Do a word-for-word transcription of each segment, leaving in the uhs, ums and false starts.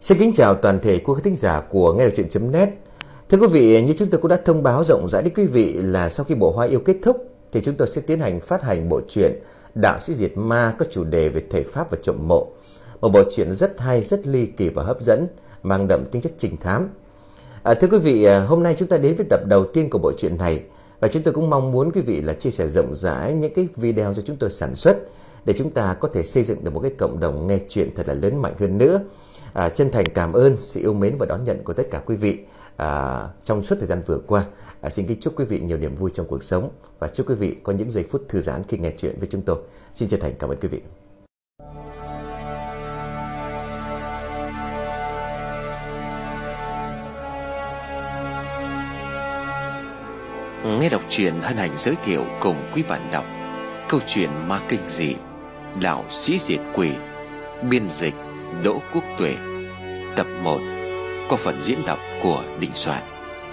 Xin kính chào toàn thể quý khán thính giả của nghe đọc truyện chấm net. Thưa quý vị, như chúng tôi cũng đã thông báo rộng rãi đến quý vị là sau khi bộ Hoa Yêu kết thúc thì chúng tôi sẽ tiến hành phát hành bộ truyện Đạo Sĩ Diệt Ma có chủ đề về thể pháp và trộm mộ. Một bộ truyện rất hay, rất ly kỳ và hấp dẫn, mang đậm tính chất trinh thám. À, thưa quý vị, hôm nay chúng ta đến với tập đầu tiên của bộ truyện này và chúng tôi cũng mong muốn quý vị là chia sẻ rộng rãi những cái video do chúng tôi sản xuất để chúng ta có thể xây dựng được một cái cộng đồng nghe truyện thật là lớn mạnh hơn nữa. À, chân thành cảm ơn sự yêu mến và đón nhận của tất cả quý vị à, trong suốt thời gian vừa qua. À, xin kính chúc quý vị nhiều niềm vui trong cuộc sống và chúc quý vị có những giây phút thư giãn khi nghe chuyện với chúng tôi. Xin chân thành cảm ơn quý vị. Nghe đọc truyện hân hạnh giới thiệu cùng quý bạn đọc câu chuyện ma kinh dị Đạo Sĩ Diệt Quỷ, biên dịch Đỗ Quốc Tuệ, tập một, có phần diễn đọc của Đình Soạn.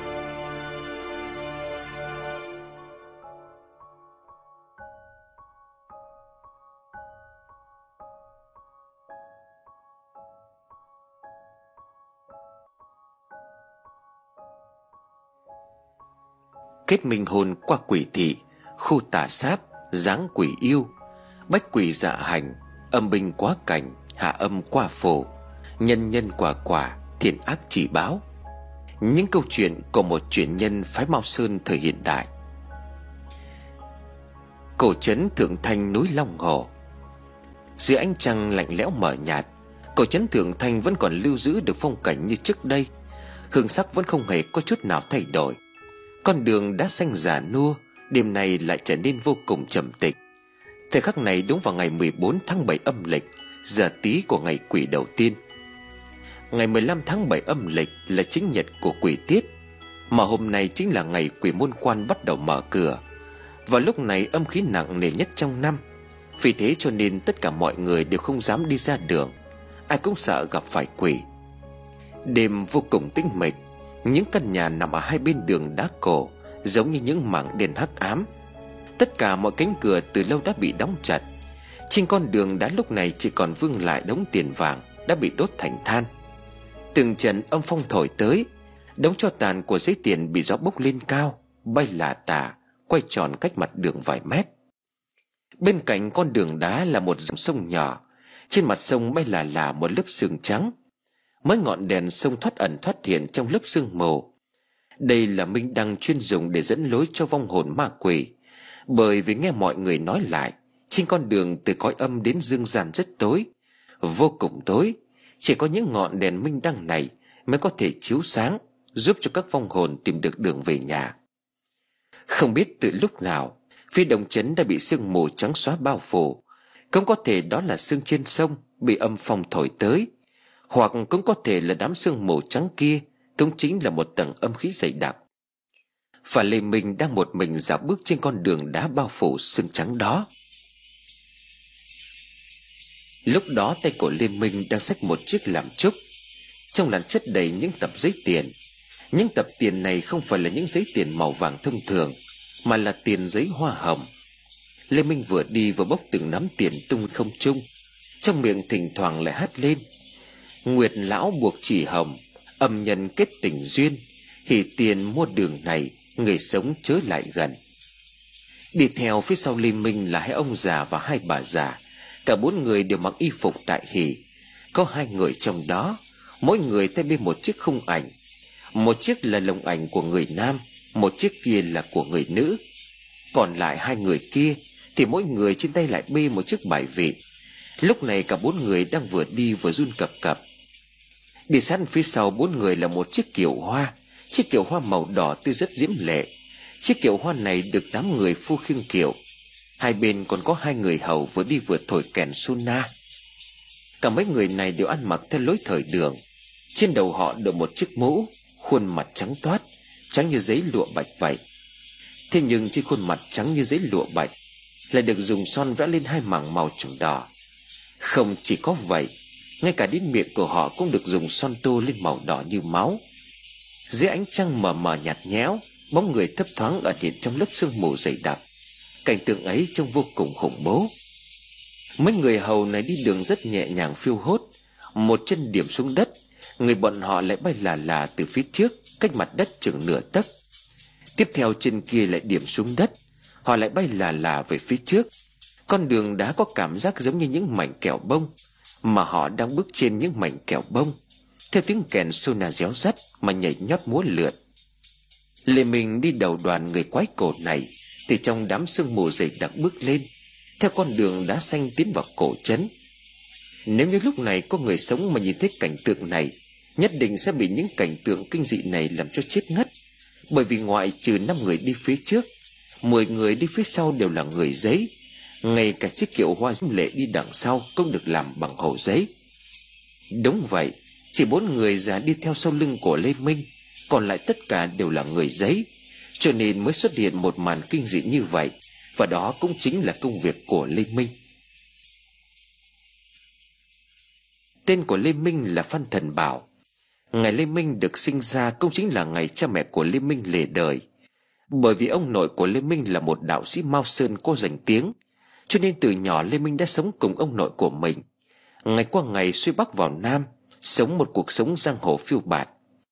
Kết minh hôn qua quỷ thị, khu tà sát, dáng quỷ yêu, bách quỷ dạ hành, âm binh quá cảnh, hạ âm qua phổ, nhân nhân quả quả, thiện ác chỉ báo. Những câu chuyện của một truyền nhân phái Mao Sơn thời hiện đại. Cổ trấn Thượng Thanh, núi Long Hồ. Dưới ánh trăng lạnh lẽo mờ nhạt, cổ trấn Thượng Thanh vẫn còn lưu giữ được phong cảnh như trước đây. Hương sắc vẫn không hề có chút nào thay đổi. Con đường đã xanh già nua đêm nay lại trở nên vô cùng trầm tịch. Thời khắc này đúng vào ngày mười bốn tháng bảy âm lịch, giờ tí của ngày quỷ đầu tiên. Ngày mười lăm tháng bảy âm lịch là chính nhật của quỷ tiết, mà hôm nay chính là ngày quỷ môn quan bắt đầu mở cửa. Vào lúc này âm khí nặng nề nhất trong năm, vì thế cho nên tất cả mọi người đều không dám đi ra đường. Ai cũng sợ gặp phải quỷ. Đêm vô cùng tĩnh mịch. Những căn nhà nằm ở hai bên đường đá cổ giống như những mảng đen hắc ám. Tất cả mọi cánh cửa từ lâu đã bị đóng chặt. Trên con đường đá lúc này chỉ còn vương lại đống tiền vàng đã bị đốt thành than. Từng trận âm phong thổi tới, đống tro tàn của giấy tiền bị gió bốc lên cao, bay lả tả, quay tròn cách mặt đường vài mét. Bên cạnh con đường đá là một dòng sông nhỏ. Trên mặt sông bay lả lả một lớp sương trắng. Mấy ngọn đèn sông thoát ẩn thoát hiện trong lớp sương mù. Đây là minh đăng chuyên dùng để dẫn lối cho vong hồn ma quỷ. Bởi vì nghe mọi người nói lại, trên con đường từ cõi âm đến dương gian rất tối, vô cùng tối. Chỉ có những ngọn đèn minh đăng này mới có thể chiếu sáng, giúp cho các vong hồn tìm được đường về nhà. Không biết từ lúc nào, phía đông trấn đã bị sương mù trắng xóa bao phủ. Cũng có thể đó là sương trên sông bị âm phong thổi tới, hoặc cũng có thể là đám sương mù trắng kia cũng chính là một tầng âm khí dày đặc. Và Lê Minh đang một mình dạo bước trên con đường đá bao phủ sương trắng đó. Lúc đó tay của Lê Minh đang xách một chiếc làm trúc, trong làn chất đầy những tập giấy tiền. Những tập tiền này không phải là những giấy tiền màu vàng thông thường, mà là tiền giấy hoa hồng. Lê Minh vừa đi vừa bốc từng nắm tiền tung không trung, trong miệng thỉnh thoảng lại hét lên: Nguyệt lão buộc chỉ hồng, âm nhân kết tình duyên, hỉ tiền mua đường này, người sống chớ lại gần. Đi theo phía sau Lê Minh là hai ông già và hai bà già. Cả bốn người đều mặc y phục đại hỷ. Có hai người trong đó, mỗi người tay bên một chiếc khung ảnh. Một chiếc là lồng ảnh của người nam, một chiếc kia là của người nữ. Còn lại hai người kia thì mỗi người trên tay lại bê một chiếc bài vị. Lúc này cả bốn người đang vừa đi vừa run cập cập. Đi sát phía sau bốn người là một chiếc kiệu hoa. Chiếc kiệu hoa màu đỏ tươi rất diễm lệ. Chiếc kiệu hoa này được tám người phu khiêng kiệu. Hai bên còn có hai người hầu vừa đi vừa thổi kèn suna. Cả mấy người này đều ăn mặc theo lối thời đường. Trên đầu họ đội một chiếc mũ, khuôn mặt trắng toát, trắng như giấy lụa bạch vậy. Thế nhưng trên khuôn mặt trắng như giấy lụa bạch lại được dùng son vẽ lên hai mảng màu trùng đỏ. Không chỉ có vậy, ngay cả đến miệng của họ cũng được dùng son tô lên màu đỏ như máu. Dưới ánh trăng mờ mờ nhạt nhẽo, bóng người thấp thoáng ẩn hiện trong lớp sương mù dày đặc. Cảnh tượng ấy trông vô cùng khủng bố. Mấy người hầu này đi đường rất nhẹ nhàng phiêu hốt, một chân điểm xuống đất, người bọn họ lại bay là là từ phía trước, cách mặt đất chừng nửa tấc. Tiếp theo chân kia lại điểm xuống đất, họ lại bay là là về phía trước. Con đường đá có cảm giác giống như những mảnh kẹo bông, mà họ đang bước trên những mảnh kẹo bông, theo tiếng kèn sona réo rắt mà nhảy nhót múa lượn. Lê Minh đi đầu đoàn người quái cổ này, thì trong đám sương mù dày đặc bước lên, theo con đường đá xanh tiến vào cổ trấn. Nếu như lúc này có người sống mà nhìn thấy cảnh tượng này, nhất định sẽ bị những cảnh tượng kinh dị này làm cho chết ngất. Bởi vì ngoại trừ năm người đi phía trước, mười người đi phía sau đều là người giấy. Ngay cả chiếc kiệu hoa diễm lệ đi đằng sau cũng được làm bằng hồ giấy. Đúng vậy, chỉ bốn người già đi theo sau lưng của Lê Minh, còn lại tất cả đều là người giấy, cho nên mới xuất hiện một màn kinh dị như vậy. Và đó cũng chính là công việc của Lê Minh. Tên của Lê Minh là Phan Thần Bảo. Ngày Lê Minh được sinh ra cũng chính là ngày cha mẹ của Lê Minh lìa đời. Bởi vì ông nội của Lê Minh là một đạo sĩ Mao Sơn có danh tiếng, cho nên từ nhỏ Lê Minh đã sống cùng ông nội của mình, ngày qua ngày xuôi bắc vào nam, sống một cuộc sống giang hồ phiêu bạt.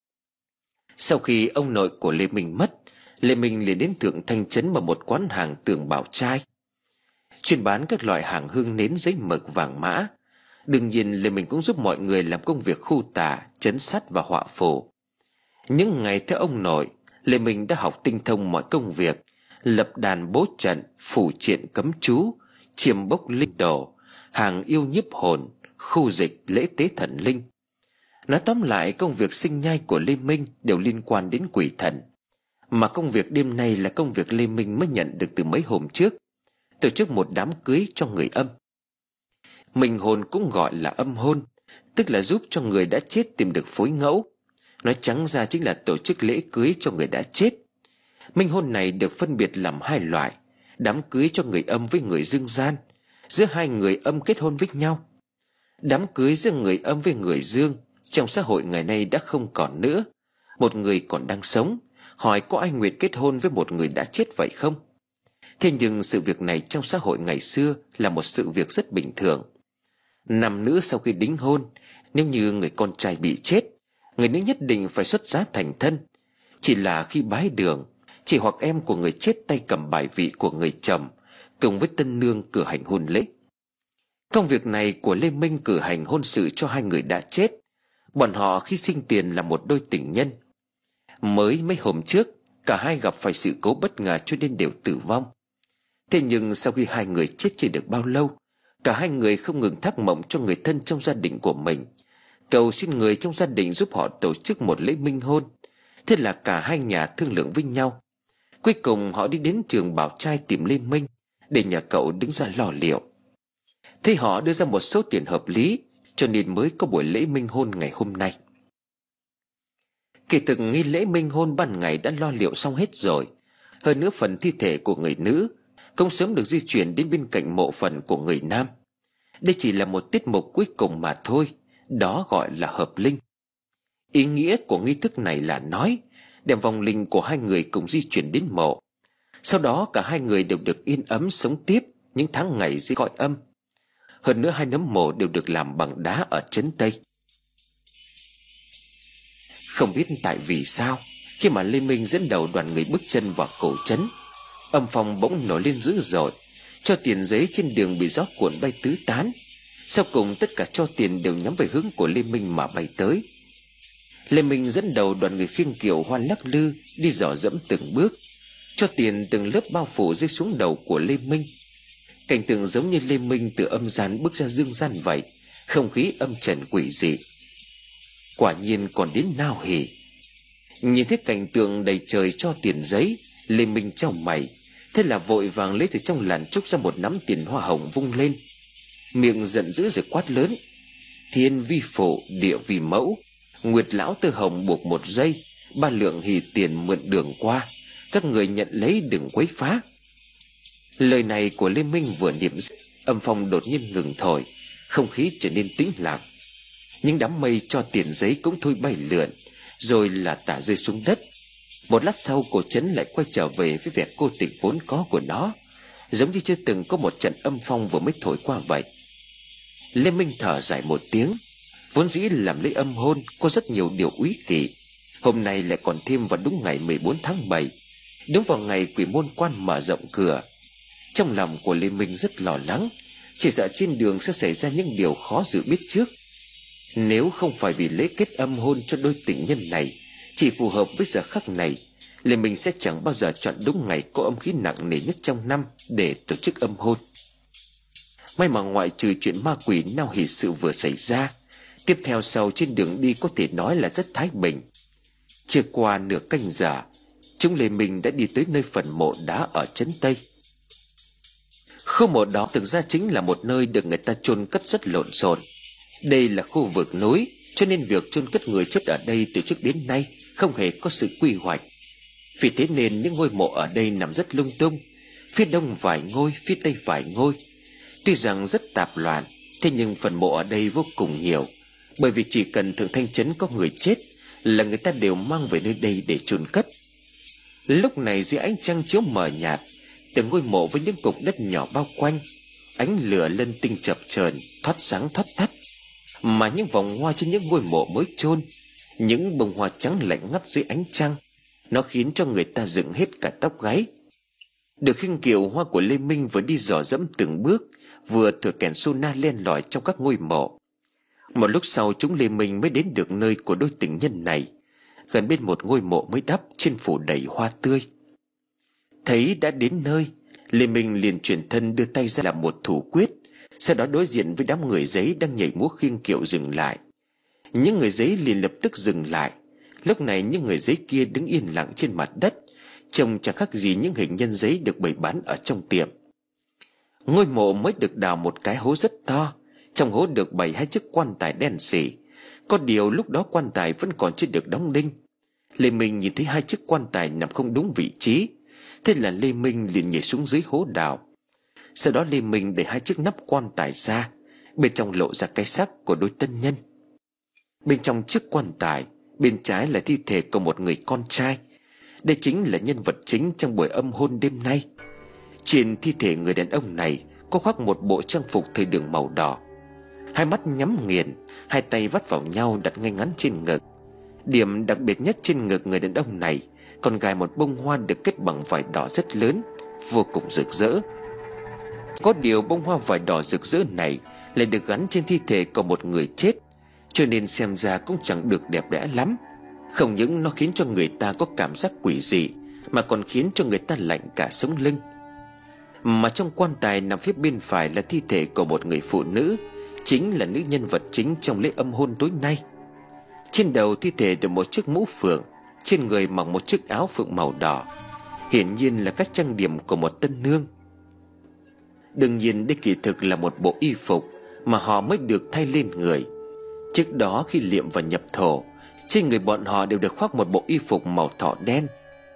Sau khi ông nội của Lê Minh mất, Lê Minh liền đến Thượng Thanh Trấn mở một quán hàng Tường Bảo Trai, chuyên bán các loại hàng hương nến, giấy mực, vàng mã. Đương nhiên Lê Minh cũng giúp mọi người làm công việc khu tà, trấn sát và họa phù. Những ngày theo ông nội, Lê Minh đã học tinh thông mọi công việc, lập đàn bố trận, phủ triện cấm chú, chiêm bốc linh đồ, hàng yêu nhiếp hồn, khu dịch, lễ tế thần linh. Nói tóm lại, công việc sinh nhai của Lê Minh đều liên quan đến quỷ thần. Mà công việc đêm nay là công việc Lê Minh mới nhận được từ mấy hôm trước, tổ chức một đám cưới cho người âm. Minh hôn cũng gọi là âm hôn, tức là giúp cho người đã chết tìm được phối ngẫu. Nói trắng ra chính là tổ chức lễ cưới cho người đã chết. Minh hôn này được phân biệt làm hai loại: đám cưới cho người âm với người dương gian, giữa hai người âm kết hôn với nhau. Đám cưới giữa người âm với người dương trong xã hội ngày nay đã không còn nữa. Một người còn đang sống, hỏi có ai nguyện kết hôn với một người đã chết vậy không? Thế nhưng sự việc này trong xã hội ngày xưa là một sự việc rất bình thường. Nam nữ sau khi đính hôn, nếu như người con trai bị chết, người nữ nhất định phải xuất giá thành thân. Chỉ là khi bái đường, chị hoặc em của người chết tay cầm bài vị của người chồng, cùng với tân nương cử hành hôn lễ. Công việc này của Lê Minh cử hành hôn sự cho hai người đã chết. Bọn họ khi sinh tiền là một đôi tình nhân. Mới mấy hôm trước, cả hai gặp phải sự cố bất ngờ cho nên đều tử vong. Thế nhưng sau khi hai người chết chưa được bao lâu, cả hai người không ngừng thác mộng cho người thân trong gia đình của mình, cầu xin người trong gia đình giúp họ tổ chức một lễ minh hôn. Thế là cả hai nhà thương lượng với nhau. Cuối cùng họ đi đến trường Bảo Trai tìm Lê Minh để nhờ cậu đứng ra lo liệu. Thế họ đưa ra một số tiền hợp lý, cho nên mới có buổi lễ minh hôn ngày hôm nay. Kỳ thực nghi lễ minh hôn ban ngày đã lo liệu xong hết rồi. Hơn nữa phần thi thể của người nữ cũng sớm được di chuyển đến bên cạnh mộ phần của người nam. Đây chỉ là một tiết mục cuối cùng mà thôi, đó gọi là hợp linh. Ý nghĩa của nghi thức này là nói đem vong linh của hai người cùng di chuyển đến mộ. Sau đó cả hai người đều được yên ấm sống tiếp những tháng ngày dưới cõi âm. Hơn nữa hai nấm mộ đều được làm bằng đá ở trấn Tây. Không biết tại vì sao, khi mà Lê Minh dẫn đầu đoàn người bước chân vào cổ trấn, âm phong bỗng nổi lên dữ dội, cho tiền giấy trên đường bị gió cuộn bay tứ tán. Sau cùng tất cả cho tiền đều nhắm về hướng của Lê Minh mà bay tới. Lê Minh dẫn đầu đoàn người khiêng kiệu hoa lắc lư đi dò dẫm từng bước, cho tiền từng lớp bao phủ rơi xuống đầu của Lê Minh. Cảnh tượng giống như Lê Minh từ âm gian bước ra dương gian vậy, không khí âm trần quỷ dị. Quả nhiên còn đến nao hỉ. Nhìn thấy cảnh tượng đầy trời cho tiền giấy, Lê Minh chau mày, thế là vội vàng lấy từ trong làn trúc ra một nắm tiền hoa hồng vung lên, miệng giận dữ rồi quát lớn: Thiên vi phụ, địa vi mẫu, Nguyệt lão tơ hồng buộc một giây, ba lượng hỉ tiền mượn đường qua, các người nhận lấy đừng quấy phá. Lời này của Lê Minh vừa niệm, âm phong đột nhiên ngừng thổi, không khí trở nên tĩnh lặng. Những đám mây cho tiền giấy cũng thôi bay lượn, rồi là tả rơi xuống đất. Một lát sau cổ trấn lại quay trở về với vẻ cô tịch vốn có của nó, giống như chưa từng có một trận âm phong vừa mới thổi qua vậy. Lê Minh thở dài một tiếng, Vốn dĩ làm lễ âm hôn có rất nhiều điều úy kỵ, hôm nay lại còn thêm vào đúng ngày mười bốn tháng bảy, đúng vào ngày quỷ môn quan mở rộng cửa. Trong lòng của Lê Minh rất lo lắng, chỉ sợ trên đường sẽ xảy ra những điều khó dự biết trước. Nếu không phải vì lễ kết âm hôn cho đôi tình nhân này chỉ phù hợp với giờ khắc này, Lê Minh sẽ chẳng bao giờ chọn đúng ngày có âm khí nặng nề nhất trong năm để tổ chức âm hôn. May mà ngoại trừ chuyện ma quỷ nao hỷ sự vừa xảy ra, tiếp theo sau trên đường đi có thể nói là rất thái bình. Chưa qua nửa canh giờ, chúng Lê Minh đã đi tới nơi phần mộ đá ở trấn Tây. Khu mộ đó thực ra chính là một nơi được người ta chôn cất rất lộn xộn. Đây là khu vực núi, cho nên việc chôn cất người chết ở đây từ trước đến nay không hề có sự quy hoạch. Vì thế nên những ngôi mộ ở đây nằm rất lung tung, phía đông vài ngôi, phía tây vài ngôi. Tuy rằng rất tạp loạn, thế nhưng phần mộ ở đây vô cùng nhiều, bởi vì chỉ cần Thượng Thanh Trấn có người chết là người ta đều mang về nơi đây để chôn cất. Lúc này dưới ánh trăng chiếu mờ nhạt, từng ngôi mộ với những cục đất nhỏ bao quanh, ánh lửa lân tinh chập chờn, thoát sáng thoát tắt. Mà những vòng hoa trên những ngôi mộ mới chôn, những bông hoa trắng lạnh ngắt dưới ánh trăng, nó khiến cho người ta dựng hết cả tóc gáy. Được khinh kiệu hoa của Lê Minh vừa đi dò dẫm từng bước, vừa thổi kèn sona len lỏi trong các ngôi mộ. Một lúc sau chúng Lê Minh mới đến được nơi của đôi tình nhân này, gần bên một ngôi mộ mới đắp, trên phủ đầy hoa tươi. Thấy đã đến nơi, Lê Minh liền chuyển thân đưa tay ra làm một thủ quyết, sau đó đối diện với đám người giấy đang nhảy múa khiêng kiệu dừng lại. Những người giấy liền lập tức dừng lại. Lúc này những người giấy kia đứng yên lặng trên mặt đất, trông chẳng khác gì những hình nhân giấy được bày bán ở trong tiệm. Ngôi mộ mới được đào một cái hố rất to, trong hố được bày hai chiếc quan tài đen sì. Có điều lúc đó quan tài vẫn còn chưa được đóng đinh. Lê Minh nhìn thấy hai chiếc quan tài nằm không đúng vị trí, thế là Lê Minh liền nhảy xuống dưới hố đào. Sau đó Lê Minh đẩy hai chiếc nắp quan tài ra, bên trong lộ ra cái xác của đôi tân nhân. Bên trong chiếc quan tài, bên trái là thi thể của một người con trai. Đây chính là nhân vật chính trong buổi âm hôn đêm nay. Trên thi thể người đàn ông này có khoác một bộ trang phục thời đường màu đỏ, hai mắt nhắm nghiền, hai tay vắt vào nhau đặt ngay ngắn trên ngực. Điểm đặc biệt nhất trên ngực người đàn ông này còn gài một bông hoa được kết bằng vải đỏ rất lớn, vô cùng rực rỡ. Có điều bông hoa vải đỏ rực rỡ này lại được gắn trên thi thể của một người chết, cho nên xem ra cũng chẳng được đẹp đẽ lắm. Không những nó khiến cho người ta có cảm giác quỷ dị, mà còn khiến cho người ta lạnh cả sống lưng. Mà trong quan tài nằm phía bên phải là thi thể của một người phụ nữ, chính là nữ nhân vật chính trong lễ âm hôn tối nay. Trên đầu thi thể được một chiếc mũ phượng, trên người mặc một chiếc áo phượng màu đỏ, hiển nhiên là cách trang điểm của một tân nương. Đương nhiên đây kỳ thực là một bộ y phục mà họ mới được thay lên người. Trước đó khi liệm và nhập thổ, trên người bọn họ đều được khoác một bộ y phục màu thỏ đen.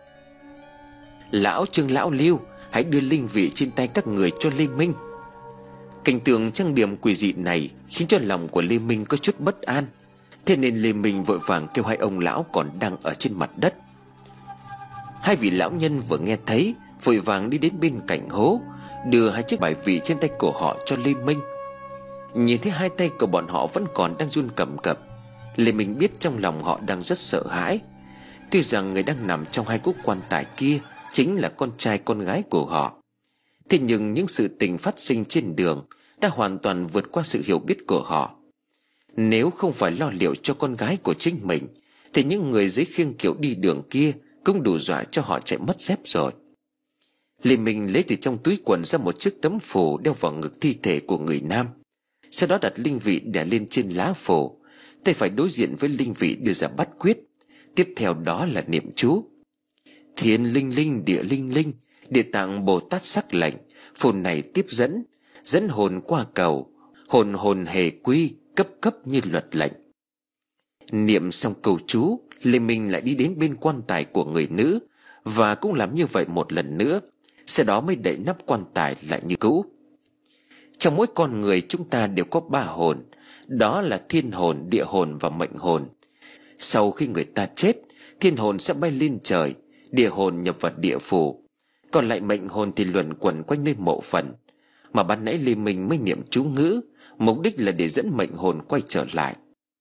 Lão Trương, lão Lưu, hãy đưa linh vị trên tay các người cho Lê Minh. Cảnh tượng trang điểm quỷ dị này khiến cho lòng của Lê Minh có chút bất an, thế nên Lê Minh vội vàng kêu hai ông lão còn đang ở trên mặt đất. Hai vị lão nhân vừa nghe thấy, vội vàng đi đến bên cạnh hố, đưa hai chiếc bài vị trên tay của họ cho Lê Minh. Nhìn thấy hai tay của bọn họ vẫn còn đang run cầm cập, Lê Minh biết trong lòng họ đang rất sợ hãi. Tuy rằng người đang nằm trong hai cỗ quan tài kia chính là con trai con gái của họ, thế nhưng những sự tình phát sinh trên đường đã hoàn toàn vượt qua sự hiểu biết của họ. Nếu không phải lo liệu cho con gái của chính mình, thì những người dưới khiêng kiệu đi đường kia cũng đủ dọa cho họ chạy mất dép rồi. Lê Minh lấy từ trong túi quần ra một chiếc tấm phù đeo vào ngực thi thể của người nam, sau đó đặt linh vị đè lên trên lá phù, tay phải đối diện với linh vị đưa ra bát quyết. Tiếp theo đó là niệm chú: Thiên linh linh địa linh linh, Địa Tạng Bồ Tát sắc lệnh, phù này tiếp dẫn, dẫn hồn qua cầu, hồn hồn hề quy, cấp cấp như luật lệnh. Niệm xong câu chú, Lê Minh lại đi đến bên quan tài của người nữ, và cũng làm như vậy một lần nữa, sau đó mới đậy nắp quan tài lại như cũ. Trong mỗi con người chúng ta đều có ba hồn, đó là thiên hồn, địa hồn và mệnh hồn. Sau khi người ta chết, thiên hồn sẽ bay lên trời, địa hồn nhập vào địa phủ, còn lại mệnh hồn thì luẩn quẩn quanh nơi mộ phần. Mà ban nãy Lê Minh mới niệm chú ngữ, mục đích là để dẫn mệnh hồn quay trở lại.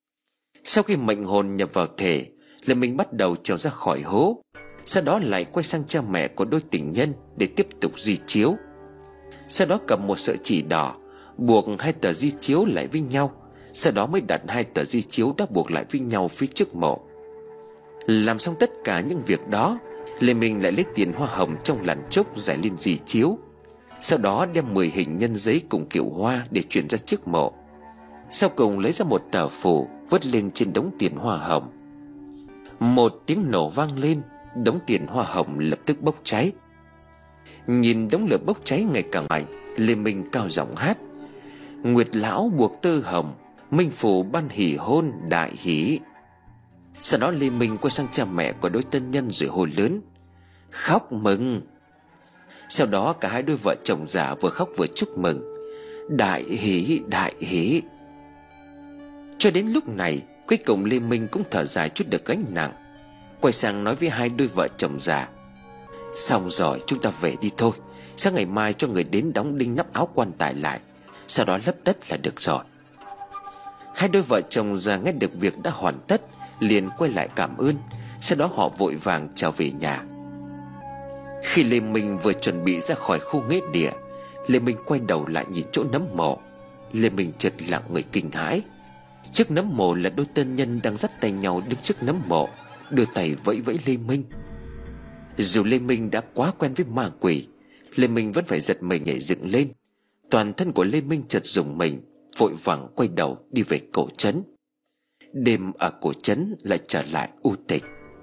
Sau khi mệnh hồn nhập vào thể, Lê Minh bắt đầu trèo ra khỏi hố. Sau đó lại quay sang cha mẹ của đôi tình nhân để tiếp tục di chiếu. Sau đó cầm một sợi chỉ đỏ buộc hai tờ di chiếu lại với nhau. Sau đó mới đặt hai tờ di chiếu đã buộc lại với nhau phía trước mộ. Làm xong tất cả những việc đó, Lê Minh lại lấy tiền hoa hồng trong làn chốc giải lên di chiếu. Sau đó đem mười hình nhân giấy cùng kiệu hoa để chuyển ra trước mộ. Sau cùng lấy ra một tờ phù vứt lên trên đống tiền hoa hồng. Một tiếng nổ vang lên, đống tiền hoa hồng lập tức bốc cháy. Nhìn đống lửa bốc cháy ngày càng mạnh, Lê Minh cao giọng hát: Nguyệt lão buộc tơ hồng, minh phủ ban hỷ hôn đại hỷ. Sau đó Lê Minh quay sang cha mẹ của đôi tân nhân rồi hô lớn: Khóc mừng. Sau đó cả hai đôi vợ chồng già vừa khóc vừa chúc mừng: Đại hỷ, đại hỷ. Cho đến lúc này, cuối cùng Lê Minh cũng thở dài chút được gánh nặng. Quay sang nói với hai đôi vợ chồng già: Xong rồi, chúng ta về đi thôi. Sáng ngày mai cho người đến đóng đinh nắp áo quan tài lại, sau đó lấp đất là được rồi. Hai đôi vợ chồng già nghe được việc đã hoàn tất liền quay lại cảm ơn. Sau đó họ vội vàng trở về nhà. Khi Lê Minh vừa chuẩn bị ra khỏi khu nghĩa địa, Lê Minh quay đầu lại nhìn chỗ nấm mộ. Lê Minh chợt lặng người kinh hãi. Trước nấm mộ là đôi tân nhân đang dắt tay nhau đứng trước nấm mộ, đưa tay vẫy vẫy Lê Minh. Dù Lê Minh đã quá quen với ma quỷ, Lê Minh vẫn phải giật mình nhảy dựng lên. Toàn thân của Lê Minh chợt rùng mình, vội vàng quay đầu đi về cổ trấn. Đêm ở cổ trấn lại trở lại u tịch.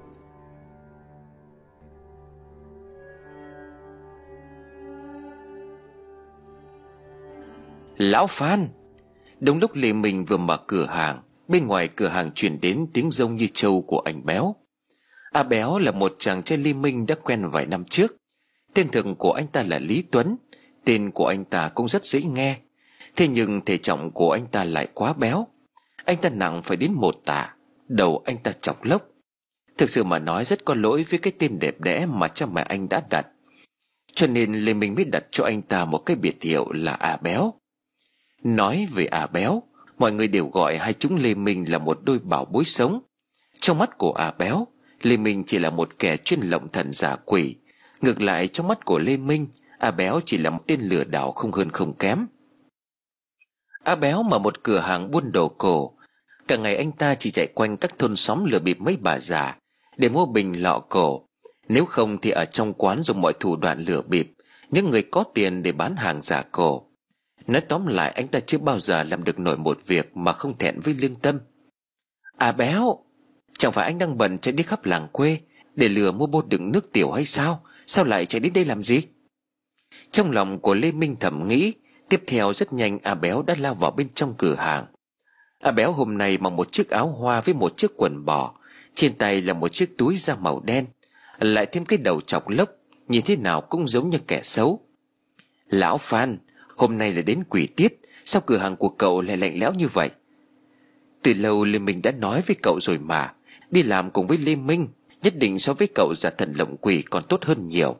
Lão Phan. Đúng lúc Lê Minh vừa mở cửa hàng, bên ngoài cửa hàng truyền đến tiếng rông như trâu của anh Béo. A Béo là một chàng trai Lê Minh đã quen vài năm trước. Tên thực của anh ta là Lý Tuấn. Tên của anh ta cũng rất dễ nghe. Thế nhưng thể trọng của anh ta lại quá béo. Anh ta nặng phải đến một tạ. Đầu anh ta chọc lốc. Thực sự mà nói rất có lỗi với cái tên đẹp đẽ mà cha mẹ anh đã đặt. Cho nên Lê Minh mới đặt cho anh ta một cái biệt hiệu là A Béo. Nói về A Béo, mọi người đều gọi hai chúng Lê Minh là một đôi bảo bối sống. Trong mắt của A Béo, Lê Minh chỉ là một kẻ chuyên lộng thần giả quỷ. Ngược lại trong mắt của Lê Minh, A Béo chỉ là một tên lừa đảo không hơn không kém. A Béo mở một cửa hàng buôn đồ cổ. Cả ngày anh ta chỉ chạy quanh các thôn xóm lừa bịp mấy bà già để mua bình lọ cổ. Nếu không thì ở trong quán dùng mọi thủ đoạn lừa bịp những người có tiền để bán hàng giả cổ. Nói tóm lại, anh ta chưa bao giờ làm được nổi một việc mà không thẹn với lương tâm. A Béo, chẳng phải anh đang bận chạy đi khắp làng quê để lừa mua bô đựng nước tiểu hay sao? Sao lại chạy đến đây làm gì? Trong lòng của Lê Minh thầm nghĩ. Tiếp theo rất nhanh A Béo đã lao vào bên trong cửa hàng. A Béo hôm nay mặc một chiếc áo hoa với một chiếc quần bò, trên tay là một chiếc túi da màu đen, lại thêm cái đầu chọc lốc, nhìn thế nào cũng giống như kẻ xấu. Lão Phan, hôm nay là đến quỷ tiết, sao cửa hàng của cậu lại lạnh lẽo như vậy? Từ lâu Lê Minh đã nói với cậu rồi mà, đi làm cùng với Lê Minh nhất định so với cậu giả thần lộng quỷ còn tốt hơn nhiều.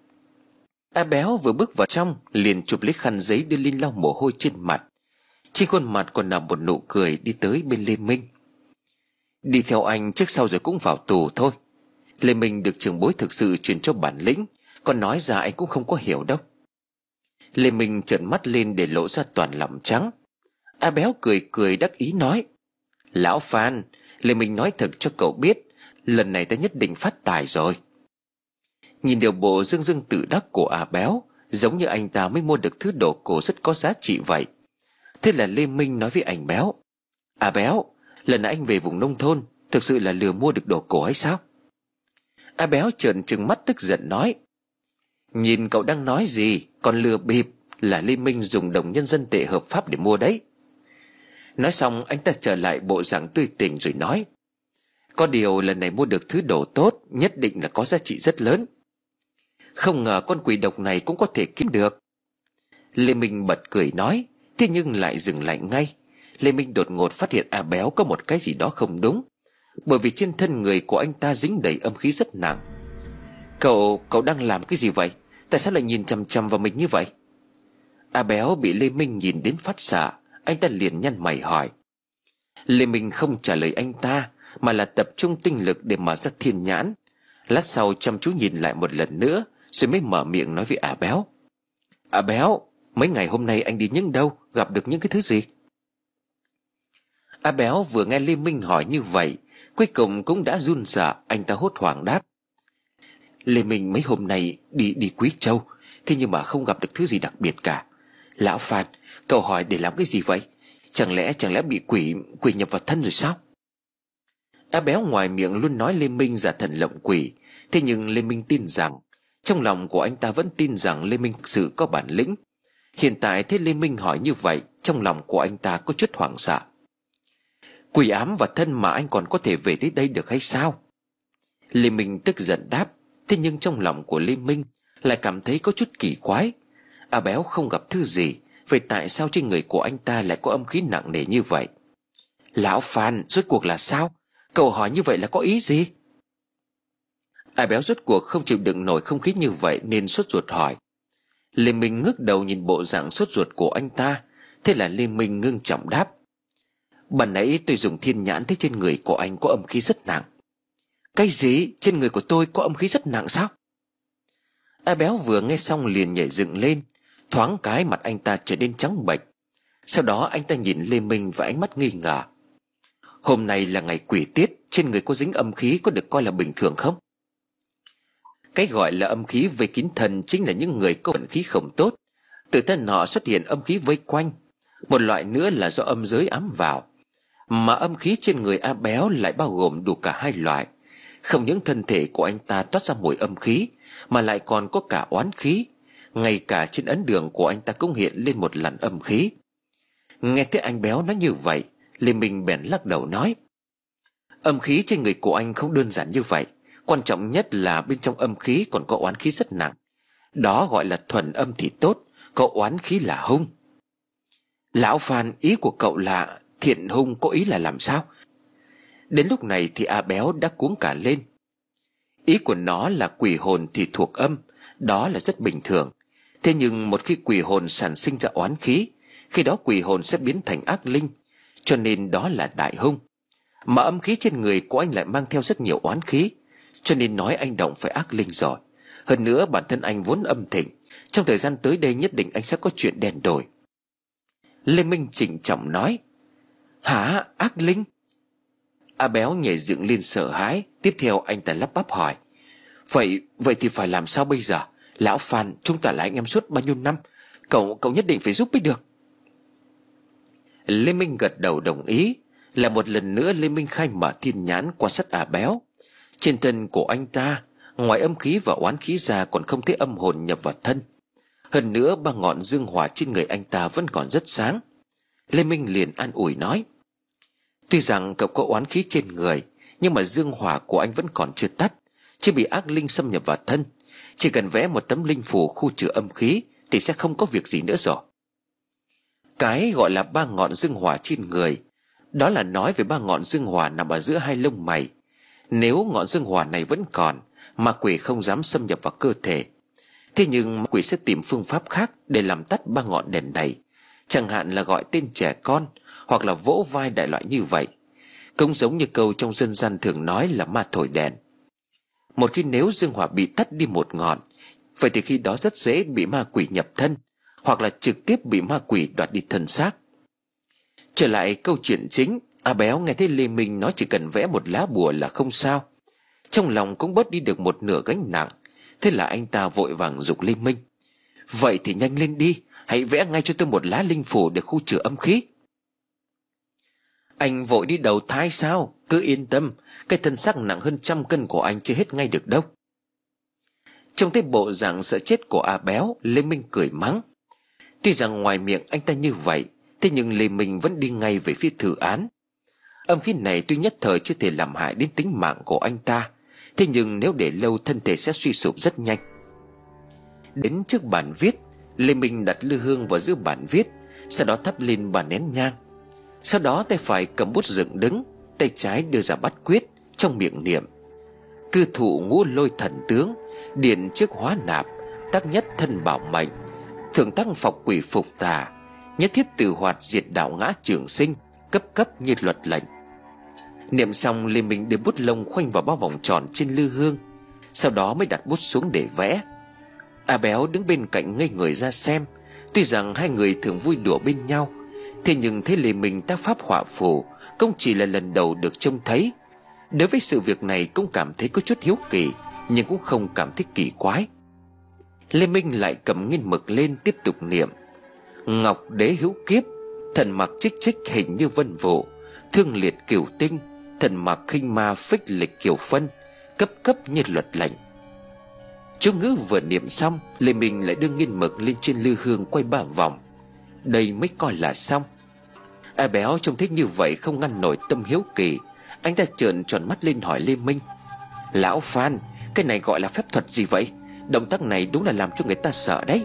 A Béo vừa bước vào trong liền chụp lấy khăn giấy đưa lên lau mồ hôi trên mặt. Trên khuôn mặt còn nằm một nụ cười, đi tới bên Lê Minh. Đi theo anh trước sau rồi cũng vào tù thôi. Lê Minh được trưởng bối thực sự truyền cho bản lĩnh, còn nói ra anh cũng không có hiểu đâu. Lê Minh trợn mắt lên để lộ ra toàn lòng trắng. A Béo cười cười đắc ý nói: Lão Phan, Lê Minh nói thật cho cậu biết, lần này ta nhất định phát tài rồi. Nhìn điều bộ dưng dưng tự đắc của A Béo, giống như anh ta mới mua được thứ đồ cổ rất có giá trị vậy. Thế là Lê Minh nói với anh Béo: A Béo, lần nãy anh về vùng nông thôn thực sự là lừa mua được đồ cổ hay sao? A Béo trợn trừng mắt tức giận nói: Nhìn cậu đang nói gì, còn lừa bịp, là Lê Minh dùng đồng nhân dân tệ hợp pháp để mua đấy. Nói xong anh ta trở lại bộ dạng tươi tỉnh rồi nói: Có điều lần này mua được thứ đồ tốt, nhất định là có giá trị rất lớn. Không ngờ con quỷ độc này cũng có thể kiếm được. Lê Minh bật cười nói, thế nhưng lại dừng lại ngay. Lê Minh đột ngột phát hiện A Béo có một cái gì đó không đúng, bởi vì trên thân người của anh ta dính đầy âm khí rất nặng. Cậu, cậu đang làm cái gì vậy? Tại sao lại nhìn chằm chằm vào mình như vậy? A Béo bị Lê Minh nhìn đến phát xạ, anh ta liền nhăn mày hỏi: Lê Minh không trả lời anh ta, mà là tập trung tinh lực để mở ra thiên nhãn. Lát sau chăm chú nhìn lại một lần nữa, rồi mới mở miệng nói với A Béo: "A Béo, mấy ngày hôm nay anh đi những đâu, gặp được những cái thứ gì?" A Béo vừa nghe Lê Minh hỏi như vậy, cuối cùng cũng đã run rẩy. Anh ta hốt hoảng đáp: "Lê Minh, mấy hôm nay đi đi Quý Châu, thế nhưng mà không gặp được thứ gì đặc biệt cả. Lão Phan, cậu hỏi để làm cái gì vậy? Chẳng lẽ chẳng lẽ bị quỷ quỷ nhập vào thân rồi sao?" A Béo ngoài miệng luôn nói Lê Minh giả thần lộng quỷ, thế nhưng Lê Minh tin rằng, trong lòng của anh ta vẫn tin rằng Lê Minh thực sự có bản lĩnh. Hiện tại thấy Lê Minh hỏi như vậy, trong lòng của anh ta có chút hoảng sợ. "Quỷ ám vào thân mà anh còn có thể về tới đây được hay sao?" Lê Minh tức giận đáp. Thế nhưng trong lòng của Lê Minh lại cảm thấy có chút kỳ quái. A Béo không gặp thứ gì, vậy tại sao trên người của anh ta lại có âm khí nặng nề như vậy? "Lão Phan, rốt cuộc là sao? Cậu hỏi như vậy là có ý gì?" A Béo rốt cuộc không chịu đựng nổi không khí như vậy nên sốt ruột hỏi. Lê Minh ngước đầu nhìn bộ dạng sốt ruột của anh ta. Thế là Lê Minh ngưng trọng đáp: "Ban nãy tôi dùng thiên nhãn thấy trên người của anh có âm khí rất nặng." "Cái gì? Trên người của tôi có âm khí rất nặng sao?" A Béo vừa nghe xong liền nhảy dựng lên. Thoáng cái mặt anh ta trở nên trắng bệch. Sau đó anh ta nhìn Lê Minh với ánh mắt nghi ngờ. "Hôm nay là ngày quỷ tiết, trên người có dính âm khí có được coi là bình thường không?" Cái gọi là âm khí vây kín thân chính là những người có vận khí không tốt. Từ thân họ xuất hiện âm khí vây quanh. Một loại nữa là do âm giới ám vào. Mà âm khí trên người A Béo lại bao gồm đủ cả hai loại. Không những thân thể của anh ta toát ra mùi âm khí, mà lại còn có cả oán khí. Ngay cả trên ấn đường của anh ta cũng hiện lên một làn âm khí. Nghe thấy anh Béo nói như vậy, Lê Minh bèn lắc đầu nói: "Âm khí trên người của anh không đơn giản như vậy. Quan trọng nhất là bên trong âm khí còn có oán khí rất nặng. Đó gọi là thuần âm thì tốt, có oán khí là hung." "Lão Phan, ý của cậu là thiện hung có ý là làm sao?" Đến lúc này thì A Béo đã cuống cả lên. "Ý của nó là quỷ hồn thì thuộc âm, đó là rất bình thường. Thế nhưng một khi quỷ hồn sản sinh ra oán khí, khi đó quỷ hồn sẽ biến thành ác linh, cho nên đó là đại hung. Mà âm khí trên người của anh lại mang theo rất nhiều oán khí, cho nên nói anh động phải ác linh rồi. Hơn nữa bản thân anh vốn âm thịnh, trong thời gian tới đây nhất định anh sẽ có chuyện đen đổi." Lê Minh trịnh trọng nói: "Hả? Ác linh?" A Béo nhảy dựng lên sợ hãi. Tiếp theo anh ta lắp bắp hỏi: Vậy vậy thì phải làm sao bây giờ? Lão Phan, chúng ta là anh em suốt bao nhiêu năm, Cậu cậu nhất định phải giúp mới được." Lê Minh gật đầu đồng ý. Là một lần nữa Lê Minh khai mở thiên nhãn quan sát A Béo. Trên thân của anh ta, ngoài âm khí và oán khí ra còn không thấy âm hồn nhập vào thân. Hơn nữa ba ngọn dương hỏa trên người anh ta vẫn còn rất sáng. Lê Minh liền an ủi nói: "Tuy rằng cậu có oán khí trên người, nhưng mà dương hỏa của anh vẫn còn chưa tắt, chưa bị ác linh xâm nhập vào thân. Chỉ cần vẽ một tấm linh phù khu trừ âm khí thì sẽ không có việc gì nữa rồi." Cái gọi là ba ngọn dương hỏa trên người, đó là nói về ba ngọn dương hỏa nằm ở giữa hai lông mày. Nếu ngọn dương hỏa này vẫn còn, ma quỷ không dám xâm nhập vào cơ thể. Thế nhưng ma quỷ sẽ tìm phương pháp khác để làm tắt ba ngọn đèn này, chẳng hạn là gọi tên trẻ con, hoặc là vỗ vai đại loại như vậy. Cũng giống như câu trong dân gian thường nói là ma thổi đèn. Một khi nếu dương hỏa bị tắt đi một ngọn, vậy thì khi đó rất dễ bị ma quỷ nhập thân, hoặc là trực tiếp bị ma quỷ đoạt đi thân xác. Trở lại câu chuyện chính, A Béo nghe thấy Lê Minh nói chỉ cần vẽ một lá bùa là không sao, trong lòng cũng bớt đi được một nửa gánh nặng. Thế là anh ta vội vàng giục Lê Minh: "Vậy thì nhanh lên đi, hãy vẽ ngay cho tôi một lá linh phù để khu trừ âm khí." "Anh vội đi đầu thai sao? Cứ yên tâm, cái thân xác nặng hơn trăm cân của anh chưa hết ngay được đâu." Trông thấy bộ dạng sợ chết của A Béo, Lê Minh cười mắng. Tuy rằng ngoài miệng anh ta như vậy, thế nhưng Lê Minh vẫn đi ngay về phía thử án. Âm khí này tuy nhất thời chưa thể làm hại đến tính mạng của anh ta, thế nhưng nếu để lâu thân thể sẽ suy sụp rất nhanh. Đến trước bàn viết, Lê Minh đặt lư hương vào giữa bàn viết, sau đó thắp lên ba nén nhang. Sau đó tay phải cầm bút dựng đứng, tay trái đưa ra bát quyết, trong miệng niệm: "Cư thụ ngũ lôi thần tướng, điện trước hóa nạp, tác nhất thân bảo mệnh, thượng tăng phọc quỷ phục tà, nhất thiết tử hoạt diệt đạo ngã trường sinh, cấp cấp như luật lệnh. Niệm xong, Lê Minh đưa bút lông khoanh vào bao vòng tròn trên lư hương, sau đó mới đặt bút xuống để vẽ. A Béo đứng bên cạnh ngây người ra xem. Tuy rằng hai người thường vui đùa bên nhau, thế nhưng thấy Lê Minh tác pháp họa phù cũng chỉ là lần đầu được trông thấy. Đối với sự việc này cũng cảm thấy có chút hiếu kỳ, nhưng cũng không cảm thấy kỳ quái. Lê Minh lại cầm nghiên mực lên tiếp tục niệm: Ngọc đế hữu kiếp, thần mặc trích trích hình như vân vụ, thương liệt cửu tinh, thần mặc khinh ma phích lịch kiểu phân, cấp cấp như luật lệnh. Chú ngữ vừa niệm xong, Lê Minh lại đưa nghiên mực lên trên lư hương quay ba vòng. Đây mới coi là xong. A Béo trông thấy như vậy không ngăn nổi tâm hiếu kỳ. Anh ta trợn tròn mắt lên hỏi Lê Minh: Lão Phan, cái này gọi là phép thuật gì vậy? Động tác này đúng là làm cho người ta sợ đấy.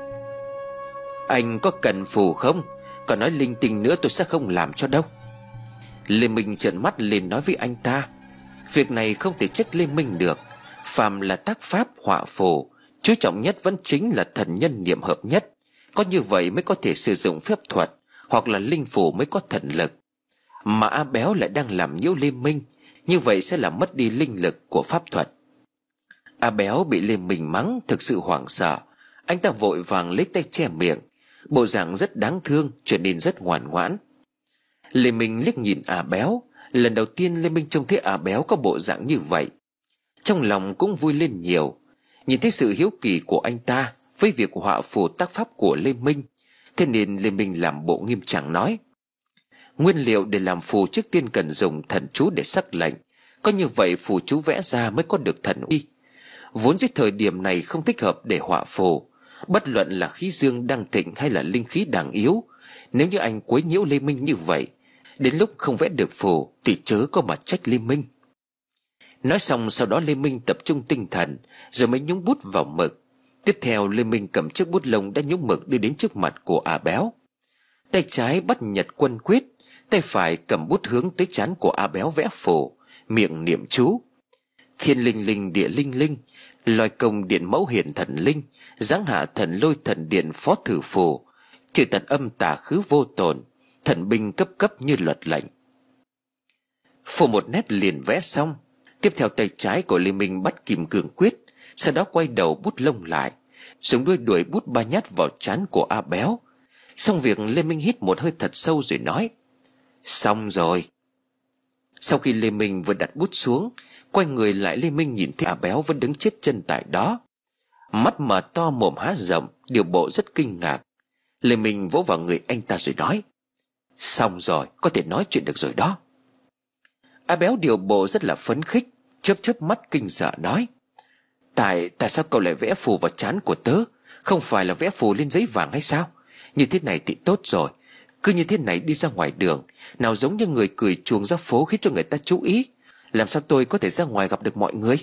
Anh có cần phù không? Còn nói linh tinh nữa tôi sẽ không làm cho đâu. Lê Minh trợn mắt lên nói với anh ta: Việc này không thể trách Lê Minh được. Phàm là tác pháp họa phù, chú trọng nhất vẫn chính là thần nhân niệm hợp nhất. Có như vậy mới có thể sử dụng phép thuật, hoặc là linh phù mới có thần lực. Mà A Béo lại đang làm nhiễu Lê Minh, như vậy sẽ làm mất đi linh lực của pháp thuật. A Béo bị Lê Minh mắng thực sự hoảng sợ. Anh ta vội vàng lấy tay che miệng, bộ dạng rất đáng thương, trở nên rất ngoan ngoãn. Lê Minh liếc nhìn A Béo. Lần đầu tiên Lê Minh trông thấy A Béo có bộ dạng như vậy, trong lòng cũng vui lên nhiều. Nhìn thấy sự hiếu kỳ của anh ta với việc họa phù tác pháp của Lê Minh, thế nên Lê Minh làm bộ nghiêm trang nói: Nguyên liệu để làm phù trước tiên cần dùng thần chú để sắc lệnh. Có như vậy phù chú vẽ ra mới có được thần uy. Vốn dưới thời điểm này không thích hợp để họa phù, bất luận là khí dương đang thịnh hay là linh khí đang yếu. Nếu như anh quấy nhiễu Lê Minh như vậy, đến lúc không vẽ được phù thì chớ có mà trách Lê Minh. Nói xong, sau đó Lê Minh tập trung tinh thần, rồi mới nhúng bút vào mực. Tiếp theo Lê Minh cầm chiếc bút lông đã nhúng mực đưa đến trước mặt của A Béo. Tay trái bắt nhật quân quyết, tay phải cầm bút hướng tới trán của A Béo vẽ phù, miệng niệm chú: Thiên linh linh địa linh linh, lòi công điện mẫu hiển thần linh, giáng hạ thần lôi thần điện phó thử phù, trừ tận âm tà khứ vô tồn, thần binh cấp cấp như luật lệnh. Phù một nét liền vẽ xong. Tiếp theo tay trái của Lê Minh bắt kim cương quyết, sau đó quay đầu bút lông lại, dùng đuôi đuổi bút ba nhát vào trán của A Béo. Xong việc, Lê Minh hít một hơi thật sâu rồi nói: Xong rồi. Sau khi Lê Minh vừa đặt bút xuống, quay người lại, Lê Minh nhìn thấy A Béo vẫn đứng chết chân tại đó, mắt mở to mồm há rộng, điều bộ rất kinh ngạc. Lê Minh vỗ vào người anh ta rồi nói: Xong rồi, có thể nói chuyện được rồi đó. A Béo điều bộ rất là phấn khích, chớp chớp mắt kinh sợ nói: Tại tại sao cậu lại vẽ phù vào trán của tớ? Không phải là vẽ phù lên giấy vàng hay sao? Như thế này thì tốt rồi. Cứ như thế này đi ra ngoài đường, nào giống như người cười chuồng ra phố khiến cho người ta chú ý. Làm sao tôi có thể ra ngoài gặp được mọi người?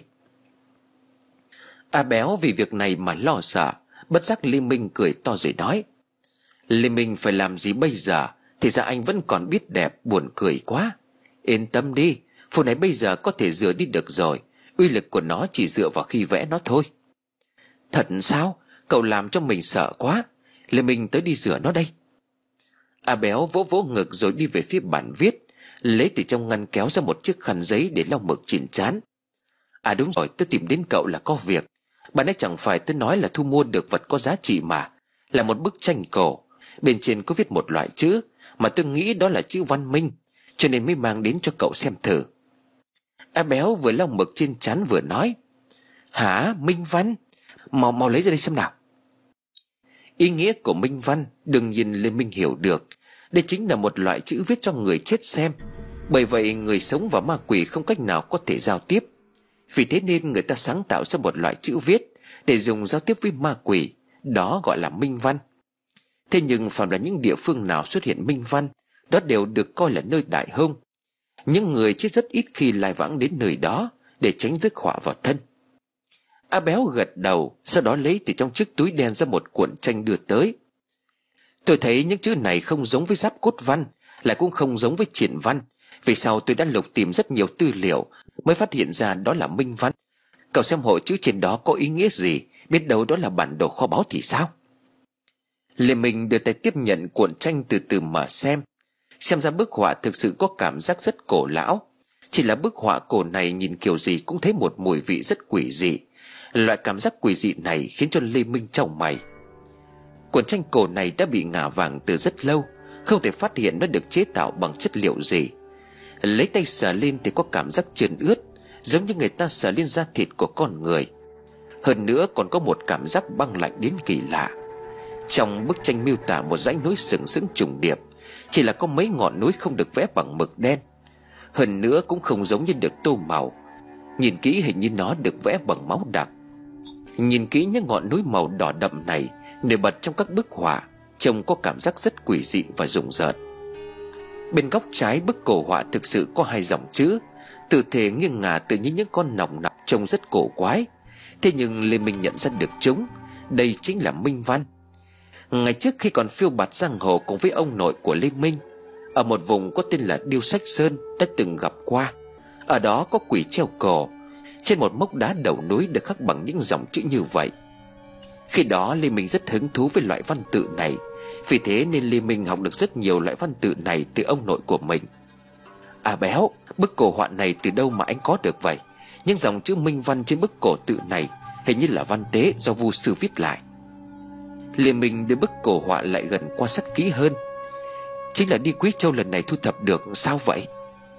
A Béo vì việc này mà lo sợ. Bất giác Lê Minh cười to rồi nói: Lê Minh phải làm gì bây giờ? Thì ra anh vẫn còn biết đẹp, buồn cười quá. Yên tâm đi, phù này bây giờ có thể rửa đi được rồi. Uy lực của nó chỉ dựa vào khi vẽ nó thôi. Thật sao? Cậu làm cho mình sợ quá. Lê Minh tới đi rửa nó đây. A Béo vỗ vỗ ngực rồi đi về phía bàn viết, lấy từ trong ngăn kéo ra một chiếc khăn giấy để lau mực trên trán. À đúng rồi, tôi tìm đến cậu là có việc. Bạn ấy chẳng phải tôi nói là thu mua được vật có giá trị mà, là một bức tranh cổ. Bên trên có viết một loại chữ mà tôi nghĩ đó là chữ văn minh, cho nên mới mang đến cho cậu xem thử. A Béo vừa lau mực trên trán vừa nói: Hả? Minh văn? Mau mau lấy ra đây xem nào. Ý nghĩa của minh văn đương nhiên Lê Minh hiểu được. Đây chính là một loại chữ viết cho người chết xem. Bởi vậy người sống và ma quỷ không cách nào có thể giao tiếp. Vì thế nên người ta sáng tạo ra một loại chữ viết để dùng giao tiếp với ma quỷ. Đó gọi là minh văn. Thế nhưng phàm là những địa phương nào xuất hiện minh văn, đó đều được coi là nơi đại hung. Những người chết rất ít khi lai vãng đến nơi đó để tránh rước họa vào thân. A Béo gật đầu, sau đó lấy từ trong chiếc túi đen ra một cuộn tranh đưa tới. Tôi thấy những chữ này không giống với giáp cốt văn, lại cũng không giống với triển văn. Vì sau tôi đã lục tìm rất nhiều tư liệu mới phát hiện ra đó là minh văn. Cậu xem hộ chữ trên đó có ý nghĩa gì, biết đâu đó là bản đồ kho báu thì sao? Lê Minh đưa tay tiếp nhận cuộn tranh, từ từ mở xem. Xem ra bức họa thực sự có cảm giác rất cổ lão. Chỉ là bức họa cổ này nhìn kiểu gì cũng thấy một mùi vị rất quỷ dị. Loại cảm giác quỷ dị này khiến cho Lê Minh chau mày. Cuốn tranh cổ này đã bị ngả vàng từ rất lâu, không thể phát hiện nó được chế tạo bằng chất liệu gì. Lấy tay sờ lên thì có cảm giác trơn ướt, giống như người ta sờ lên da thịt của con người. Hơn nữa còn có một cảm giác băng lạnh đến kỳ lạ. Trong bức tranh miêu tả một dãy núi sừng sững trùng điệp, chỉ là có mấy ngọn núi không được vẽ bằng mực đen. Hơn nữa cũng không giống như được tô màu. Nhìn kỹ hình như nó được vẽ bằng máu đặc. Nhìn kỹ những ngọn núi màu đỏ đậm này nổi bật trong các bức họa, trông có cảm giác rất quỷ dị và rùng rợn. Bên góc trái bức cổ họa thực sự có hai dòng chữ, tự thể nghiêng ngả tự như những con nòng nọc, trông rất cổ quái. Thế nhưng Lê Minh nhận ra được chúng, đây chính là minh văn. Ngày trước khi còn phiêu bạt giang hồ cùng với ông nội của Lê Minh, ở một vùng có tên là Điêu Sách Sơn đã từng gặp qua. Ở đó có quỷ treo cổ, trên một mốc đá đầu núi được khắc bằng những dòng chữ như vậy. Khi đó Lê Minh rất hứng thú với loại văn tự này, vì thế nên Lê Minh học được rất nhiều loại văn tự này từ ông nội của mình. À Béo, bức cổ họa này từ đâu mà anh có được vậy? Những dòng chữ minh văn trên bức cổ tự này hình như là văn tế do vu sư viết lại. Lê Minh đưa bức cổ họa lại gần quan sát kỹ hơn. Chính là đi Quý Châu lần này thu thập được sao vậy?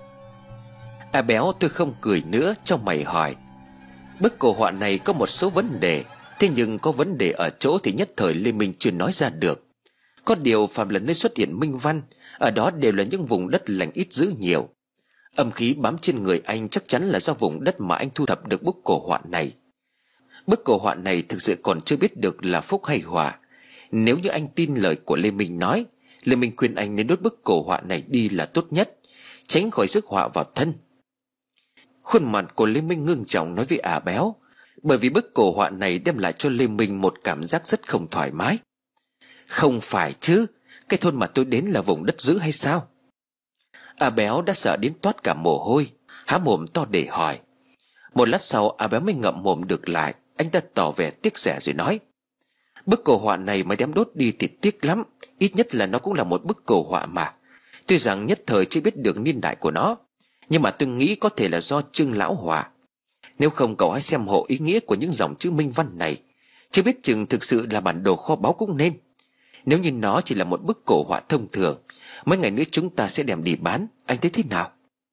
À Béo, tôi không cười nữa, trong mày hỏi. Bức cổ họa này có một số vấn đề, thế nhưng có vấn đề ở chỗ thì nhất thời Lê Minh chưa nói ra được. Có điều phạm lần nơi xuất hiện minh văn, ở đó đều là những vùng đất lành ít dữ nhiều. Âm khí bám trên người anh chắc chắn là do vùng đất mà anh thu thập được bức cổ họa này. Bức cổ họa này thực sự còn chưa biết được là phúc hay họa. Nếu như anh tin lời của Lê Minh nói, Lê Minh khuyên anh nên đốt bức cổ họa này đi là tốt nhất, tránh khỏi rước họa vào thân. Khuôn mặt của Lê Minh ngưng trọng nói với À Béo, bởi vì bức cổ họa này đem lại cho Lê Minh một cảm giác rất không thoải mái. Không phải chứ, cái thôn mà tôi đến là vùng đất dữ hay sao? À Béo đã sợ đến toát cả mồ hôi, há mồm to để hỏi. Một lát sau À Béo mới ngậm mồm được lại. Anh ta tỏ vẻ tiếc rẻ rồi nói, bức cổ họa này mà đem đốt đi thì tiếc lắm. Ít nhất là nó cũng là một bức cổ họa mà. Tuy rằng nhất thời chưa biết được niên đại của nó, nhưng mà tôi nghĩ có thể là do Trương lão họa. Nếu không cậu hãy xem hộ ý nghĩa của những dòng chữ minh văn này, chưa biết chừng thực sự là bản đồ kho báu cũng nên. Nếu như nó chỉ là một bức cổ họa thông thường, mấy ngày nữa chúng ta sẽ đem đi bán, anh thấy thế nào?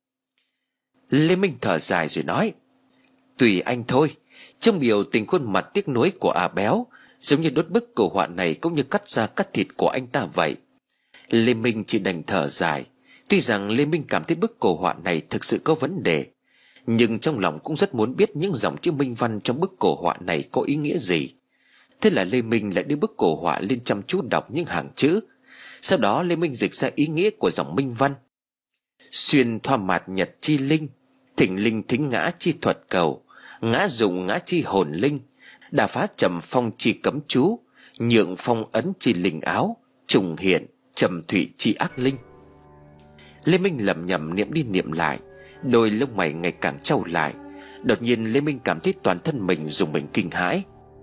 Lê Minh thở dài rồi nói, tùy anh thôi. Trong biểu tình khuôn mặt tiếc nuối của À Béo, giống như đốt bức cổ họa này cũng như cắt da cắt thịt của anh ta vậy. Lê Minh chỉ đành thở dài. Tuy rằng Lê Minh cảm thấy bức cổ họa này thực sự có vấn đề, nhưng trong lòng cũng rất muốn biết những dòng chữ minh văn trong bức cổ họa này có ý nghĩa gì. Thế là Lê Minh lại đưa bức cổ họa lên chăm chú đọc những hàng chữ. Sau đó Lê Minh dịch ra ý nghĩa của dòng minh văn. Xuyên thoa mạt nhật chi linh, thỉnh linh thính ngã chi thuật cầu, ngã dụng ngã chi hồn linh, đà phá trầm phong chi cấm chú, nhượng phong ấn chi linh áo, trùng hiện trầm thủy chi ác linh. Lê Minh lẩm nhẩm niệm đi niệm lại, đôi lông mày ngày càng trao lại. Đột nhiên Lê Minh cảm thấy toàn thân mình rùng mình kinh hãi.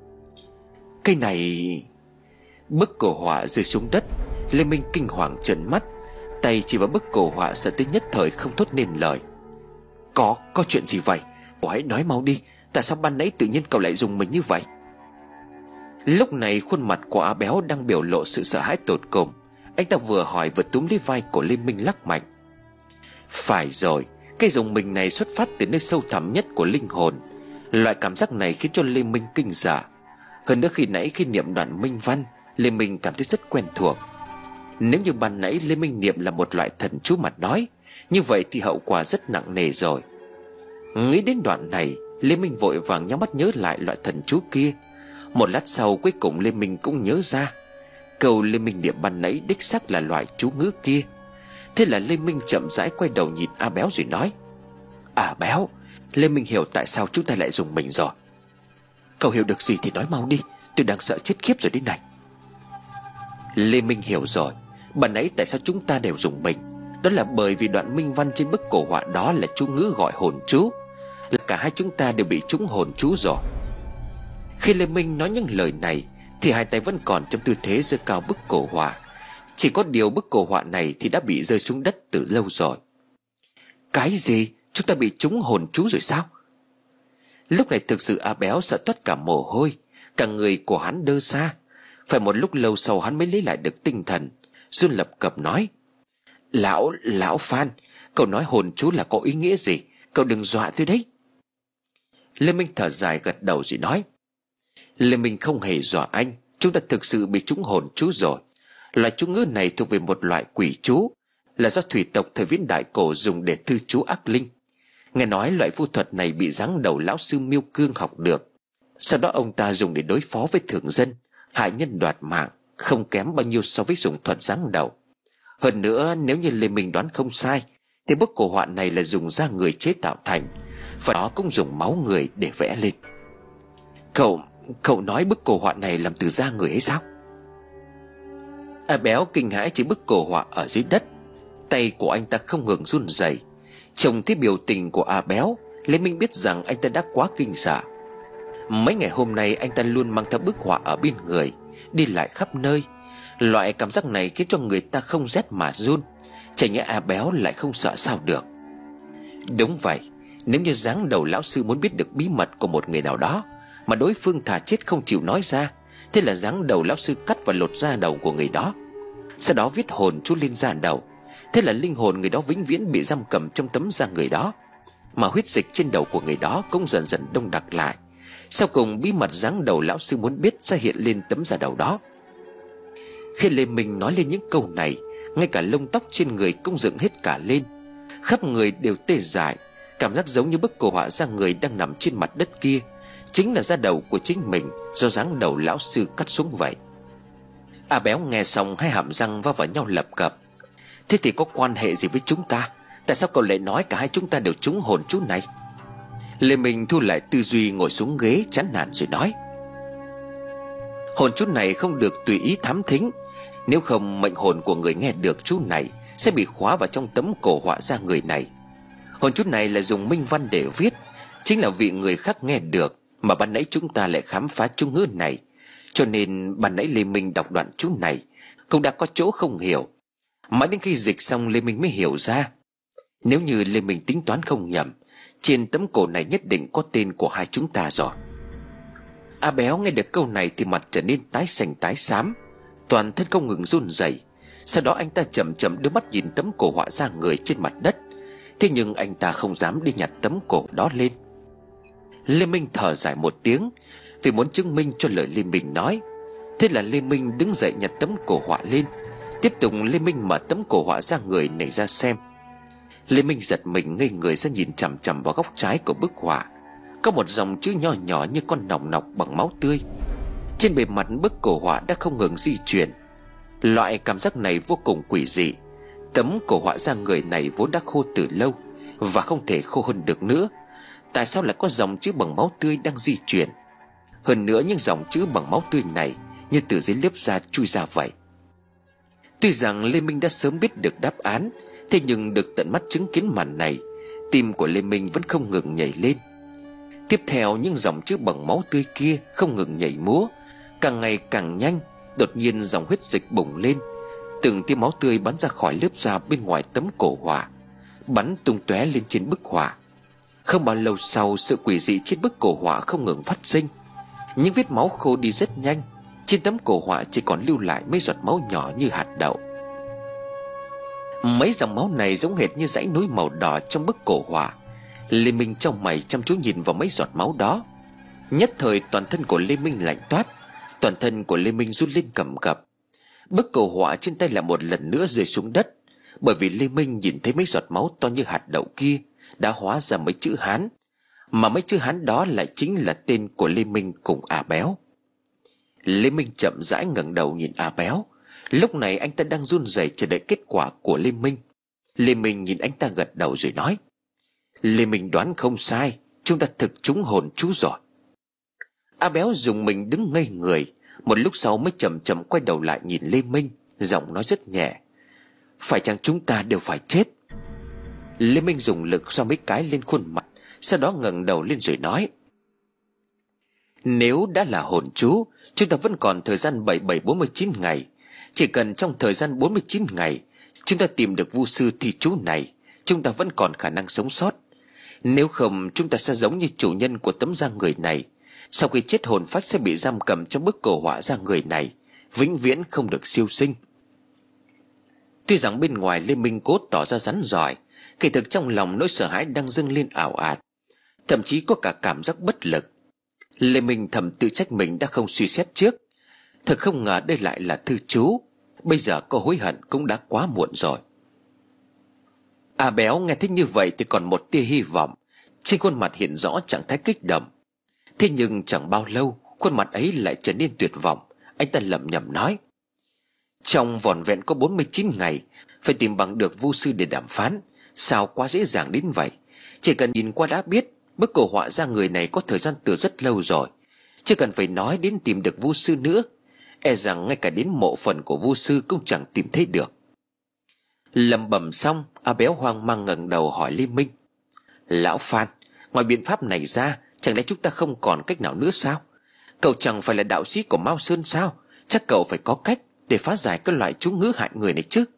Cái này... Bức cổ họa rơi xuống đất. Lê Minh kinh hoàng trợn mắt, tay chỉ vào bức cổ họa, sợ tới nhất thời không thốt nên lời. Có, có chuyện gì vậy? Cậu hãy nói mau đi, tại sao ban nãy tự nhiên cậu lại dùng mình như vậy? Lúc này khuôn mặt của À Béo đang biểu lộ sự sợ hãi tột cùng. Anh ta vừa hỏi vừa túm lấy vai của Lê Minh lắc mạnh. Phải rồi, cái dùng mình này xuất phát từ nơi sâu thẳm nhất của linh hồn. Loại cảm giác này khiến cho Lê Minh kinh sợ. Hơn nữa khi nãy khi niệm đoạn minh văn, Lê Minh cảm thấy rất quen thuộc. Nếu như ban nãy Lê Minh niệm là một loại thần chú mà nói, như vậy thì hậu quả rất nặng nề rồi. Nghĩ đến đoạn này, Lê Minh vội vàng nhắm mắt nhớ lại loại thần chú kia. Một lát sau cuối cùng Lê Minh cũng nhớ ra, câu Lê Minh niệm ban nãy đích xác là loại chú ngữ kia. Thế là Lê Minh chậm rãi quay đầu nhìn À Béo rồi nói, À Béo, Lê Minh hiểu tại sao chúng ta lại dùng mình rồi. Cậu hiểu được gì thì nói mau đi, tôi đang sợ chết khiếp rồi đây này. Lê Minh hiểu rồi. Ban nãy tại sao chúng ta đều dùng mình, đó là bởi vì đoạn minh văn trên bức cổ họa đó là chú ngữ gọi hồn chú. Là cả hai chúng ta đều bị trúng hồn chú rồi. Khi Lê Minh nói những lời này thì hai tay vẫn còn trong tư thế giơ cao bức cổ họa. Chỉ có điều bức cổ họa này thì đã bị rơi xuống đất từ lâu rồi. Cái gì? Chúng ta bị trúng hồn chú rồi sao? Lúc này thực sự A Béo sợ toát cả mồ hôi, cả người của hắn đơ ra. Phải một lúc lâu sau hắn mới lấy lại được tinh thần, run lập cập nói: Lão, lão Phan, cậu nói hồn chú là có ý nghĩa gì? Cậu đừng dọa tôi đấy. Lê Minh thở dài gật đầu rồi nói: Lê Minh không hề dọa anh. Chúng ta thực sự bị trúng hồn chú rồi. Loại chú ngữ này thuộc về một loại quỷ chú, là do thủy tộc thời viễn đại cổ dùng để thư chú ác linh. Nghe nói loại vu thuật này bị giáng đầu lão sư Miêu Cương học được. Sau đó ông ta dùng để đối phó với thường dân, hại nhân đoạt mạng, không kém bao nhiêu so với dùng thuật giáng đầu. Hơn nữa, nếu như Lê Minh đoán không sai, thì bức cổ họa này là dùng da người chế tạo thành, và đó cũng dùng máu người để vẽ lên. Cậu, cậu nói bức cổ họa này làm từ da người hay sao? A Béo kinh hãi chỉ bức cổ họa ở dưới đất. Tay của anh ta không ngừng run rẩy. Trông thấy biểu tình của A Béo, Lê Minh biết rằng anh ta đã quá kinh sợ. Mấy ngày hôm nay anh ta luôn mang theo bức họa ở bên người, đi lại khắp nơi. Loại cảm giác này khiến cho người ta không rét mà run. Chả nhẽ A Béo lại không sợ sao được. Đúng vậy, nếu như giáng đầu lão sư muốn biết được bí mật của một người nào đó mà đối phương thà chết không chịu nói ra, thế là giáng đầu lão sư cắt và lột da đầu của người đó, sau đó viết hồn chú lên da đầu. Thế là linh hồn người đó vĩnh viễn bị giam cầm trong tấm da người đó, mà huyết dịch trên đầu của người đó cũng dần dần đông đặc lại. Sau cùng bí mật giáng đầu lão sư muốn biết sẽ hiện lên tấm da đầu đó. Khi Lê Minh nói lên những câu này, ngay cả lông tóc trên người cũng dựng hết cả lên, khắp người đều tê dại. Cảm giác giống như bức cổ họa da người đang nằm trên mặt đất kia chính là da đầu của chính mình do giáng đầu lão sư cắt xuống vậy. A Béo nghe xong hai hàm răng va vào nhau lập cập. Thế thì có quan hệ gì với chúng ta? Tại sao cậu lại nói cả hai chúng ta đều trúng hồn chú này? Lê Minh thu lại tư duy, ngồi xuống ghế chán nản rồi nói: Hồn chú này không được tùy ý thám thính, nếu không mệnh hồn của người nghe được chú này sẽ bị khóa vào trong tấm cổ họa da người này. Hồn chú này là dùng minh văn để viết, chính là vị người khác nghe được, mà ban nãy chúng ta lại khám phá chú ngữ này. Cho nên ban nãy Lê Minh đọc đoạn chú này cũng đã có chỗ không hiểu. Mãi đến khi dịch xong Lê Minh mới hiểu ra. Nếu như Lê Minh tính toán không nhầm, trên tấm cổ này nhất định có tên của hai chúng ta rồi. A Béo nghe được câu này thì mặt trở nên tái xanh tái xám, toàn thân không ngừng run rẩy. Sau đó anh ta chậm chậm đưa mắt nhìn tấm cổ họa da người trên mặt đất. Thế nhưng anh ta không dám đi nhặt tấm cổ đó lên. Lê Minh thở dài một tiếng, vì muốn chứng minh cho lời Lê Minh nói. Thế là Lê Minh đứng dậy nhặt tấm cổ họa lên. Tiếp tục Lê Minh mở tấm cổ họa da người này ra xem. Lê Minh giật mình ngây người ra, nhìn chằm chằm vào góc trái của bức họa. Có một dòng chữ nho nhỏ như con nòng nọc bằng máu tươi. Trên bề mặt bức cổ họa đã không ngừng di chuyển. Loại cảm giác này vô cùng quỷ dị. Tấm cổ họa da người này vốn đã khô từ lâu và không thể khô hơn được nữa. Tại sao lại có dòng chữ bằng máu tươi đang di chuyển? Hơn nữa những dòng chữ bằng máu tươi này như từ dưới lớp da chui ra vậy. Tuy rằng Lê Minh đã sớm biết được đáp án, thế nhưng được tận mắt chứng kiến màn này, tim của Lê Minh vẫn không ngừng nhảy lên. Tiếp theo những dòng chữ bằng máu tươi kia không ngừng nhảy múa, càng ngày càng nhanh. Đột nhiên dòng huyết dịch bùng lên, từng tia máu tươi bắn ra khỏi lớp da bên ngoài tấm cổ họa, bắn tung tóe lên trên bức họa. Không bao lâu sau, sự quỷ dị trên bức cổ họa không ngừng phát sinh. Những vết máu khô đi rất nhanh. Trên tấm cổ họa chỉ còn lưu lại mấy giọt máu nhỏ như hạt đậu. Mấy dòng máu này giống hệt như dãy núi màu đỏ trong bức cổ họa. Lê Minh trong mày chăm chú nhìn vào mấy giọt máu đó. Nhất thời toàn thân của Lê Minh lạnh toát, toàn thân của Lê Minh run lên cầm cập. Bức cổ họa trên tay là một lần nữa rơi xuống đất, bởi vì Lê Minh nhìn thấy mấy giọt máu to như hạt đậu kia đã hóa ra mấy chữ Hán, mà mấy chữ Hán đó lại chính là tên của Lê Minh cùng A Béo. Lê Minh chậm rãi ngẩng đầu nhìn A Béo. Lúc này anh ta đang run rẩy chờ đợi kết quả của Lê Minh. Lê Minh nhìn anh ta gật đầu rồi nói: Lê Minh đoán không sai, chúng ta thực trúng hồn chú rồi. A Béo dùng mình đứng ngây người, một lúc sau mới chậm chậm quay đầu lại nhìn Lê Minh, giọng nói rất nhẹ: Phải chăng chúng ta đều phải chết? Lê Minh dùng lực xoa mấy cái lên khuôn mặt, sau đó ngẩng đầu lên rồi nói: Nếu đã là hồn chú, chúng ta vẫn còn thời gian bảy bảy bốn mươi chín ngày. Chỉ cần trong thời gian bốn mươi chín ngày chúng ta tìm được vu sư thi chú này, chúng ta vẫn còn khả năng sống sót. Nếu không, chúng ta sẽ giống như chủ nhân của tấm da người này. Sau khi chết, hồn phách sẽ bị giam cầm trong bức cổ họa da người này, vĩnh viễn không được siêu sinh. Tuy rằng bên ngoài Lê Minh cố tỏ ra rắn giỏi, kỳ thực trong lòng nỗi sợ hãi đang dâng lên ảo ạt, thậm chí có cả cảm giác bất lực. Lê Minh thầm tự trách mình đã không suy xét trước. Thật không ngờ đây lại là thư chú. Bây giờ có hối hận cũng đã quá muộn rồi. A Béo nghe thấy như vậy thì còn một tia hy vọng. Trên khuôn mặt hiện rõ trạng thái kích động. Thế nhưng chẳng bao lâu, khuôn mặt ấy lại trở nên tuyệt vọng. Anh ta lẩm nhẩm nói: trong vỏn vẹn có bốn mươi chín ngày, phải tìm bằng được vu sư để đàm phán. Sao quá dễ dàng đến vậy? Chỉ cần nhìn qua đã biết bức cổ họa ra người này có thời gian từ rất lâu rồi. Chưa cần phải nói đến tìm được vu sư nữa. E rằng ngay cả đến mộ phần của vu sư cũng chẳng tìm thấy được. Lẩm bẩm xong, A Béo hoang mang ngẩng đầu hỏi Lê Minh: lão Phan, ngoài biện pháp này ra, chẳng lẽ chúng ta không còn cách nào nữa sao? Cậu chẳng phải là đạo sĩ của Mao Sơn sao? Chắc cậu phải có cách để phá giải cái loại chú ngữ hại người này chứ.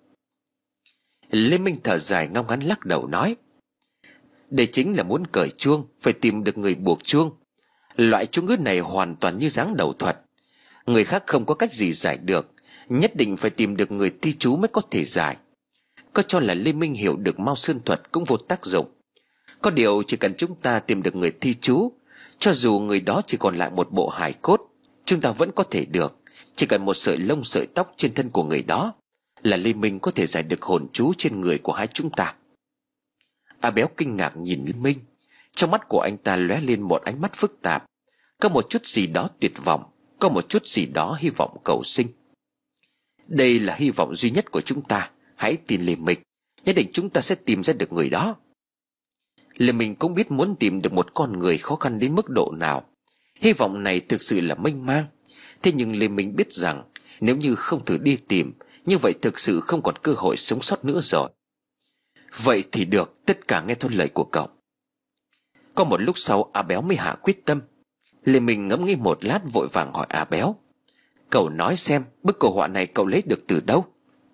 Lê Minh thở dài ngao ngán lắc đầu nói: đây chính là muốn cởi chuông, phải tìm được người buộc chuông. Loại chú ngữ này hoàn toàn như dáng đầu thuật, người khác không có cách gì giải được, nhất định phải tìm được người thi chú mới có thể giải. Có cho là Lê Minh hiểu được Mao Sơn thuật cũng vô tác dụng. Có điều chỉ cần chúng ta tìm được người thi chú, cho dù người đó chỉ còn lại một bộ hài cốt, chúng ta vẫn có thể được. Chỉ cần một sợi lông sợi tóc trên thân của người đó là Lê Minh có thể giải được hồn chú trên người của hai chúng ta. A Béo kinh ngạc nhìn Lê Minh. Trong mắt của anh ta lóe lên một ánh mắt phức tạp, có một chút gì đó tuyệt vọng, có một chút gì đó hy vọng cầu sinh. Đây là hy vọng duy nhất của chúng ta. Hãy tin Lê Minh, nhất định chúng ta sẽ tìm ra được người đó. Lê Minh cũng biết muốn tìm được một con người khó khăn đến mức độ nào. Hy vọng này thực sự là mênh mang. Thế nhưng Lê Minh biết rằng nếu như không thử đi tìm, như vậy thực sự không còn cơ hội sống sót nữa rồi. Vậy thì được, tất cả nghe theo lời của cậu. Có một lúc sau, A Béo mới hạ quyết tâm. Lê Minh ngẫm nghĩ một lát vội vàng hỏi A Béo: cậu nói xem, bức cổ họa này cậu lấy được từ đâu?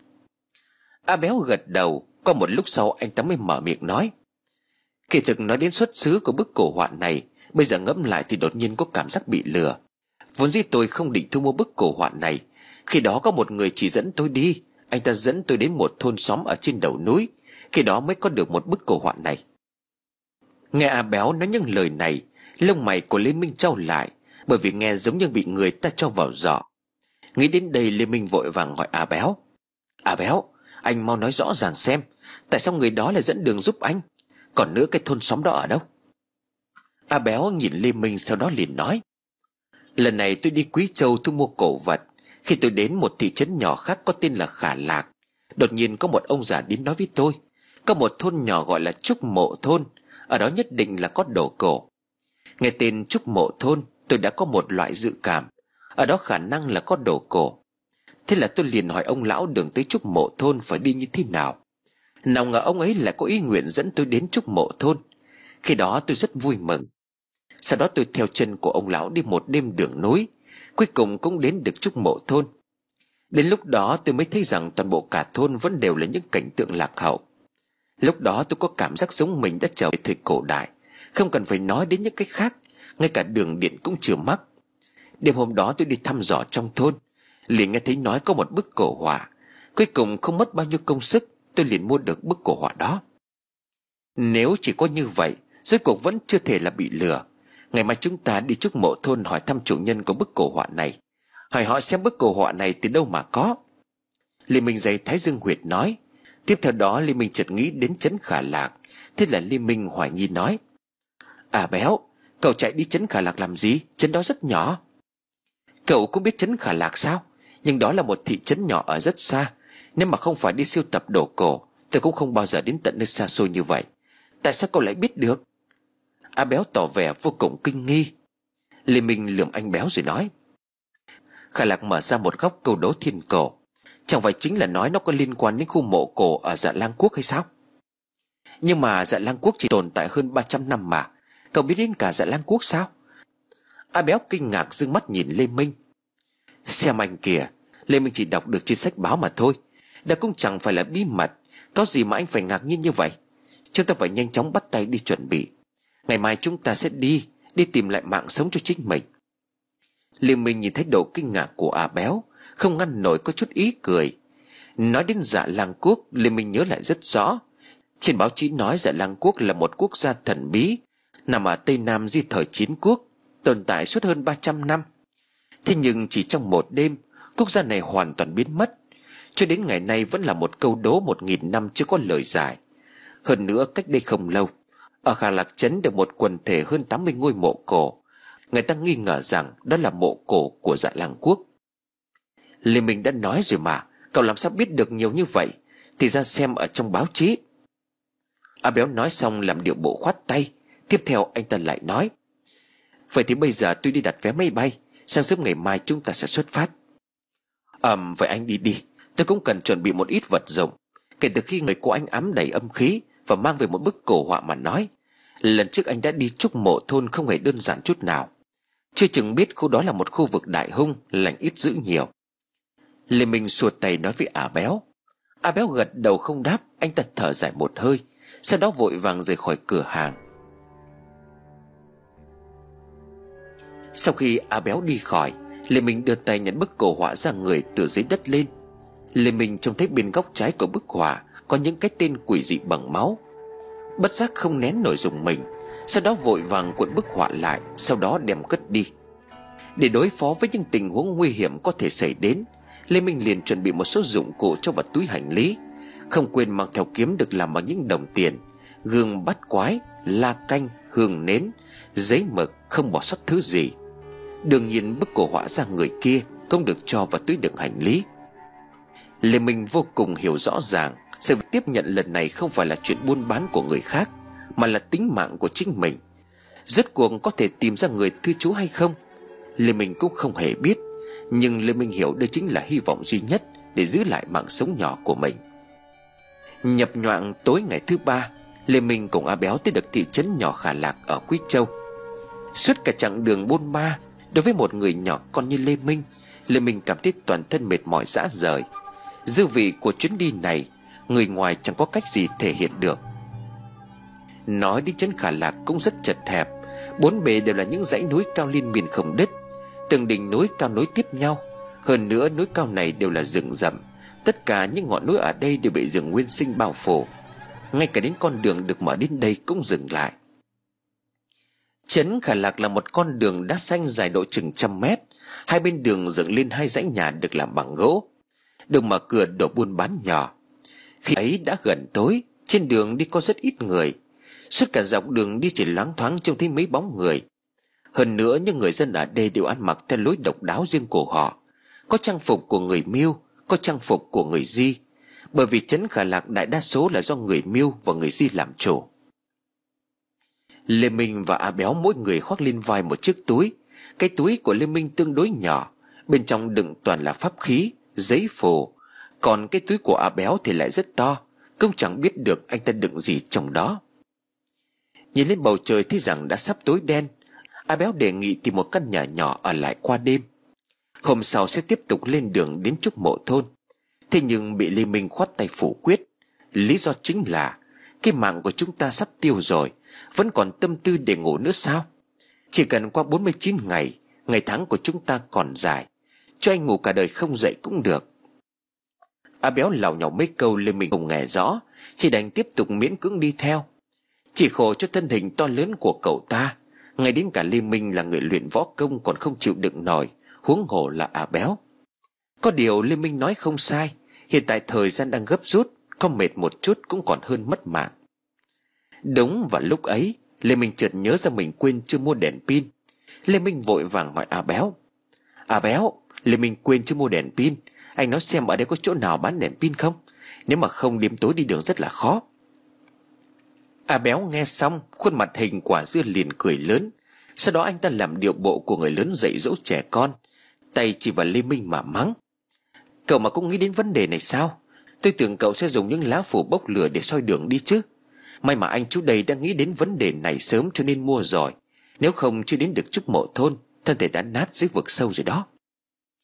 A Béo gật đầu. Có một lúc sau anh ta mới mở miệng nói: kỳ thực nói đến xuất xứ của bức cổ họa này, bây giờ ngẫm lại thì đột nhiên có cảm giác bị lừa. Vốn dĩ tôi không định thu mua bức cổ họa này. Khi đó có một người chỉ dẫn tôi đi. Anh ta dẫn tôi đến một thôn xóm ở trên đầu núi. Khi đó mới có được một bức cổ họa này. Nghe A Béo nói những lời này, lông mày của Lê Minh chau lại, bởi vì nghe giống như bị người ta cho vào giỏ. Nghĩ đến đây, Lê Minh vội vàng gọi A Béo: A Béo, anh mau nói rõ ràng xem, tại sao người đó lại dẫn đường giúp anh? Còn nữa, cái thôn xóm đó ở đâu? A Béo nhìn Lê Minh, sau đó liền nói: lần này tôi đi Quý Châu thu mua cổ vật. Khi tôi đến một thị trấn nhỏ khác có tên là Khả Lạc, đột nhiên có một ông già đến nói với tôi: có một thôn nhỏ gọi là Trúc Mộ Thôn, ở đó nhất định là có đồ cổ. Nghe tên Trúc Mộ Thôn, tôi đã có một loại dự cảm, ở đó khả năng là có đồ cổ. Thế là tôi liền hỏi ông lão đường tới Trúc Mộ Thôn phải đi như thế nào. Nào ngờ ông ấy lại có ý nguyện dẫn tôi đến Trúc Mộ Thôn. Khi đó tôi rất vui mừng. Sau đó tôi theo chân của ông lão đi một đêm đường núi, cuối cùng cũng đến được Trúc Mộ Thôn. Đến lúc đó tôi mới thấy rằng toàn bộ cả thôn vẫn đều là những cảnh tượng lạc hậu. Lúc đó tôi có cảm giác giống mình đã trở về thời cổ đại. Không cần phải nói đến những cái khác, ngay cả đường điện cũng chưa mắc. Đêm hôm đó tôi đi thăm dò trong thôn, liền nghe thấy nói có một bức cổ họa. Cuối cùng không mất bao nhiêu công sức, tôi liền mua được bức cổ họa đó. Nếu chỉ có như vậy, rốt cuộc vẫn chưa thể là bị lừa. Ngày mai chúng ta đi Trúc Mộ Thôn hỏi thăm chủ nhân của bức cổ họa này, hỏi họ xem bức cổ họa này từ đâu mà có. Lê Minh dày thái dương huyệt nói. Tiếp theo đó Lê Minh chợt nghĩ đến trấn Khả Lạc. Thế là Lê Minh hoài nghi nói: À Béo, cậu chạy đi trấn Khả Lạc làm gì? Trấn đó rất nhỏ. Cậu cũng biết trấn Khả Lạc sao? Nhưng đó là một thị trấn nhỏ ở rất xa. Nếu mà không phải đi sưu tập đồ cổ, tôi cũng không bao giờ đến tận nơi xa xôi như vậy. Tại sao cậu lại biết được? A Béo tỏ vẻ vô cùng kinh nghi. Lê Minh lườm anh Béo rồi nói: Khả Lạc mở ra một góc câu đố thiên cổ. Chẳng phải chính là nói nó có liên quan đến khu mộ cổ ở Dạ Lang Quốc hay sao? Nhưng mà Dạ Lang Quốc chỉ tồn tại hơn ba trăm năm mà. Cậu biết đến cả Dạ Lang Quốc sao? A Béo kinh ngạc dương mắt nhìn Lê Minh. Xem anh kìa, Lê Minh chỉ đọc được trên sách báo mà thôi. Đó cũng chẳng phải là bí mật. Có gì mà anh phải ngạc nhiên như vậy? Chúng ta phải nhanh chóng bắt tay đi chuẩn bị. Ngày mai chúng ta sẽ đi Đi tìm lại mạng sống cho chính mình. Lê Minh nhìn thấy độ kinh ngạc của A Béo, không ngăn nổi có chút ý cười. Nói đến Dạ Lang Quốc, Lê Minh nhớ lại rất rõ. Trên báo chí nói Dạ Lang Quốc là một quốc gia thần bí, nằm ở Tây Nam di thời Chiến Quốc, tồn tại suốt hơn ba trăm năm. Thế nhưng chỉ trong một đêm, quốc gia này hoàn toàn biến mất. Cho đến ngày nay vẫn là một câu đố một nghìn năm chưa có lời giải. Hơn nữa, cách đây không lâu, ở Khả Lạc Trấn được một quần thể hơn tám mươi ngôi mộ cổ. Người ta nghi ngờ rằng đó là mộ cổ của Dạ Lang Quốc. Lê Minh đã nói rồi mà, cậu làm sao biết được nhiều như vậy? Thì ra xem ở trong báo chí. A Béo nói xong làm điệu bộ khoát tay. Tiếp theo anh ta lại nói: Vậy thì bây giờ tôi đi đặt vé máy bay, sáng sớm ngày mai chúng ta sẽ xuất phát. Ờm vậy anh đi đi. Tôi cũng cần chuẩn bị một ít vật dụng. Kể từ khi người cô anh ám đầy âm khí và mang về một bức cổ họa mà nói, lần trước anh đã đi trúc mộ thôn không hề đơn giản chút nào. Chưa chừng biết khu đó là một khu vực đại hung, lành ít dữ nhiều. Lê Minh xuột tay nói với A Béo. A Béo gật đầu không đáp. Anh ta thở dài một hơi, sau đó vội vàng rời khỏi cửa hàng. Sau khi A Béo đi khỏi, Lê Minh đưa tay nhận bức cổ họa ra người từ dưới đất lên. Lê Minh trông thấy bên góc trái của bức họa có những cái tên quỷ dị bằng máu. Bất giác không nén nổi dùng mình, sau đó vội vàng cuộn bức họa lại, sau đó đem cất đi. Để đối phó với những tình huống nguy hiểm có thể xảy đến, Lê Minh liền chuẩn bị một số dụng cụ cho vào túi hành lý, không quên mang theo kiếm được làm bằng những đồng tiền, gương bát quái, la canh, hương nến, giấy mực, không bỏ sót thứ gì. Đương nhiên bức cổ họa ra người kia cũng được cho vào túi đựng hành lý. Lê Minh vô cùng hiểu rõ ràng sự tiếp nhận lần này không phải là chuyện buôn bán của người khác, mà là tính mạng của chính mình. Rốt cuộc có thể tìm ra người thư trú hay không, Lê Minh cũng không hề biết. Nhưng Lê Minh hiểu đây chính là hy vọng duy nhất để giữ lại mạng sống nhỏ của mình. Nhập nhoạng tối ngày thứ ba, Lê Minh cùng A Béo tới được thị trấn nhỏ Khả Lạc ở Quý Châu. Suốt cả chặng đường bôn ba, đối với một người nhỏ con như Lê Minh, Lê Minh cảm thấy toàn thân mệt mỏi rã rời. Dư vị của chuyến đi này, người ngoài chẳng có cách gì thể hiện được. Nói đến trấn Khả Lạc cũng rất chật hẹp, bốn bề đều là những dãy núi cao liên miên không đứt, từng đỉnh núi cao nối tiếp nhau. Hơn nữa núi cao này đều là rừng rậm, tất cả những ngọn núi ở đây đều bị rừng nguyên sinh bao phủ. Ngay cả đến con đường được mở đến đây cũng dừng lại. Trấn Khả Lạc là một con đường đá xanh dài độ chừng trăm mét. Hai bên đường dựng lên hai dãy nhà được làm bằng gỗ, đường mở cửa đổ buôn bán nhỏ. Khi ấy đã gần tối, trên đường đi có rất ít người. Suốt cả dọc đường đi chỉ loáng thoáng trông thấy mấy bóng người. Hơn nữa những người dân ở đây đều ăn mặc theo lối độc đáo riêng của họ. Có trang phục của người Miêu, có trang phục của người Di. Bởi vì trấn Khả Lạc đại đa số là do người Miêu và người Di làm chủ. Lê Minh và A Béo mỗi người khoác lên vai một chiếc túi. Cái túi của Lê Minh tương đối nhỏ, bên trong đựng toàn là pháp khí, giấy phù. Còn cái túi của A Béo thì lại rất to, cũng chẳng biết được anh ta đựng gì trong đó. Nhìn lên bầu trời thấy rằng đã sắp tối đen, A Béo đề nghị tìm một căn nhà nhỏ ở lại qua đêm. Hôm sau sẽ tiếp tục lên đường đến trúc mộ thôn. Thế nhưng bị Lê Minh khoát tay phủ quyết. Lý do chính là cái mạng của chúng ta sắp tiêu rồi, vẫn còn tâm tư để ngủ nữa sao? Chỉ cần qua bốn mươi chín ngày, ngày tháng của chúng ta còn dài, cho anh ngủ cả đời không dậy cũng được. A Béo lảo nhảo mấy câu Lê Minh không nghe rõ, chỉ đành tiếp tục miễn cưỡng đi theo. Chỉ khổ cho thân hình to lớn của cậu ta, ngay đến cả Lê Minh là người luyện võ công còn không chịu đựng nổi, huống hồ là A Béo. Có điều Lê Minh nói không sai, hiện tại thời gian đang gấp rút, có mệt một chút cũng còn hơn mất mạng. Đúng vào lúc ấy, Lê Minh chợt nhớ ra mình quên chưa mua đèn pin. Lê Minh vội vàng hỏi A Béo. A Béo, Lê Minh quên chưa mua đèn pin, anh nói xem ở đây có chỗ nào bán đèn pin không? Nếu mà không đêm tối đi đường rất là khó. A Béo nghe xong, khuôn mặt hình quả dưa liền cười lớn. Sau đó anh ta làm điệu bộ của người lớn dạy dỗ trẻ con, tay chỉ vào Lê Minh mà mắng. Cậu mà cũng nghĩ đến vấn đề này sao? Tôi tưởng cậu sẽ dùng những lá phủ bốc lửa để soi đường đi chứ. May mà anh chú đây đã nghĩ đến vấn đề này sớm cho nên mua rồi. Nếu không chưa đến được trúc mộ thôn, thân thể đã nát dưới vực sâu rồi đó.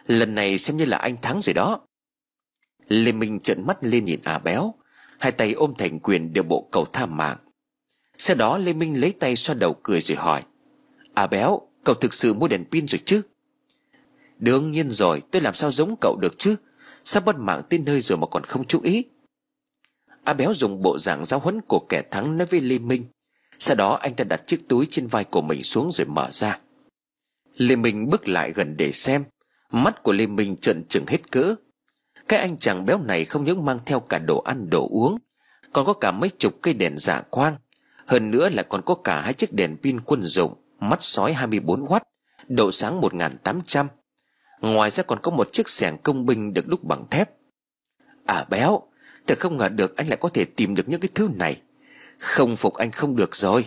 Lần này xem như là anh thắng rồi đó. Lê Minh trợn mắt lên nhìn A Béo, hai tay ôm thành quyền điều bộ cầu tha mạng. Sau đó Lê Minh lấy tay xoa đầu cười rồi hỏi: A Béo, cậu thực sự mua đèn pin rồi chứ? Đương nhiên rồi, tôi làm sao giống cậu được chứ? Sắp mất mạng tới nơi rồi mà còn không chú ý. A Béo dùng bộ dạng giáo huấn của kẻ thắng nói với Lê Minh. Sau đó anh ta đặt chiếc túi trên vai của mình xuống rồi mở ra. Lê Minh bước lại gần để xem. Mắt của Lê Minh trợn trừng hết cỡ. Cái anh chàng béo này không những mang theo cả đồ ăn đồ uống, còn có cả mấy chục cây đèn dạ quang. Hơn nữa là còn có cả hai chiếc đèn pin quân dụng, mắt sói hai mươi bốn oát, độ sáng một nghìn tám trăm. Ngoài ra còn có một chiếc xẻng công binh được đúc bằng thép. À Béo, thật không ngờ được anh lại có thể tìm được những cái thứ này. Không phục anh không được rồi.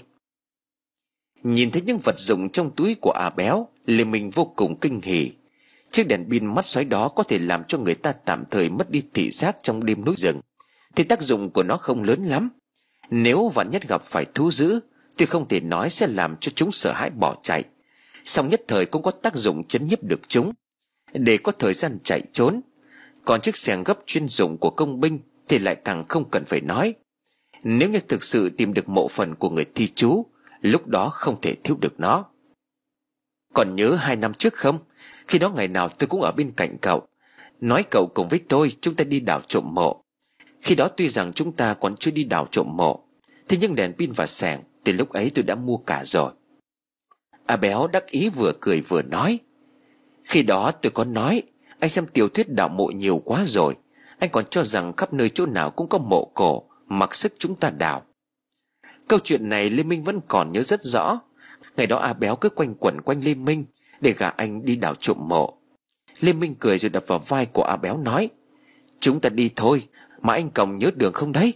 Nhìn thấy những vật dụng trong túi của A Béo, Lê Minh vô cùng kinh hỉ. Chiếc đèn pin mắt sói đó có thể làm cho người ta tạm thời mất đi thị giác trong đêm núi rừng, thì tác dụng của nó không lớn lắm. Nếu vạn nhất gặp phải thú dữ thì không thể nói sẽ làm cho chúng sợ hãi bỏ chạy, song nhất thời cũng có tác dụng chấn nhiếp được chúng để có thời gian chạy trốn. Còn chiếc xẻng gấp chuyên dụng của công binh thì lại càng không cần phải nói. Nếu như thực sự tìm được mộ phần của người thi chú, lúc đó không thể thiếu được nó. Còn nhớ hai năm trước không? Khi đó ngày nào tôi cũng ở bên cạnh cậu, nói cậu cùng với tôi chúng ta đi đào trộm mộ. Khi đó tuy rằng chúng ta còn chưa đi đào trộm mộ, thế nhưng đèn pin và xẻng thì lúc ấy tôi đã mua cả rồi. A Béo đắc ý vừa cười vừa nói: Khi đó tôi có nói anh xem tiểu thuyết đào mộ nhiều quá rồi, anh còn cho rằng khắp nơi chỗ nào cũng có mộ cổ, mặc sức chúng ta đào. Câu chuyện này Lê Minh vẫn còn nhớ rất rõ. Ngày đó A Béo cứ quanh quẩn quanh Lê Minh để gả anh đi đào trộm mộ. Lê Minh cười rồi đập vào vai của A Béo nói: Chúng ta đi thôi, mà anh Còng nhớ đường không đấy?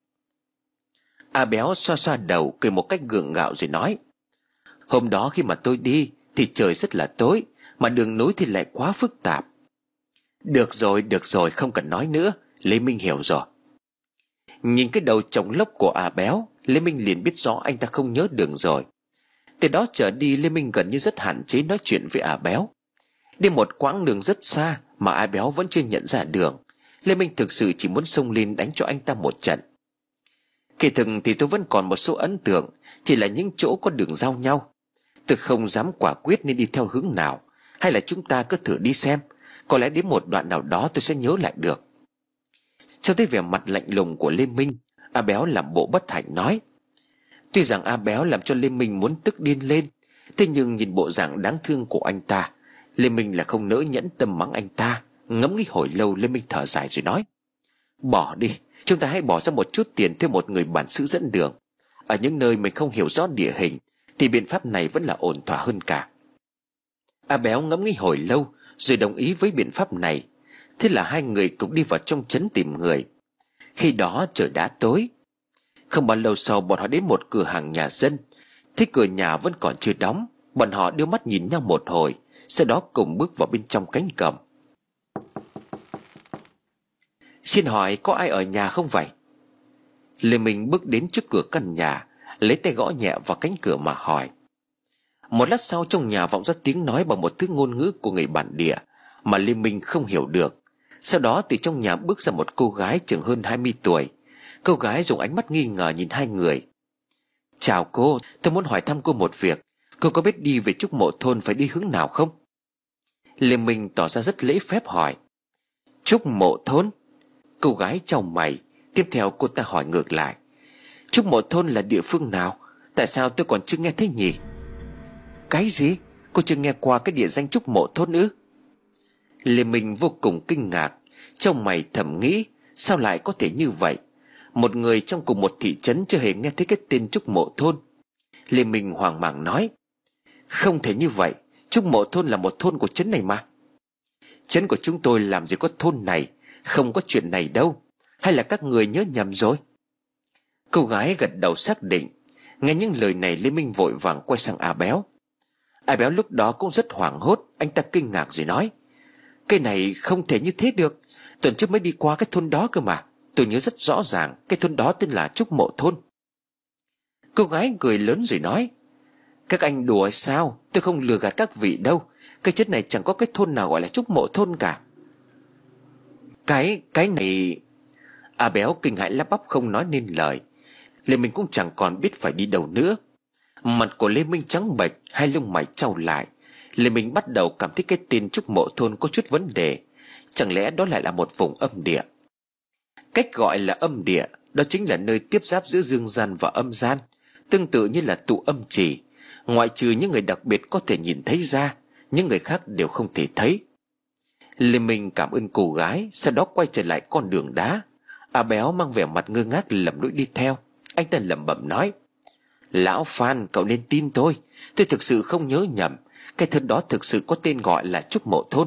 A Béo xoa xoa đầu cười một cách gượng gạo rồi nói: Hôm đó khi mà tôi đi thì trời rất là tối, mà đường núi thì lại quá phức tạp. Được rồi, được rồi, không cần nói nữa, Lê Minh hiểu rồi. Nhìn cái đầu trống lốc của A Béo, Lê Minh liền biết rõ anh ta không nhớ đường rồi. Từ đó trở đi Lê Minh gần như rất hạn chế nói chuyện với A Béo. Đi một quãng đường rất xa mà A Béo vẫn chưa nhận ra đường, Lê Minh thực sự chỉ muốn xông lên đánh cho anh ta một trận. Kỳ thực thì tôi vẫn còn một số ấn tượng, chỉ là những chỗ có đường giao nhau. Tôi không dám quả quyết nên đi theo hướng nào, hay là chúng ta cứ thử đi xem, có lẽ đến một đoạn nào đó tôi sẽ nhớ lại được. Trong thấy vẻ mặt lạnh lùng của Lê Minh, A Béo làm bộ bất hạnh nói. Tuy rằng A Béo làm cho Lê Minh muốn tức điên lên, thế nhưng nhìn bộ dạng đáng thương của anh ta, Lê Minh là không nỡ nhẫn tâm mắng anh ta. Ngẫm nghĩ hồi lâu, Lê Minh thở dài rồi nói: Bỏ đi, chúng ta hãy bỏ ra một chút tiền thuê một người bản xứ dẫn đường. Ở những nơi mình không hiểu rõ địa hình thì biện pháp này vẫn là ổn thỏa hơn cả. A Béo ngẫm nghĩ hồi lâu rồi đồng ý với biện pháp này. Thế là hai người cùng đi vào trong trấn tìm người. Khi đó trời đã tối. Không bao lâu sau bọn họ đến một cửa hàng nhà dân. Thế cửa nhà vẫn còn chưa đóng. Bọn họ đưa mắt nhìn nhau một hồi, sau đó cùng bước vào bên trong cánh cổng. Xin hỏi có ai ở nhà không vậy? Lê Minh bước đến trước cửa căn nhà, lấy tay gõ nhẹ vào cánh cửa mà hỏi. Một lát sau trong nhà vọng ra tiếng nói bằng một thứ ngôn ngữ của người bản địa mà Lê Minh không hiểu được. Sau đó từ trong nhà bước ra một cô gái chừng hơn hai mươi tuổi. Cô gái dùng ánh mắt nghi ngờ nhìn hai người. Chào cô, tôi muốn hỏi thăm cô một việc. Cô có biết đi về Trúc Mộ Thôn phải đi hướng nào không? Lê Minh tỏ ra rất lễ phép hỏi. Trúc Mộ Thôn? Cô gái chau mày. Tiếp theo cô ta hỏi ngược lại. Trúc Mộ Thôn là địa phương nào? Tại sao tôi còn chưa nghe thấy nhỉ? Cái gì? Cô chưa nghe qua cái địa danh Trúc Mộ Thôn ư? Lê Minh vô cùng kinh ngạc. Trong mày thầm nghĩ, sao lại có thể như vậy? Một người trong cùng một thị trấn chưa hề nghe thấy cái tên Trúc Mộ Thôn. Lê Minh hoang mang nói. Không thể như vậy, Trúc Mộ Thôn là một thôn của trấn này mà. Trấn của chúng tôi làm gì có thôn này, không có chuyện này đâu. Hay là các người nhớ nhầm rồi? Cô gái gật đầu xác định. Nghe những lời này Lê Minh vội vàng quay sang A Béo. A Béo lúc đó cũng rất hoảng hốt. Anh ta kinh ngạc rồi nói. Cái này không thể như thế được. Tuần trước mới đi qua cái thôn đó cơ mà. Tôi nhớ rất rõ ràng cái thôn đó tên là Trúc Mộ Thôn. Cô gái cười lớn rồi nói. Các anh đùa sao? Tôi không lừa gạt các vị đâu. Cái chất này chẳng có cái thôn nào gọi là Trúc Mộ thôn cả. Cái, cái này... A Béo kinh hãi lắp bắp không nói nên lời. Lê Minh cũng chẳng còn biết phải đi đâu nữa. Mặt của Lê Minh trắng bệch, hai lông mày trao lại. Lê Minh bắt đầu cảm thấy cái tên Trúc Mộ thôn có chút vấn đề. Chẳng lẽ đó lại là một vùng âm địa? Cách gọi là âm địa, đó chính là nơi tiếp giáp giữa dương gian và âm gian, tương tự như là tụ âm trì. Ngoại trừ những người đặc biệt có thể nhìn thấy ra, những người khác đều không thể thấy. Lê Minh cảm ơn cô gái, sau đó quay trở lại con đường đá. A Béo mang vẻ mặt ngơ ngác lầm lũi đi theo. Anh ta lẩm bẩm nói: Lão Phan, cậu nên tin tôi. Tôi thực sự không nhớ nhầm. Cái thôn đó thực sự có tên gọi là Trúc Mộ thôn.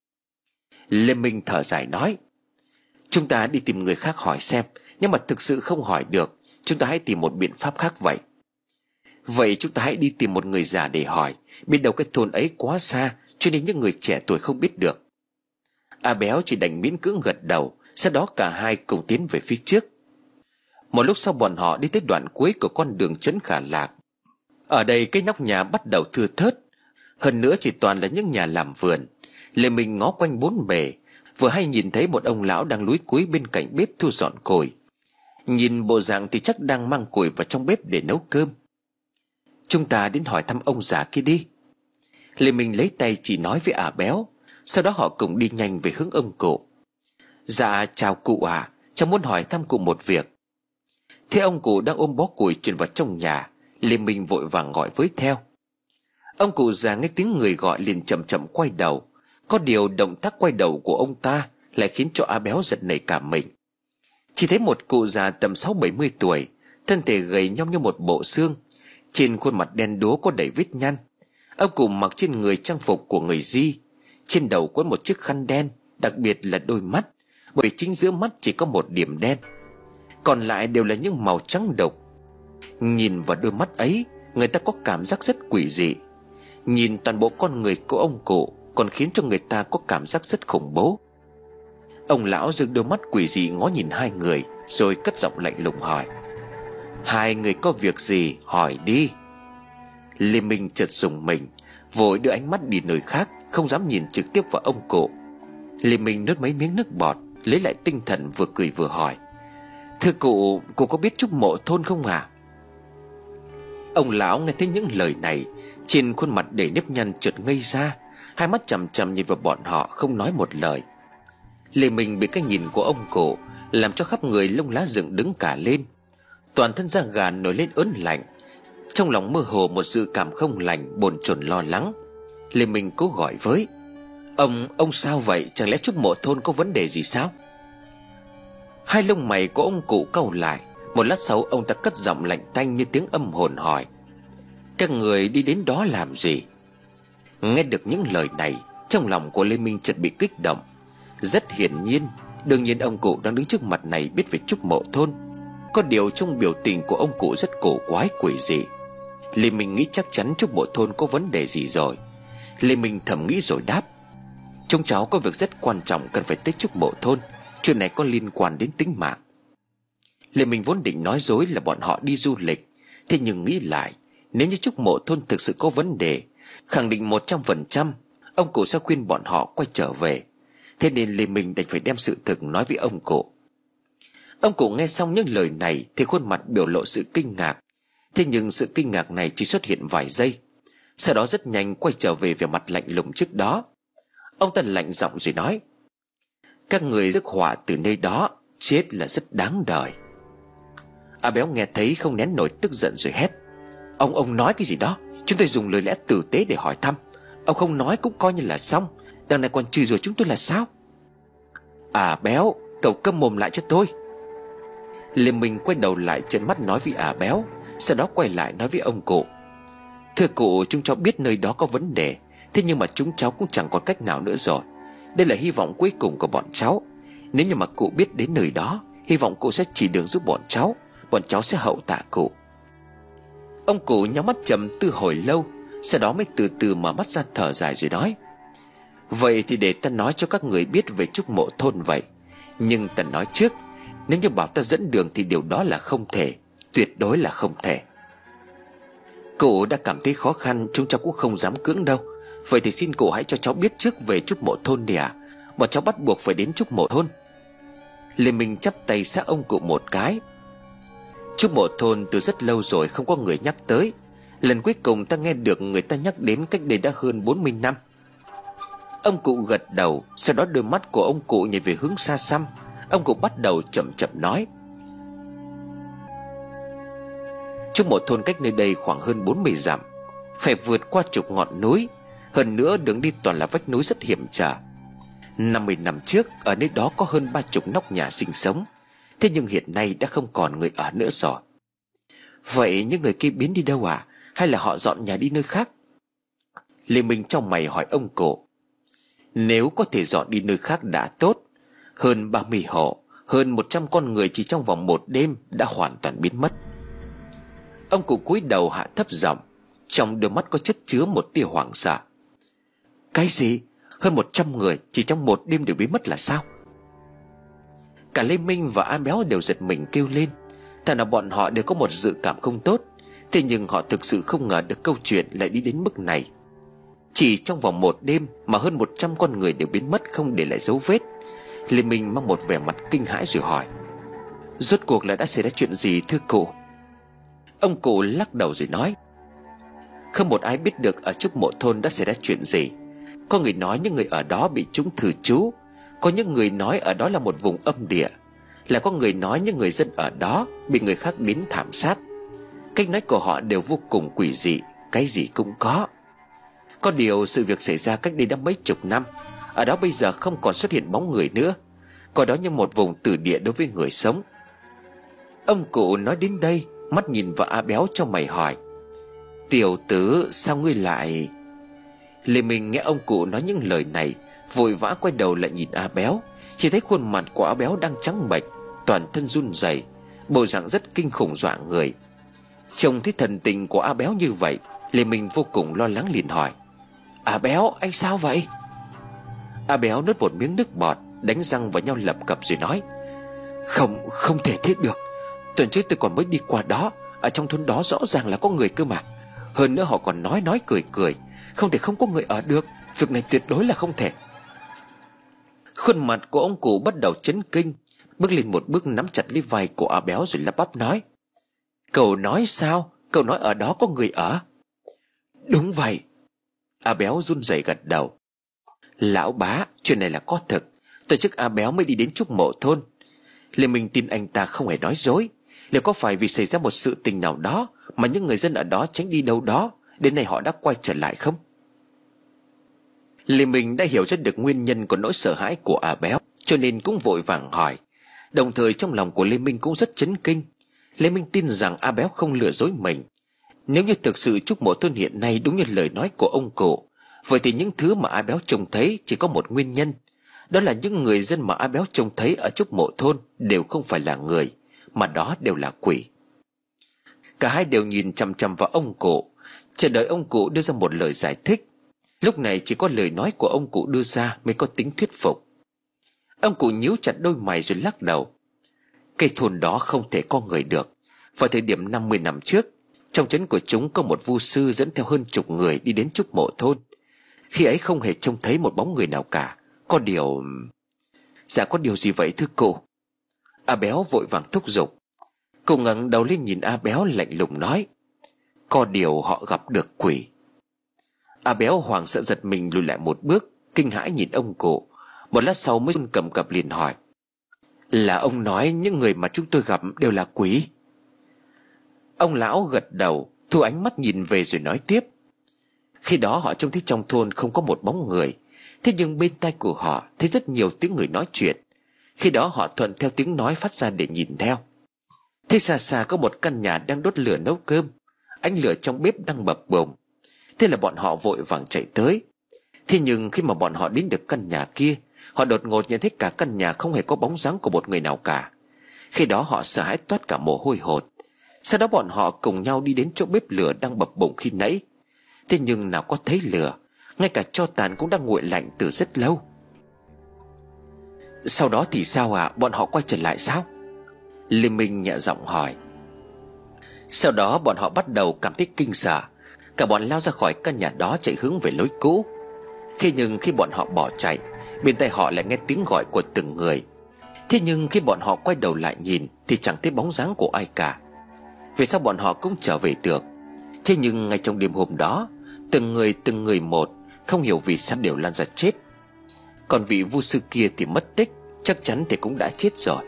Lê Minh thở dài nói: Chúng ta đi tìm người khác hỏi xem. Nhưng mà thực sự không hỏi được, chúng ta hãy tìm một biện pháp khác vậy. Vậy chúng ta hãy đi tìm một người già để hỏi. Biết đâu cái thôn ấy quá xa, cho nên những người trẻ tuổi không biết được. A Béo chỉ đành miễn cưỡng gật đầu. Sau đó cả hai cùng tiến về phía trước. Một lúc sau bọn họ đi tới đoạn cuối của con đường Trấn Khả Lạc. Ở đây cái nóc nhà bắt đầu thưa thớt, hơn nữa chỉ toàn là những nhà làm vườn. Lê Minh ngó quanh bốn bề, vừa hay nhìn thấy một ông lão đang lúi cúi bên cạnh bếp thu dọn củi. Nhìn bộ dạng thì chắc đang mang củi vào trong bếp để nấu cơm. Chúng ta đến hỏi thăm ông già kia đi. Lê Minh lấy tay chỉ nói với Ả Béo. Sau đó họ cùng đi nhanh về hướng ông cụ. Dạ chào cụ ạ, à, cháu muốn hỏi thăm cụ một việc. Thế ông cụ đang ôm bó củi chuyển vào trong nhà. Lê Minh vội vàng gọi với theo. Ông cụ già nghe tiếng người gọi liền chậm chậm quay đầu. Có điều động tác quay đầu của ông ta lại khiến cho A Béo giật nảy cả mình. Chỉ thấy một cụ già tầm sáu bảy mươi tuổi, thân thể gầy nhom như một bộ xương, trên khuôn mặt đen đúa có đầy vết nhăn. Ông cụ mặc trên người trang phục của người Di, trên đầu có một chiếc khăn đen, đặc biệt là đôi mắt, bởi chính giữa mắt chỉ có một điểm đen, còn lại đều là những màu trắng đục. Nhìn vào đôi mắt ấy, người ta có cảm giác rất quỷ dị. Nhìn toàn bộ con người của ông cụ còn khiến cho người ta có cảm giác rất khủng bố. Ông lão dừng đôi mắt quỷ dị ngó nhìn hai người, rồi cất giọng lạnh lùng hỏi: Hai người có việc gì hỏi đi. Lê Minh chợt rùng mình, vội đưa ánh mắt đi nơi khác, không dám nhìn trực tiếp vào ông cụ. Lê Minh nuốt mấy miếng nước bọt, lấy lại tinh thần, vừa cười vừa hỏi: Thưa cụ, cụ có biết Trúc Mộ thôn không hả? Ông lão nghe thấy những lời này, trên khuôn mặt đầy nếp nhăn chợt ngây ra, hai mắt chằm chằm nhìn vào bọn họ, không nói một lời. Lê Minh bị cái nhìn của ông cụ làm cho khắp người lông lá dựng đứng cả lên, toàn thân da gà nổi lên ớn lạnh. Trong lòng mơ hồ một dự cảm không lành, bồn chồn lo lắng. Lê Minh cố gọi với: Ông, ông sao vậy? Chẳng lẽ Trúc Mộ thôn có vấn đề gì sao? Hai lông mày của ông cụ cau lại. Một lát sau ông ta cất giọng lạnh tanh như tiếng âm hồn hỏi: Các người đi đến đó làm gì? Nghe được những lời này, trong lòng của Lê Minh chợt bị kích động. Rất hiển nhiên, đương nhiên ông cụ đang đứng trước mặt này biết về Trúc Mộ thôn. Có điều trong biểu tình của ông cụ rất cổ quái quỷ dị. Lê Minh nghĩ chắc chắn Trúc Mộ thôn có vấn đề gì rồi. Lê Minh thầm nghĩ rồi đáp: Chúng cháu có việc rất quan trọng cần phải tới Trúc Mộ thôn. Chuyện này có liên quan đến tính mạng. Lê Minh vốn định nói dối là bọn họ đi du lịch, thế nhưng nghĩ lại, nếu như Trúc Mộ thôn thực sự có vấn đề, khẳng định một trăm phần trăm ông cụ sẽ khuyên bọn họ quay trở về. Thế nên Lê Minh đành phải đem sự thực nói với ông cụ. Ông cụ nghe xong những lời này thì khuôn mặt biểu lộ sự kinh ngạc. Thế nhưng sự kinh ngạc này chỉ xuất hiện vài giây, sau đó rất nhanh quay trở về vẻ mặt lạnh lùng trước đó. Ông ta lạnh giọng rồi nói: Các người rước họa từ nơi đó, chết là rất đáng đời. A Béo nghe thấy không nén nổi tức giận rồi hét: Ông ông nói cái gì đó? Chúng tôi dùng lời lẽ tử tế để hỏi thăm, ông không nói cũng coi như là xong, đằng này còn chửi rủa chúng tôi là sao? À Béo, cậu câm mồm lại cho tôi. Lê Minh quay đầu lại trợn mắt nói với À Béo, sau đó quay lại nói với ông cụ: Thưa cụ, chúng cháu biết nơi đó có vấn đề, thế nhưng mà chúng cháu cũng chẳng còn cách nào nữa rồi. Đây là hy vọng cuối cùng của bọn cháu. Nếu như mà cụ biết đến nơi đó, hy vọng cụ sẽ chỉ đường giúp bọn cháu. Bọn cháu sẽ hậu tạ cụ. Ông cụ nhắm mắt trầm tư hồi lâu, sau đó mới từ từ mở mắt ra thở dài rồi nói: Vậy thì để ta nói cho các người biết về Trúc Mộ thôn vậy. Nhưng ta nói trước, nếu như bảo ta dẫn đường thì điều đó là không thể, tuyệt đối là không thể. Cụ đã cảm thấy khó khăn, chúng cháu cũng không dám cưỡng đâu. Vậy thì xin cụ hãy cho cháu biết trước về Trúc Mộ Thôn đi ạ. Bọn cháu bắt buộc phải đến Trúc Mộ Thôn. Lê Minh chắp tay xác ông cụ một cái. Trúc Mộ Thôn từ rất lâu rồi không có người nhắc tới. Lần cuối cùng ta nghe được người ta nhắc đến cách đây đã hơn bốn mươi năm. Ông cụ gật đầu. Sau đó đôi mắt của ông cụ nhìn về hướng xa xăm. Ông cụ bắt đầu chậm chậm nói: Trúc Mộ Thôn cách nơi đây khoảng hơn bốn mươi dặm, phải vượt qua chục ngọn núi. Hơn nữa đường đi toàn là vách núi rất hiểm trở. Năm mươi năm trước ở nơi đó có hơn ba chục nóc nhà sinh sống. Thế nhưng hiện nay đã không còn người ở nữa rồi. Vậy những người kia biến đi đâu à? Hay là họ dọn nhà đi nơi khác? Lê Minh trong mày hỏi ông cụ. Nếu có thể dọn đi nơi khác đã tốt. Hơn ba mươi hộ, hơn một trăm con người chỉ trong vòng một đêm đã hoàn toàn biến mất. Ông cụ cúi đầu hạ thấp giọng, trong đôi mắt có chất chứa một tia hoảng sợ. Cái gì? Hơn một trăm người chỉ trong một đêm đều biến mất là sao? Cả Lê Minh và A Béo đều giật mình kêu lên. Thà nào bọn họ đều có một dự cảm không tốt. Thế nhưng họ thực sự không ngờ được câu chuyện lại đi đến mức này. Chỉ trong vòng một đêm mà hơn một trăm con người đều biến mất không để lại dấu vết. Lê Minh mang một vẻ mặt kinh hãi rồi hỏi: Rốt cuộc là đã xảy ra chuyện gì thưa cụ? Ông cụ lắc đầu rồi nói: Không một ai biết được ở Trúc Mộ Thôn đã xảy ra chuyện gì. Có người nói những người ở đó bị trúng thử chú. Có những người nói ở đó là một vùng âm địa. Là có người nói những người dân ở đó bị người khác đến thảm sát. Cách nói của họ đều vô cùng quỷ dị. Cái gì cũng có. Có điều sự việc xảy ra cách đây đã mấy chục năm. Ở đó bây giờ không còn xuất hiện bóng người nữa. Coi đó như một vùng tử địa đối với người sống. Ông cụ nói đến đây, mắt nhìn vào A Béo cho mày hỏi: Tiểu tử, sao ngươi lại... Lê Minh nghe ông cụ nói những lời này, vội vã quay đầu lại nhìn A Béo. Chỉ thấy khuôn mặt của A Béo đang trắng bệch, toàn thân run rẩy, bộ dạng rất kinh khủng dọa người. Trông thấy thần tình của A Béo như vậy, Lê Minh vô cùng lo lắng liền hỏi: A Béo, anh sao vậy? A Béo nuốt một miếng nước bọt, đánh răng vào nhau lập cập rồi nói: Không, không thể thiết được. Tuần trước tôi còn mới đi qua đó. Ở trong thôn đó rõ ràng là có người cơ mà. Hơn nữa họ còn nói nói cười cười. Không thể không có người ở được. Việc này tuyệt đối là không thể. Khuôn mặt của ông cụ bắt đầu chấn kinh, bước lên một bước nắm chặt lấy vai của A Béo rồi lắp bắp nói: Cậu nói sao? Cậu nói ở đó có người ở? Đúng vậy. A Béo run rẩy gật đầu. Lão bá, chuyện này là có thực. Tuần trước A Béo mới đi đến Trúc Mộ Thôn. Lê Minh tin anh ta không hề nói dối. Liệu có phải vì xảy ra một sự tình nào đó mà những người dân ở đó tránh đi đâu đó, đến nay họ đã quay trở lại không? Lê Minh đã hiểu ra được nguyên nhân của nỗi sợ hãi của A Béo, cho nên cũng vội vàng hỏi. Đồng thời trong lòng của Lê Minh cũng rất chấn kinh. Lê Minh tin rằng A Béo không lừa dối mình. Nếu như thực sự Trúc Mộ Thôn hiện nay đúng như lời nói của ông cụ, vậy thì những thứ mà A Béo trông thấy chỉ có một nguyên nhân. Đó là những người dân mà A Béo trông thấy ở Trúc Mộ Thôn đều không phải là người, mà đó đều là quỷ. Cả hai đều nhìn chằm chằm vào ông cụ, chờ đợi ông cụ đưa ra một lời giải thích. Lúc này chỉ có lời nói của ông cụ đưa ra mới có tính thuyết phục. Ông cụ nhíu chặt đôi mày rồi lắc đầu. Cái thôn đó không thể có người được. Vào thời điểm năm mươi năm trước, trong trấn của chúng có một vu sư dẫn theo hơn chục người đi đến Trúc Mộ Thôn. Khi ấy không hề trông thấy một bóng người nào cả. Có điều... Dạ có điều gì vậy thưa cụ? A Béo vội vàng thúc giục. Cụ ngẩng đầu lên nhìn A Béo lạnh lùng nói: Có điều họ gặp được quỷ. A Béo hoảng sợ giật mình lùi lại một bước, kinh hãi nhìn ông cụ. Một lát sau mới cầm cập liền hỏi: Là ông nói những người mà chúng tôi gặp đều là quỷ? Ông lão gật đầu, thu ánh mắt nhìn về rồi nói tiếp: Khi đó họ trông thấy trong thôn không có một bóng người. Thế nhưng bên tai của họ thấy rất nhiều tiếng người nói chuyện. Khi đó họ thuận theo tiếng nói phát ra để nhìn theo. Thế xa xa có một căn nhà đang đốt lửa nấu cơm. Ánh lửa trong bếp đang bập bùng. Thế là bọn họ vội vàng chạy tới. Thế nhưng khi mà bọn họ đến được căn nhà kia, họ đột ngột nhận thấy cả căn nhà không hề có bóng dáng của một người nào cả. Khi đó họ sợ hãi toát cả mồ hôi hột. Sau đó bọn họ cùng nhau đi đến chỗ bếp lửa đang bập bùng khi nãy. Thế nhưng nào có thấy lửa, ngay cả tro tàn cũng đang nguội lạnh từ rất lâu. Sau đó thì sao ạ? À? Bọn họ quay trở lại sao? Lê Minh nhẹ giọng hỏi. Sau đó bọn họ bắt đầu cảm thấy kinh sợ. Cả bọn lao ra khỏi căn nhà đó, chạy hướng về lối cũ. Thế nhưng khi bọn họ bỏ chạy, bên tai họ lại nghe tiếng gọi của từng người. Thế nhưng khi bọn họ quay đầu lại nhìn thì chẳng thấy bóng dáng của ai cả. Vì sao bọn họ cũng trở về được? Thế nhưng ngay trong đêm hôm đó, từng người từng người một, không hiểu vì sao đều lăn ra chết. Còn vị vu sư kia thì mất tích, chắc chắn thì cũng đã chết rồi.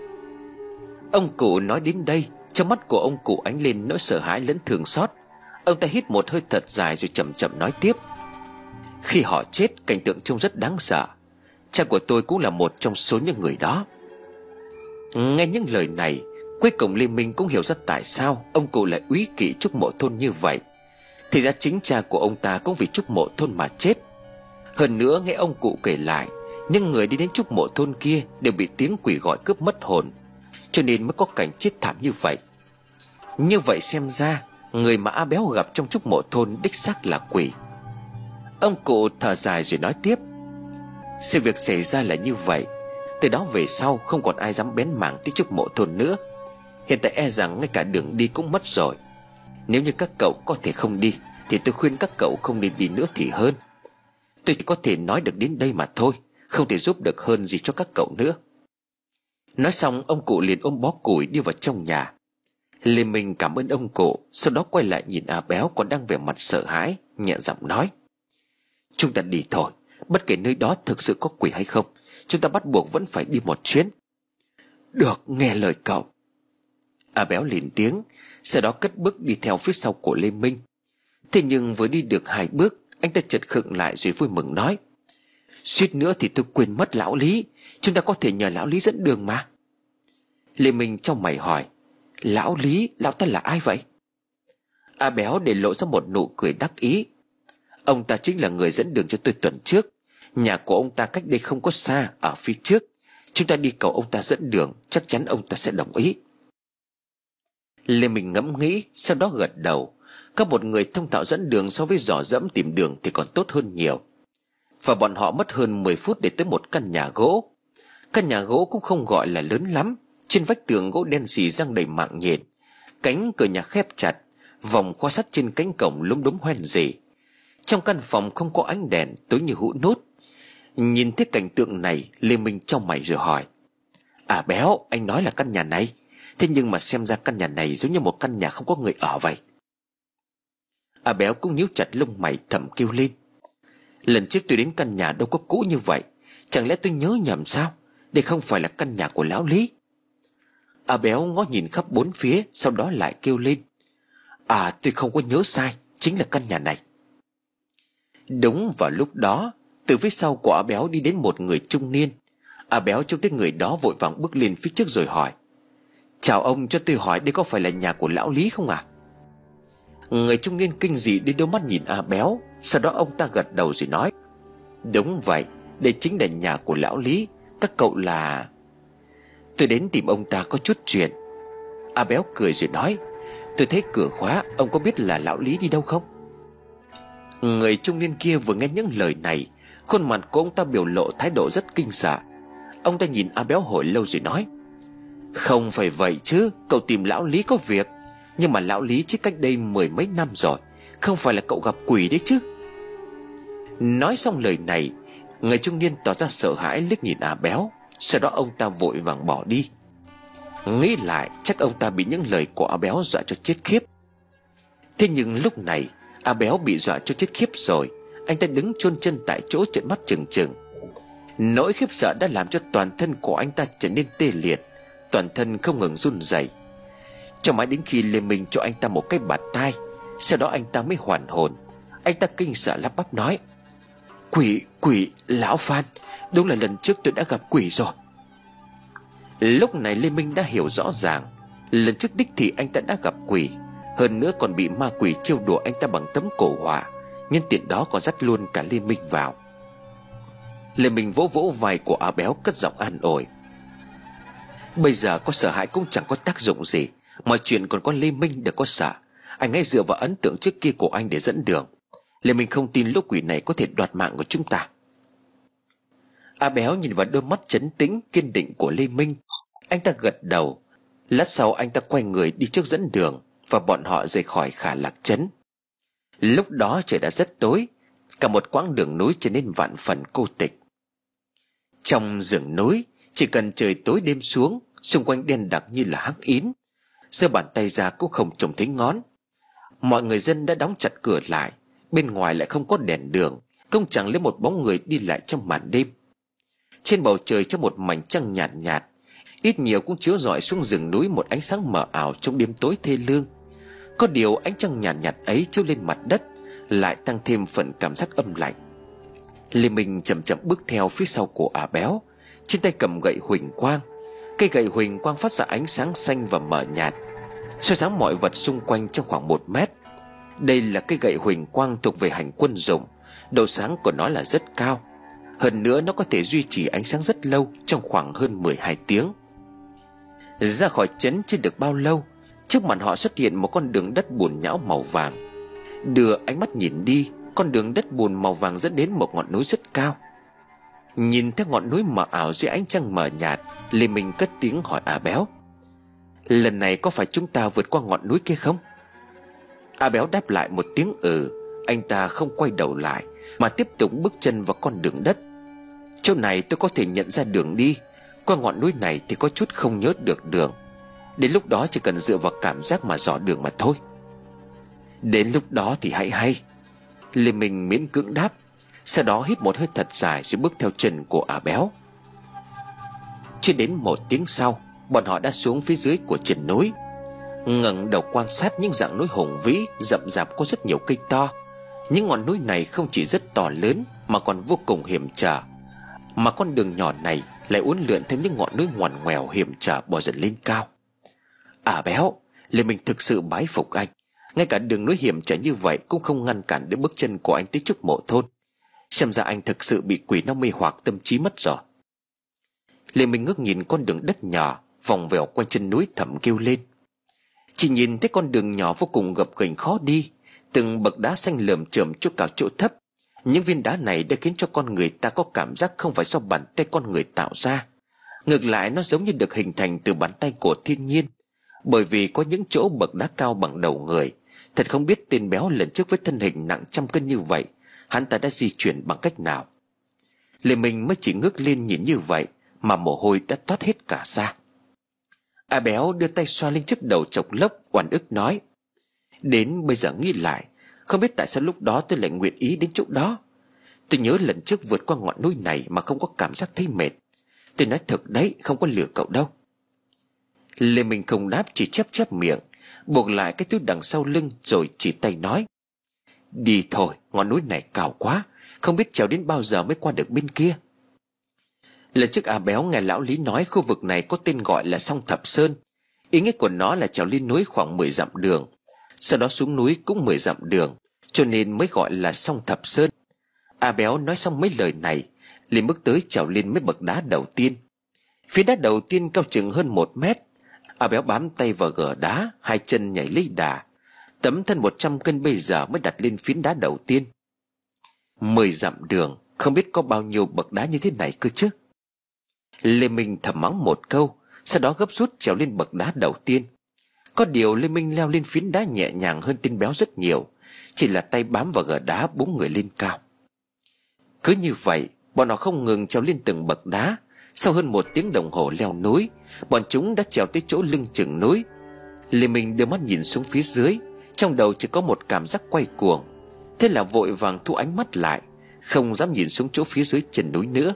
Ông cụ nói đến đây, trong mắt của ông cụ ánh lên nỗi sợ hãi lẫn thương xót. Ông ta hít một hơi thật dài rồi chậm chậm nói tiếp: Khi họ chết, cảnh tượng trông rất đáng sợ. Cha của tôi cũng là một trong số những người đó. Nghe những lời này, cuối cùng Lê Minh cũng hiểu ra tại sao ông cụ lại úy kỵ Trúc Mộ Thôn như vậy. Thì ra chính cha của ông ta cũng vì Trúc Mộ Thôn mà chết. Hơn nữa, nghe ông cụ kể lại, những người đi đến Trúc Mộ Thôn kia đều bị tiếng quỷ gọi cướp mất hồn, cho nên mới có cảnh chết thảm như vậy. Như vậy xem ra, người mà A Béo gặp trong Trúc Mộ Thôn đích xác là quỷ. Ông cụ thở dài rồi nói tiếp: Sự việc xảy ra là như vậy. Từ đó về sau không còn ai dám bén mảng tới Trúc Mộ Thôn nữa. Hiện tại e rằng ngay cả đường đi cũng mất rồi. Nếu như các cậu có thể không đi thì tôi khuyên các cậu không nên đi nữa thì hơn. Tôi chỉ có thể nói được đến đây mà thôi, không thể giúp được hơn gì cho các cậu nữa. Nói xong, ông cụ liền ôm bó củi đi vào trong nhà. Lê Minh cảm ơn ông cụ, sau đó quay lại nhìn A Béo còn đang vẻ mặt sợ hãi, nhẹ giọng nói: Chúng ta đi thôi. Bất kể nơi đó thực sự có quỷ hay không, chúng ta bắt buộc vẫn phải đi một chuyến. Được, nghe lời cậu. A Béo lên tiếng, sau đó cất bước đi theo phía sau của Lê Minh. Thế nhưng vừa đi được hai bước, anh ta chợt khựng lại rồi vui mừng nói: Suýt nữa thì tôi quên mất lão Lý. Chúng ta có thể nhờ lão Lý dẫn đường mà. Lê Minh trong mày hỏi: Lão Lý, lão ta là ai vậy? A Béo để lộ ra một nụ cười đắc ý: Ông ta chính là người dẫn đường cho tôi tuần trước. Nhà của ông ta cách đây không có xa, ở phía trước. Chúng ta đi cầu ông ta dẫn đường, chắc chắn ông ta sẽ đồng ý. Lê Minh ngẫm nghĩ, sau đó gật đầu. Có một người thông thạo dẫn đường so với dò dẫm tìm đường thì còn tốt hơn nhiều. Và bọn họ mất hơn mười phút để tới một căn nhà gỗ. Căn nhà gỗ cũng không gọi là lớn lắm. Trên vách tường gỗ đen xì răng đầy mạng nhện. Cánh cửa nhà khép chặt, vòng khóa sắt trên cánh cổng lúm đúm hoen rỉ. Trong căn phòng không có ánh đèn, tối như hũ nút. Nhìn thấy cảnh tượng này, Lê Minh chau mày rồi hỏi: À Béo, anh nói là căn nhà này. Thế nhưng mà xem ra căn nhà này giống như một căn nhà không có người ở vậy. À Béo cũng nhíu chặt lông mày thầm kêu lên: Lần trước tôi đến căn nhà đâu có cũ như vậy. Chẳng lẽ tôi nhớ nhầm sao? Đây không phải là căn nhà của lão Lý. À Béo ngó nhìn khắp bốn phía, sau đó lại kêu lên: À, tôi không có nhớ sai, chính là căn nhà này. Đúng vào lúc đó, từ phía sau của A Béo đi đến một người trung niên. A Béo trông thấy người đó vội vàng bước lên phía trước rồi hỏi: Chào ông, cho tôi hỏi đây có phải là nhà của lão Lý không à? Người trung niên kinh dị đi đôi mắt nhìn A Béo. Sau đó ông ta gật đầu rồi nói: Đúng vậy, đây chính là nhà của lão Lý. Các cậu là... Tôi đến tìm ông ta có chút chuyện. A Béo cười rồi nói: Tôi thấy cửa khóa, ông có biết là lão Lý đi đâu không? Người trung niên kia vừa nghe những lời này, khuôn mặt của ông ta biểu lộ thái độ rất kinh sợ. Ông ta nhìn A Béo hồi lâu rồi nói: Không phải vậy chứ, cậu tìm lão Lý có việc. Nhưng mà lão Lý chết cách đây mười mấy năm rồi, không phải là cậu gặp quỷ đấy chứ? Nói xong lời này, người trung niên tỏ ra sợ hãi liếc nhìn A Béo. Sau đó ông ta vội vàng bỏ đi. Nghĩ lại chắc ông ta bị những lời của A Béo dọa cho chết khiếp. Thế nhưng lúc này A Béo bị dọa cho chết khiếp rồi. Anh ta đứng chôn chân tại chỗ, trợn mắt trừng trừng. Nỗi khiếp sợ đã làm cho toàn thân của anh ta trở nên tê liệt, toàn thân không ngừng run rẩy. Cho mãi đến khi Lê Minh cho anh ta một cái bạt tai, sau đó anh ta mới hoàn hồn. Anh ta kinh sợ lắp bắp nói: Quỷ, quỷ, lão Phan, đúng là lần trước tôi đã gặp quỷ rồi. Lúc này Lê Minh đã hiểu rõ ràng, lần trước đích thì anh ta đã gặp quỷ, hơn nữa còn bị ma quỷ trêu đùa anh ta bằng tấm cổ hỏa, nhân tiện đó còn dắt luôn cả Lê Minh vào. Lê Minh vỗ vỗ vai của A Béo, cất giọng an ủi: Bây giờ có sợ hãi cũng chẳng có tác dụng gì. Mọi chuyện còn có Lê Minh đừng có sợ. Anh hãy dựa vào ấn tượng trước kia của anh để dẫn đường. Lê Minh không tin lũ quỷ này có thể đoạt mạng của chúng ta. A Béo nhìn vào đôi mắt trấn tĩnh kiên định của Lê Minh. Anh ta gật đầu. Lát sau anh ta quay người đi trước dẫn đường, và bọn họ rời khỏi Khả Lạc Trấn. Lúc đó trời đã rất tối, cả một quãng đường núi trở nên vạn phần cô tịch. Trong rừng núi, chỉ cần trời tối đêm xuống, xung quanh đen đặc như là hắc yến, giơ bàn tay ra cũng không trông thấy ngón. Mọi người dân đã đóng chặt cửa lại, bên ngoài lại không có đèn đường, không chẳng lấy một bóng người đi lại trong màn đêm. Trên bầu trời trong một mảnh trăng nhạt nhạt, ít nhiều cũng chiếu rọi xuống rừng núi một ánh sáng mờ ảo trong đêm tối thê lương. Có điều ánh trăng nhạt nhạt ấy chiếu lên mặt đất lại tăng thêm phần cảm giác âm lạnh. Lê Minh chậm chậm bước theo phía sau của A Béo, trên tay cầm gậy huỳnh quang. Cây gậy huỳnh quang phát ra ánh sáng xanh và mờ nhạt, soi sáng mọi vật xung quanh trong khoảng một mét. Đây là cây gậy huỳnh quang thuộc về hành quân dụng, độ sáng của nó là rất cao. Hơn nữa nó có thể duy trì ánh sáng rất lâu, trong khoảng hơn mười hai tiếng. Ra khỏi trấn chưa được bao lâu, trước mặt họ xuất hiện một con đường đất bùn nhão màu vàng. Đưa ánh mắt nhìn đi, con đường đất bùn màu vàng dẫn đến một ngọn núi rất cao. Nhìn theo ngọn núi mờ ảo dưới ánh trăng mờ nhạt, Lê Minh cất tiếng hỏi A Béo: lần này có phải chúng ta vượt qua ngọn núi kia không? A Béo đáp lại một tiếng ừ. Anh ta không quay đầu lại mà tiếp tục bước chân vào con đường đất. Chỗ này tôi có thể nhận ra đường đi, qua ngọn núi này thì có chút không nhớ được đường. Đến lúc đó chỉ cần dựa vào cảm giác mà dò đường mà thôi. Đến lúc đó thì hãy hay. Lê Minh miễn cưỡng đáp, sau đó hít một hơi thật dài rồi bước theo chân của A Béo. Chưa đến một tiếng sau, bọn họ đã xuống phía dưới của chân núi. Ngẩng đầu quan sát những dạng núi hùng vĩ rậm rạp có rất nhiều cây to. Những ngọn núi này không chỉ rất to lớn mà còn vô cùng hiểm trở, mà con đường nhỏ này lại uốn lượn thêm những ngọn núi ngoằn ngoèo hiểm trở bò dần lên cao. À Béo, Lê Minh thực sự bái phục anh. Ngay cả đường núi hiểm trở như vậy cũng không ngăn cản được bước chân của anh tới Trúc Mộ Thôn. Xem ra anh thực sự bị quỷ nó mê hoặc tâm trí mất rồi. Lê Minh ngước nhìn con đường đất nhỏ vòng vèo quanh chân núi thầm kêu lên. Chỉ nhìn thấy con đường nhỏ vô cùng gập ghềnh khó đi, từng bậc đá xanh lởm chởm chỗ cao chỗ thấp. Những viên đá này đã khiến cho con người ta có cảm giác không phải do bàn tay con người tạo ra. Ngược lại nó giống như được hình thành từ bàn tay của thiên nhiên. Bởi vì có những chỗ bậc đá cao bằng đầu người. Thật không biết tên Béo lần trước với thân hình nặng trăm cân như vậy, hắn ta đã di chuyển bằng cách nào. Lê Minh mới chỉ ngước lên nhìn như vậy mà mồ hôi đã toát hết cả ra. A Béo đưa tay xoa lên chiếc đầu chọc lốc, oằn ức nói: đến bây giờ nghĩ lại, không biết tại sao lúc đó tôi lại nguyện ý đến chỗ đó. Tôi nhớ lần trước vượt qua ngọn núi này mà không có cảm giác thấy mệt. Tôi nói thật đấy, không có lừa cậu đâu. Lê Minh không đáp, chỉ chép chép miệng, buộc lại cái túi đằng sau lưng rồi chỉ tay nói: đi thôi, ngọn núi này cao quá, không biết trèo đến bao giờ mới qua được bên kia. Lần trước A Béo nghe lão Lý nói khu vực này có tên gọi là Song Thập Sơn. Ý nghĩa của nó là trèo lên núi khoảng mười dặm đường, sau đó xuống núi cũng mười dặm đường, cho nên mới gọi là Song Thập Sơn. A Béo nói xong mấy lời này, liền bước tới trèo lên mấy bậc đá đầu tiên. Phía đá đầu tiên cao chừng hơn một mét. A Béo bám tay vào gờ đá, hai chân nhảy lấy đà, tấm thân một trăm cân bây giờ mới đặt lên phiến đá đầu tiên. Mười dặm đường, không biết có bao nhiêu bậc đá như thế này cơ chứ. Lê Minh thầm mắng một câu, sau đó gấp rút trèo lên bậc đá đầu tiên. Có điều Lê Minh leo lên phiến đá nhẹ nhàng hơn tên Béo rất nhiều, chỉ là tay bám vào gờ đá bốn người lên cao. Cứ như vậy, bọn họ không ngừng trèo lên từng bậc đá. Sau hơn một tiếng đồng hồ leo núi, bọn chúng đã trèo tới chỗ lưng chừng núi. Lê Minh đưa mắt nhìn xuống phía dưới, trong đầu chỉ có một cảm giác quay cuồng. Thế là vội vàng thu ánh mắt lại, không dám nhìn xuống chỗ phía dưới chân núi nữa.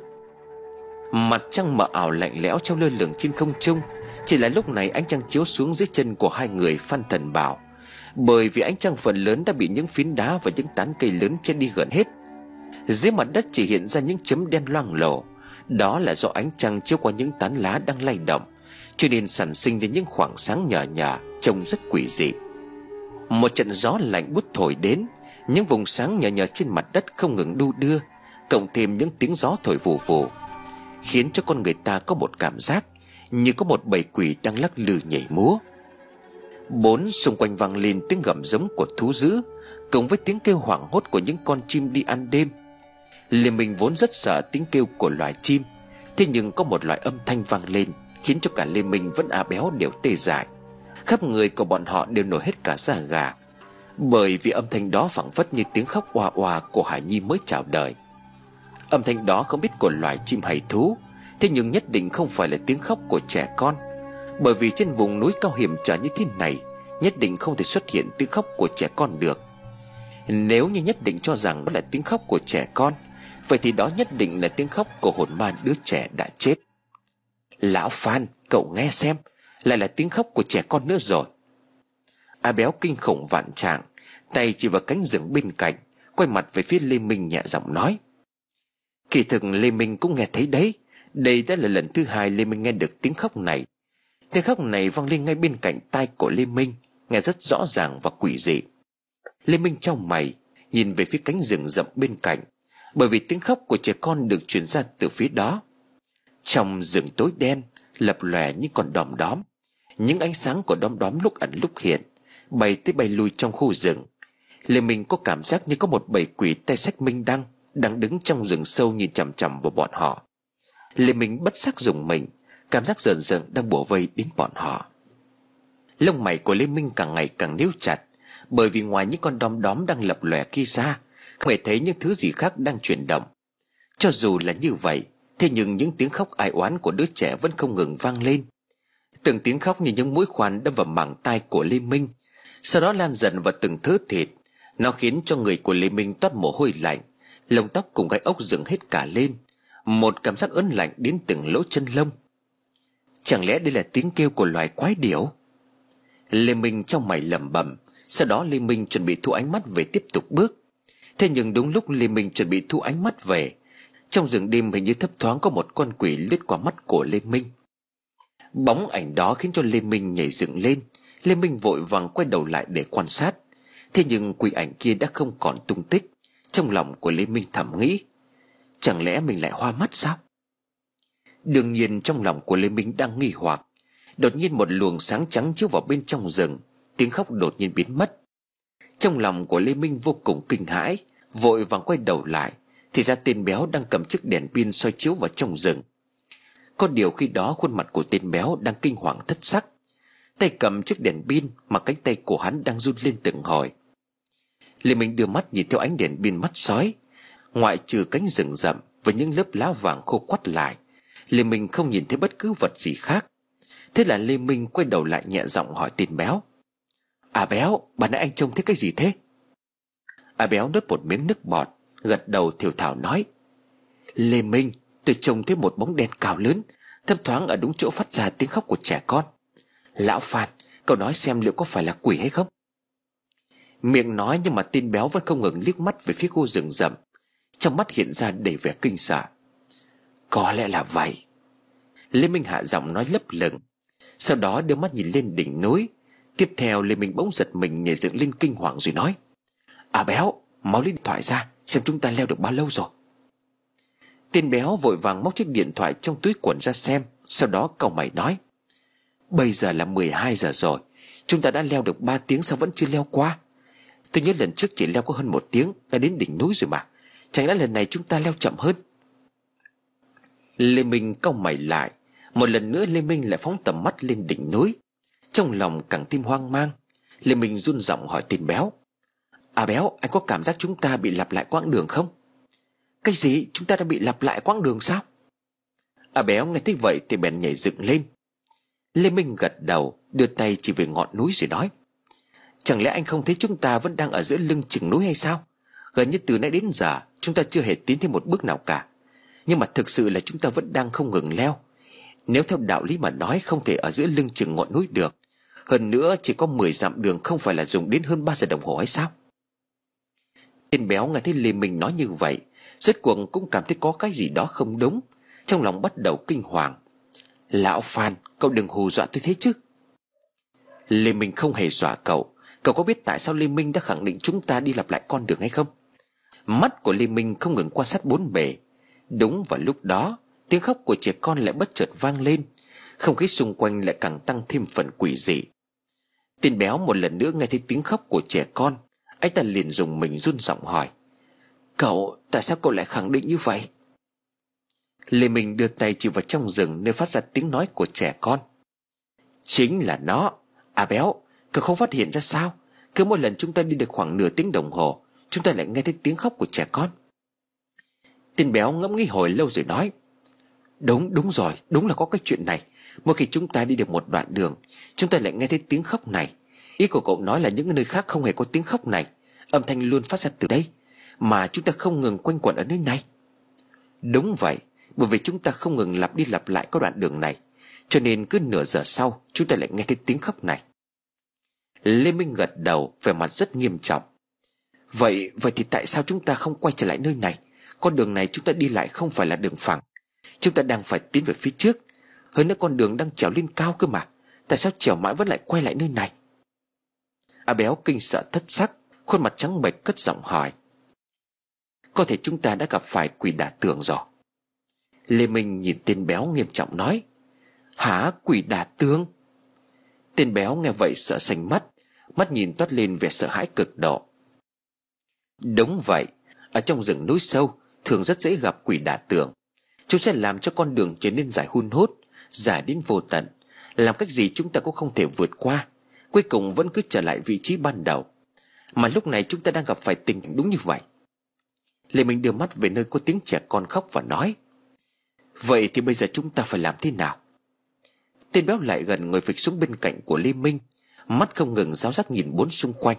Mặt trăng mờ ảo lạnh lẽo treo lơ lửng trên không trung. Chỉ là lúc này ánh trăng chiếu xuống dưới chân của hai người Phan Thần Bảo, bởi vì ánh trăng phần lớn đã bị những phiến đá và những tán cây lớn che đi gần hết. Dưới mặt đất chỉ hiện ra những chấm đen loang lổ. Đó là do ánh trăng chiếu qua những tán lá đang lay động, cho nên sản sinh ra những khoảng sáng nhờ nhờ, trông rất quỷ dị. Một trận gió lạnh buốt thổi đến, những vùng sáng nhờ nhờ trên mặt đất không ngừng đu đưa, cộng thêm những tiếng gió thổi vù vù, khiến cho con người ta có một cảm giác như có một bầy quỷ đang lắc lư nhảy múa. Bốn xung quanh vang lên tiếng gầm giống của thú dữ, cùng với tiếng kêu hoảng hốt của những con chim đi ăn đêm. Lê Minh vốn rất sợ tiếng kêu của loài chim, thế nhưng có một loại âm thanh vang lên khiến cho cả Lê Minh vẫn A Béo đều tê dại. Khắp người của bọn họ đều nổi hết cả da gà. bởi vì âm thanh đó phảng phất như tiếng khóc oà oà của Hải Nhi mới chào đời. Âm thanh đó không biết của loài chim hay thú, thế nhưng nhất định không phải là tiếng khóc của trẻ con, bởi vì trên vùng núi cao hiểm trở như thế này nhất định không thể xuất hiện tiếng khóc của trẻ con được. Nếu như nhất định cho rằng đó là tiếng khóc của trẻ con, vậy thì đó nhất định là tiếng khóc của hồn ma đứa trẻ đã chết. Lão Phan, cậu nghe xem, lại là tiếng khóc của trẻ con nữa rồi. A Béo kinh khủng vạn trạng, tay chỉ vào cánh rừng bên cạnh, quay mặt về phía Lê Minh nhẹ giọng nói. Kỳ thực Lê Minh cũng nghe thấy đấy. Đây đã là lần thứ hai Lê Minh nghe được tiếng khóc này. Tiếng khóc này vang lên ngay bên cạnh tai của Lê Minh, nghe rất rõ ràng và quỷ dị. Lê Minh chau mày, nhìn về phía cánh rừng rậm bên cạnh, bởi vì tiếng khóc của trẻ con được truyền ra từ phía đó. Trong rừng tối đen, lập lòe những con đom đóm. Những ánh sáng của đom đóm lúc ẩn lúc hiện, bay tới bay lui trong khu rừng. Lê Minh có cảm giác như có một bầy quỷ tay xách minh đăng đang đứng trong rừng sâu nhìn chằm chằm vào bọn họ. Lê Minh bất giác rùng mình, cảm giác rờn rợn đang bủa vây đến bọn họ. Lông mày của Lê Minh càng ngày càng níu chặt, bởi vì ngoài những con đom đóm đang lập lòe kia ra, không hề thấy những thứ gì khác đang chuyển động. Cho dù là như vậy, thế nhưng những tiếng khóc ai oán của đứa trẻ vẫn không ngừng vang lên. Từng tiếng khóc như những mũi khoan đâm vào màng tai của Lê Minh, sau đó lan dần vào từng thớ thịt. Nó khiến cho người của Lê Minh toát mồ hôi lạnh, lông tóc cùng gai ốc dựng hết cả lên, một cảm giác ớn lạnh đến từng lỗ chân lông. Chẳng lẽ đây là tiếng kêu của loài quái điểu? Lê Minh trong mày lẩm bẩm. Sau đó Lê Minh chuẩn bị thu ánh mắt về tiếp tục bước. Thế nhưng đúng lúc Lê Minh chuẩn bị thu ánh mắt về, trong rừng đêm hình như thấp thoáng có một con quỷ lướt qua mắt của Lê Minh. Bóng ảnh đó khiến cho Lê Minh nhảy dựng lên. Lê Minh vội vàng quay đầu lại để quan sát. Thế nhưng quỷ ảnh kia đã không còn tung tích. Trong lòng của Lê Minh thầm nghĩ, chẳng lẽ mình lại hoa mắt sao? Đương nhiên trong lòng của Lê Minh đang nghi hoặc. Đột nhiên một luồng sáng trắng chiếu vào bên trong rừng, tiếng khóc đột nhiên biến mất. Trong lòng của Lê Minh vô cùng kinh hãi, vội vàng quay đầu lại, thì ra tên béo đang cầm chiếc đèn pin soi chiếu vào trong rừng. Có điều khi đó khuôn mặt của tên béo đang kinh hoàng thất sắc, tay cầm chiếc đèn pin mà cánh tay của hắn đang run lên từng hồi. Lê Minh đưa mắt nhìn theo ánh đèn pin mắt sói, ngoại trừ cánh rừng rậm với những lớp lá vàng khô quắt lại, Lê Minh không nhìn thấy bất cứ vật gì khác. Thế là Lê Minh quay đầu lại nhẹ giọng hỏi tên béo. À Béo, bà nãy anh trông thấy cái gì thế? À Béo nuốt một miếng nước bọt, gật đầu thều thào nói. Lê Minh, tôi trông thấy một bóng đen cao lớn, thấp thoáng ở đúng chỗ phát ra tiếng khóc của trẻ con. Lão Phan, cậu nói xem liệu có phải là quỷ hay không? Miệng nói nhưng mà tên béo vẫn không ngừng liếc mắt về phía khu rừng rậm, trong mắt hiện ra đầy vẻ kinh sợ. Có lẽ là vậy. Lê Minh hạ giọng nói lấp lửng, sau đó đưa mắt nhìn lên đỉnh núi. Tiếp theo Lê Minh bỗng giật mình nhảy dựng lên kinh hoàng rồi nói. À Béo, mau lấy điện thoại ra xem chúng ta leo được bao lâu rồi. Tên béo vội vàng móc chiếc điện thoại trong túi quần ra xem, sau đó cau mày nói. Bây giờ là mười hai giờ rồi, chúng ta đã leo được ba tiếng sao vẫn chưa leo qua? Tôi nhớ lần trước chỉ leo có hơn một tiếng đã đến đỉnh núi rồi mà, chẳng lẽ lần này chúng ta leo chậm hơn? Lê Minh cau mày lại. Một lần nữa Lê Minh lại phóng tầm mắt lên đỉnh núi. Trong lòng càng thêm hoang mang, Lê Minh run giọng hỏi tên béo. À Béo, anh có cảm giác chúng ta bị lặp lại quãng đường không? Cái gì? Chúng ta đã bị lặp lại quãng đường sao? À Béo nghe thấy vậy thì bèn nhảy dựng lên. Lê Minh gật đầu, đưa tay chỉ về ngọn núi rồi nói. Chẳng lẽ anh không thấy chúng ta vẫn đang ở giữa lưng chừng núi hay sao? Gần như từ nãy đến giờ chúng ta chưa hề tiến thêm một bước nào cả. Nhưng mà thực sự là chúng ta vẫn đang không ngừng leo. Nếu theo đạo lý mà nói không thể ở giữa lưng chừng ngọn núi được. Hơn nữa chỉ có mười dặm đường không phải là dùng đến hơn ba giờ đồng hồ hay sao? Tên béo nghe thấy Lê Minh nói như vậy, rốt cuộc cũng cảm thấy có cái gì đó không đúng. Trong lòng bắt đầu kinh hoàng. Lão Phan, cậu đừng hù dọa tôi thế chứ. Lê Minh không hề dọa cậu. Cậu có biết tại sao Lê Minh đã khẳng định chúng ta đi lặp lại con đường hay không? Mắt của Lê Minh không ngừng quan sát bốn bề. Đúng vào lúc đó, tiếng khóc của trẻ con lại bất chợt vang lên. Không khí xung quanh lại càng tăng thêm phần quỷ dị. Tên béo một lần nữa nghe thấy tiếng khóc của trẻ con, anh ta liền dùng mình run giọng hỏi. Cậu, tại sao cậu lại khẳng định như vậy? Lê Minh đưa tay chỉ vào trong rừng nơi phát ra tiếng nói của trẻ con. Chính là nó. À Béo, cậu không phát hiện ra sao? Cứ mỗi lần chúng ta đi được khoảng nửa tiếng đồng hồ, chúng ta lại nghe thấy tiếng khóc của trẻ con. Tên béo ngẫm nghĩ hồi lâu rồi nói: Đúng, đúng rồi, đúng là có cái chuyện này. Mỗi khi chúng ta đi được một đoạn đường, chúng ta lại nghe thấy tiếng khóc này. Ý của cậu nói là những nơi khác không hề có tiếng khóc này, âm thanh luôn phát ra từ đây, mà chúng ta không ngừng quanh quẩn ở nơi này. Đúng vậy, bởi vì chúng ta không ngừng lặp đi lặp lại có đoạn đường này, cho nên cứ nửa giờ sau chúng ta lại nghe thấy tiếng khóc này. Lê Minh gật đầu, vẻ mặt rất nghiêm trọng. Vậy, vậy thì tại sao chúng ta không quay trở lại nơi này? Con đường này chúng ta đi lại không phải là đường phẳng, chúng ta đang phải tiến về phía trước. Hơn nữa con đường đang trèo lên cao cơ mà, tại sao trèo mãi vẫn lại quay lại nơi này? A Béo kinh sợ thất sắc, khuôn mặt trắng bệch cất giọng hỏi: Có thể chúng ta đã gặp phải quỷ đả tường rồi. Lê Minh nhìn tên béo nghiêm trọng nói: Hả, quỷ đả tường? Tên béo nghe vậy sợ sành mắt, mắt nhìn toát lên vẻ sợ hãi cực độ. Đúng vậy, ở trong rừng núi sâu thường rất dễ gặp quỷ đả tường. Chúng sẽ làm cho con đường trở nên dài hun hút, dài đến vô tận. Làm cách gì chúng ta cũng không thể vượt qua, cuối cùng vẫn cứ trở lại vị trí ban đầu. Mà lúc này chúng ta đang gặp phải tình hình đúng như vậy. Lê Minh đưa mắt về nơi có tiếng trẻ con khóc và nói: Vậy thì bây giờ chúng ta phải làm thế nào? Tên béo lại gần ngồi phịch xuống bên cạnh của Lê Minh, mắt không ngừng giáo giác nhìn bốn xung quanh.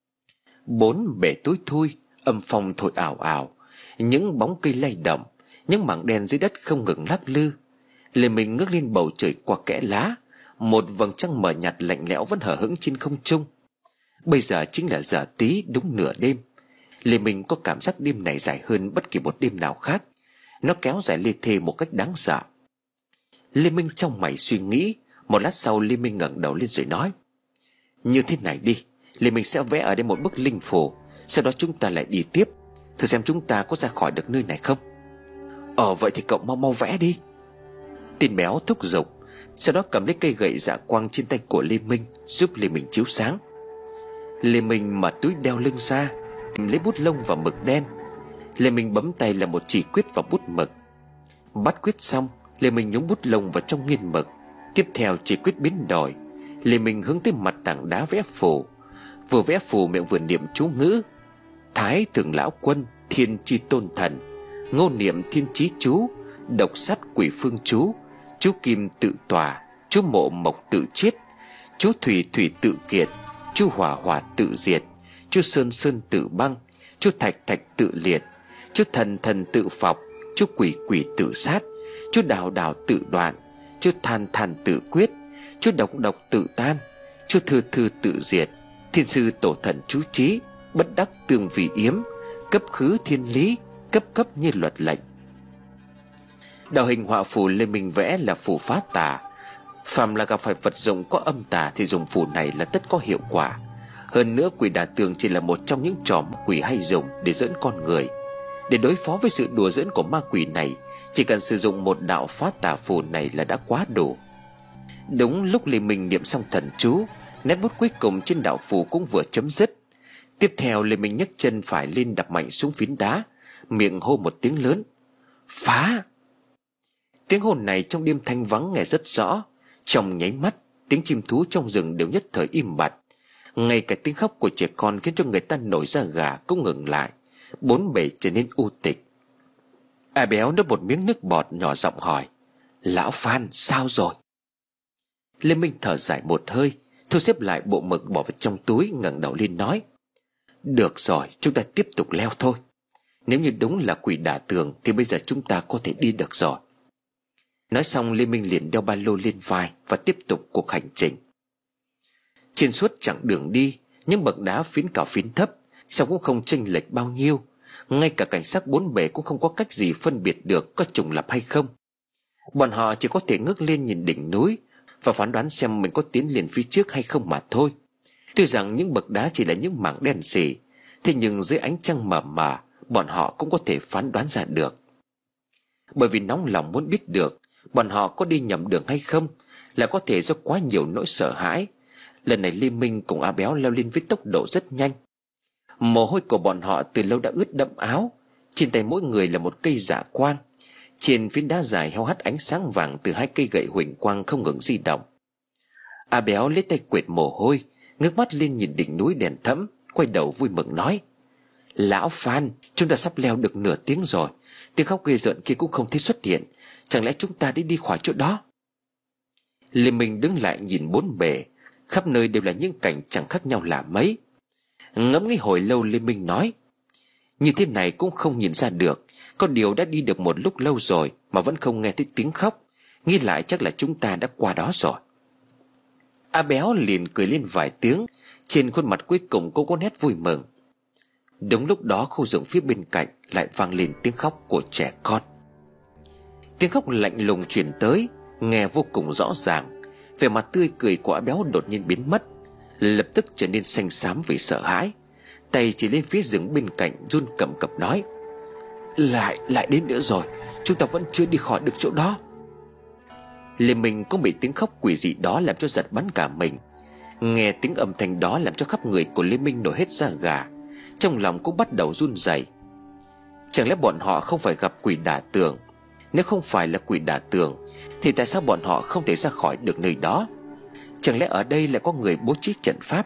Bốn bể tối thui, âm phong thổi ảo ảo, những bóng cây lay động, những mảng đen dưới đất không ngừng lắc lư. Lê Minh ngước lên bầu trời qua kẽ lá, một vầng trăng mờ nhạt lạnh lẽo vẫn hở hững trên không trung. Bây giờ chính là giờ tí đúng nửa đêm. Lê Minh có cảm giác đêm này dài hơn bất kỳ một đêm nào khác. Nó kéo dài lê thê một cách đáng sợ. Lê Minh trong mày suy nghĩ. Một lát sau Lê Minh ngẩng đầu lên rồi nói: Như thế này đi, Lê Minh sẽ vẽ ở đây một bức linh phù, sau đó chúng ta lại đi tiếp, thử xem chúng ta có ra khỏi được nơi này không. Ờ vậy thì cậu mau mau vẽ đi. Tên béo thúc giục, sau đó cầm lấy cây gậy dạ quang trên tay của Lê Minh, giúp Lê Minh chiếu sáng. Lê Minh mở túi đeo lưng ra, lấy bút lông và mực đen. Lê Minh bấm tay là một chỉ quyết vào bút mực. Bắt quyết xong, Lê Minh nhúng bút lông vào trong nghiên mực. Tiếp theo chỉ quyết biến đổi. Lê Minh hướng tới mặt tảng đá vẽ phù. Vừa vẽ phù miệng vừa niệm chú ngữ: Thái thượng lão quân, thiên chi tôn thần, ngô niệm thiên chí chú, độc sát quỷ phương chú, chú kim tự tòa, chú mộ mộc tự chiết, chú thủy thủy tự kiệt, chú hỏa hỏa tự diệt, chú sơn sơn tự băng, chú thạch thạch tự liệt, chú thần thần tự phọc, chú quỷ quỷ tự sát, chú đào đào tự đoạn, chú than than tự quyết, chú độc độc tự tan, chú thư thư tự diệt, thiên sư tổ thần chú trí, bất đắc tương vì yếm, cấp khứ thiên lý, cấp cấp như luật lệnh. Đạo hình họa phù Lê Minh vẽ là phù phá tà. Phàm là gặp phải vật dụng có âm tà thì dùng phù này là tất có hiệu quả. Hơn nữa quỷ đả tường chỉ là một trong những trò ma quỷ hay dùng để dẫn con người. Để đối phó với sự đùa dẫn của ma quỷ này, chỉ cần sử dụng một đạo phá tà phù này là đã quá đủ. Đúng lúc Lê Minh niệm xong thần chú, nét bút cuối cùng trên đạo phù cũng vừa chấm dứt. Tiếp theo Lê Minh nhấc chân phải lên đập mạnh xuống phiến đá, miệng hô một tiếng lớn: Phá! Tiếng hô này trong đêm thanh vắng nghe rất rõ. Trong nháy mắt, tiếng chim thú trong rừng đều nhất thời im bặt. Ngay cả tiếng khóc của trẻ con khiến cho người ta nổi da gà cũng ngừng lại. Bốn bề trở nên u tịch. A Béo nuốt một miếng nước bọt, nhỏ giọng hỏi: Lão Phan, sao rồi? Lê Minh thở dài một hơi, thu xếp lại bộ mực bỏ vào trong túi, ngẩng đầu lên nói: Được rồi, chúng ta tiếp tục leo thôi. Nếu như đúng là quỷ đả tường thì bây giờ chúng ta có thể đi được rồi. Nói xong Lê Minh liền đeo ba lô lên vai và tiếp tục cuộc hành trình. Trên suốt chặng đường đi, những bậc đá phiến cao phiến thấp, song cũng không chênh lệch bao nhiêu. Ngay cả cảnh sắc bốn bề cũng không có cách gì phân biệt được có trùng lặp hay không. Bọn họ chỉ có thể ngước lên nhìn đỉnh núi và phán đoán xem mình có tiến lên phía trước hay không mà thôi. Tuy rằng những bậc đá chỉ là những mảng đen xì, thế nhưng dưới ánh trăng mờ mờ, bọn họ cũng có thể phán đoán ra được. Bởi vì nóng lòng muốn biết được bọn họ có đi nhầm đường hay không, là có thể do quá nhiều nỗi sợ hãi. Lần này Lê Minh cùng A Béo leo lên với tốc độ rất nhanh. Mồ hôi của bọn họ từ lâu đã ướt đẫm áo. Trên tay mỗi người là một cây dạ quang. Trên phiến đá dài heo hắt ánh sáng vàng từ hai cây gậy huỳnh quang không ngừng di động. A Béo lấy tay quệt mồ hôi, ngước mắt lên nhìn đỉnh núi đèn thẫm, quay đầu vui mừng nói: Lão Phan, chúng ta sắp leo được nửa tiếng rồi. Tiếng khóc ghê rợn kia cũng không thấy xuất hiện. Chẳng lẽ chúng ta đi đi khỏi chỗ đó? Lê Minh đứng lại nhìn bốn bề, khắp nơi đều là những cảnh chẳng khác nhau là mấy. Ngẫm nghĩ hồi lâu, Lê Minh nói: Như thế này cũng không nhìn ra được. Có điều đã đi được một lúc lâu rồi mà vẫn không nghe thấy tiếng khóc. Nghĩ lại chắc là chúng ta đã qua đó rồi. A Béo liền cười lên vài tiếng, trên khuôn mặt cuối cùng cũng có nét vui mừng. Đúng lúc đó, khu rừng phía bên cạnh lại vang lên tiếng khóc của trẻ con. Tiếng khóc lạnh lùng truyền tới, nghe vô cùng rõ ràng. Vẻ mặt tươi cười của A Béo đột nhiên biến mất, lập tức trở nên xanh xám vì sợ hãi. Tay chỉ lên phía rừng bên cạnh, run cầm cập nói: Lại, lại đến nữa rồi. Chúng ta vẫn chưa đi khỏi được chỗ đó. Lê Minh cũng bị tiếng khóc quỷ dị đó làm cho giật bắn cả mình. Nghe tiếng âm thanh đó làm cho khắp người của Lê Minh nổi hết da gà, trong lòng cũng bắt đầu run rẩy. Chẳng lẽ bọn họ không phải gặp quỷ đả tường? Nếu không phải là quỷ đả tường thì tại sao bọn họ không thể ra khỏi được nơi đó? Chẳng lẽ ở đây lại có người bố trí trận pháp?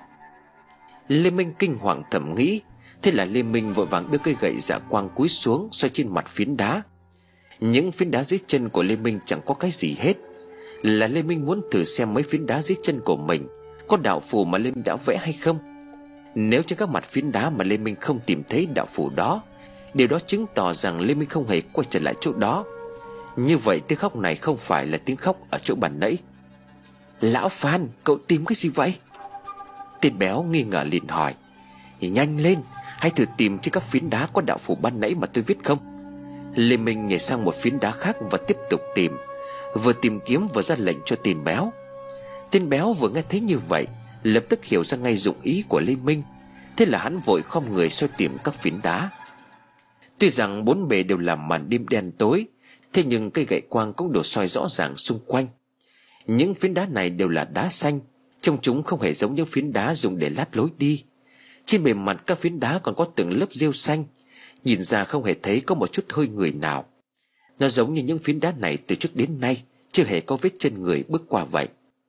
Lê Minh kinh hoàng thầm nghĩ. Thế là Lê Minh vội vàng đưa cây gậy dạ quang cúi xuống, xoay trên mặt phiến đá. Những phiến đá dưới chân của Lê Minh chẳng có cái gì hết. Là Lê Minh muốn thử xem mấy phiến đá dưới chân của mình có đạo phù mà Lê Minh đã vẽ hay không. Nếu trên các mặt phiến đá mà Lê Minh không tìm thấy đạo phù đó, điều đó chứng tỏ rằng Lê Minh không hề quay trở lại chỗ đó. Như vậy tiếng khóc này không phải là tiếng khóc ở chỗ ban nãy. Lão Phan, cậu tìm cái gì vậy? Tên Béo nghi ngờ liền hỏi. Nhanh lên, hãy thử tìm trên các phiến đá có đạo phù ban nãy mà tôi viết không. Lê Minh nhảy sang một phiến đá khác và tiếp tục tìm. Vừa tìm kiếm vừa ra lệnh cho tên Béo. Tên Béo vừa nghe thấy như vậy, lập tức hiểu ra ngay dụng ý của Lê Minh. Thế là hắn vội khom người soi tìm các phiến đá. Tuy rằng bốn bề đều là màn đêm đen tối, thế nhưng cây gậy quang cũng đổ soi rõ ràng xung quanh. Những phiến đá này đều là đá xanh, trông chúng không hề giống những phiến đá dùng để lát lối đi. Trên bề mặt các phiến đá còn có từng lớp rêu xanh, nhìn ra không hề thấy có một chút hơi người nào. Nó giống như những phiến đá này từ trước đến nay chưa hề có vết chân người bước qua vậy.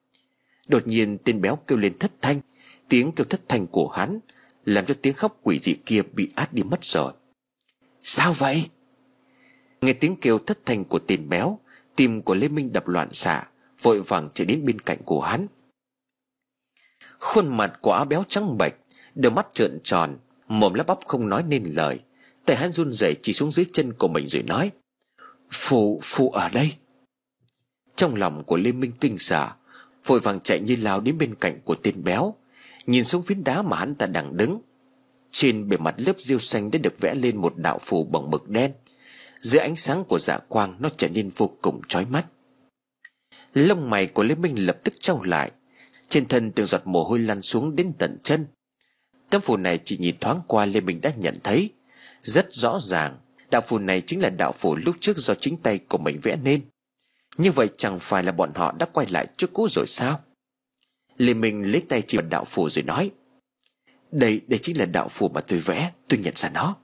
Đột nhiên tên Béo kêu lên thất thanh. Tiếng kêu thất thanh của hắn làm cho tiếng khóc quỷ dị kia bị át đi mất rồi. Sao vậy? Nghe tiếng kêu thất thanh của tên Béo, tim của Lê Minh đập loạn xạ, vội vàng chạy đến bên cạnh của hắn. Khuôn mặt của A Béo trắng bệch, đôi mắt trợn tròn, mồm lắp bắp không nói nên lời. Tay hắn run rẩy chỉ xuống dưới chân của mình rồi nói: Phù, phù ở đây. Trong lòng của Lê Minh kinh sợ, vội vàng chạy như lao đến bên cạnh của tên Béo, nhìn xuống phiến đá mà hắn ta đang đứng. Trên bề mặt lớp rêu xanh đã được vẽ lên một đạo phù bằng mực đen. Dưới ánh sáng của dạ quang, nó trở nên vô cùng chói mắt. Lông mày của Lê Minh lập tức trao lại, trên thân từng giọt mồ hôi lăn xuống đến tận chân. Tấm phù này chỉ nhìn thoáng qua Lê Minh đã nhận thấy rất rõ ràng, đạo phù này chính là đạo phù lúc trước do chính tay của mình vẽ nên. Như vậy chẳng phải là bọn họ đã quay lại chỗ cũ rồi sao? Lê Minh lấy tay chỉ vào đạo phù rồi nói: Đây, đây chính là đạo phù mà tôi vẽ, tôi nhận ra nó.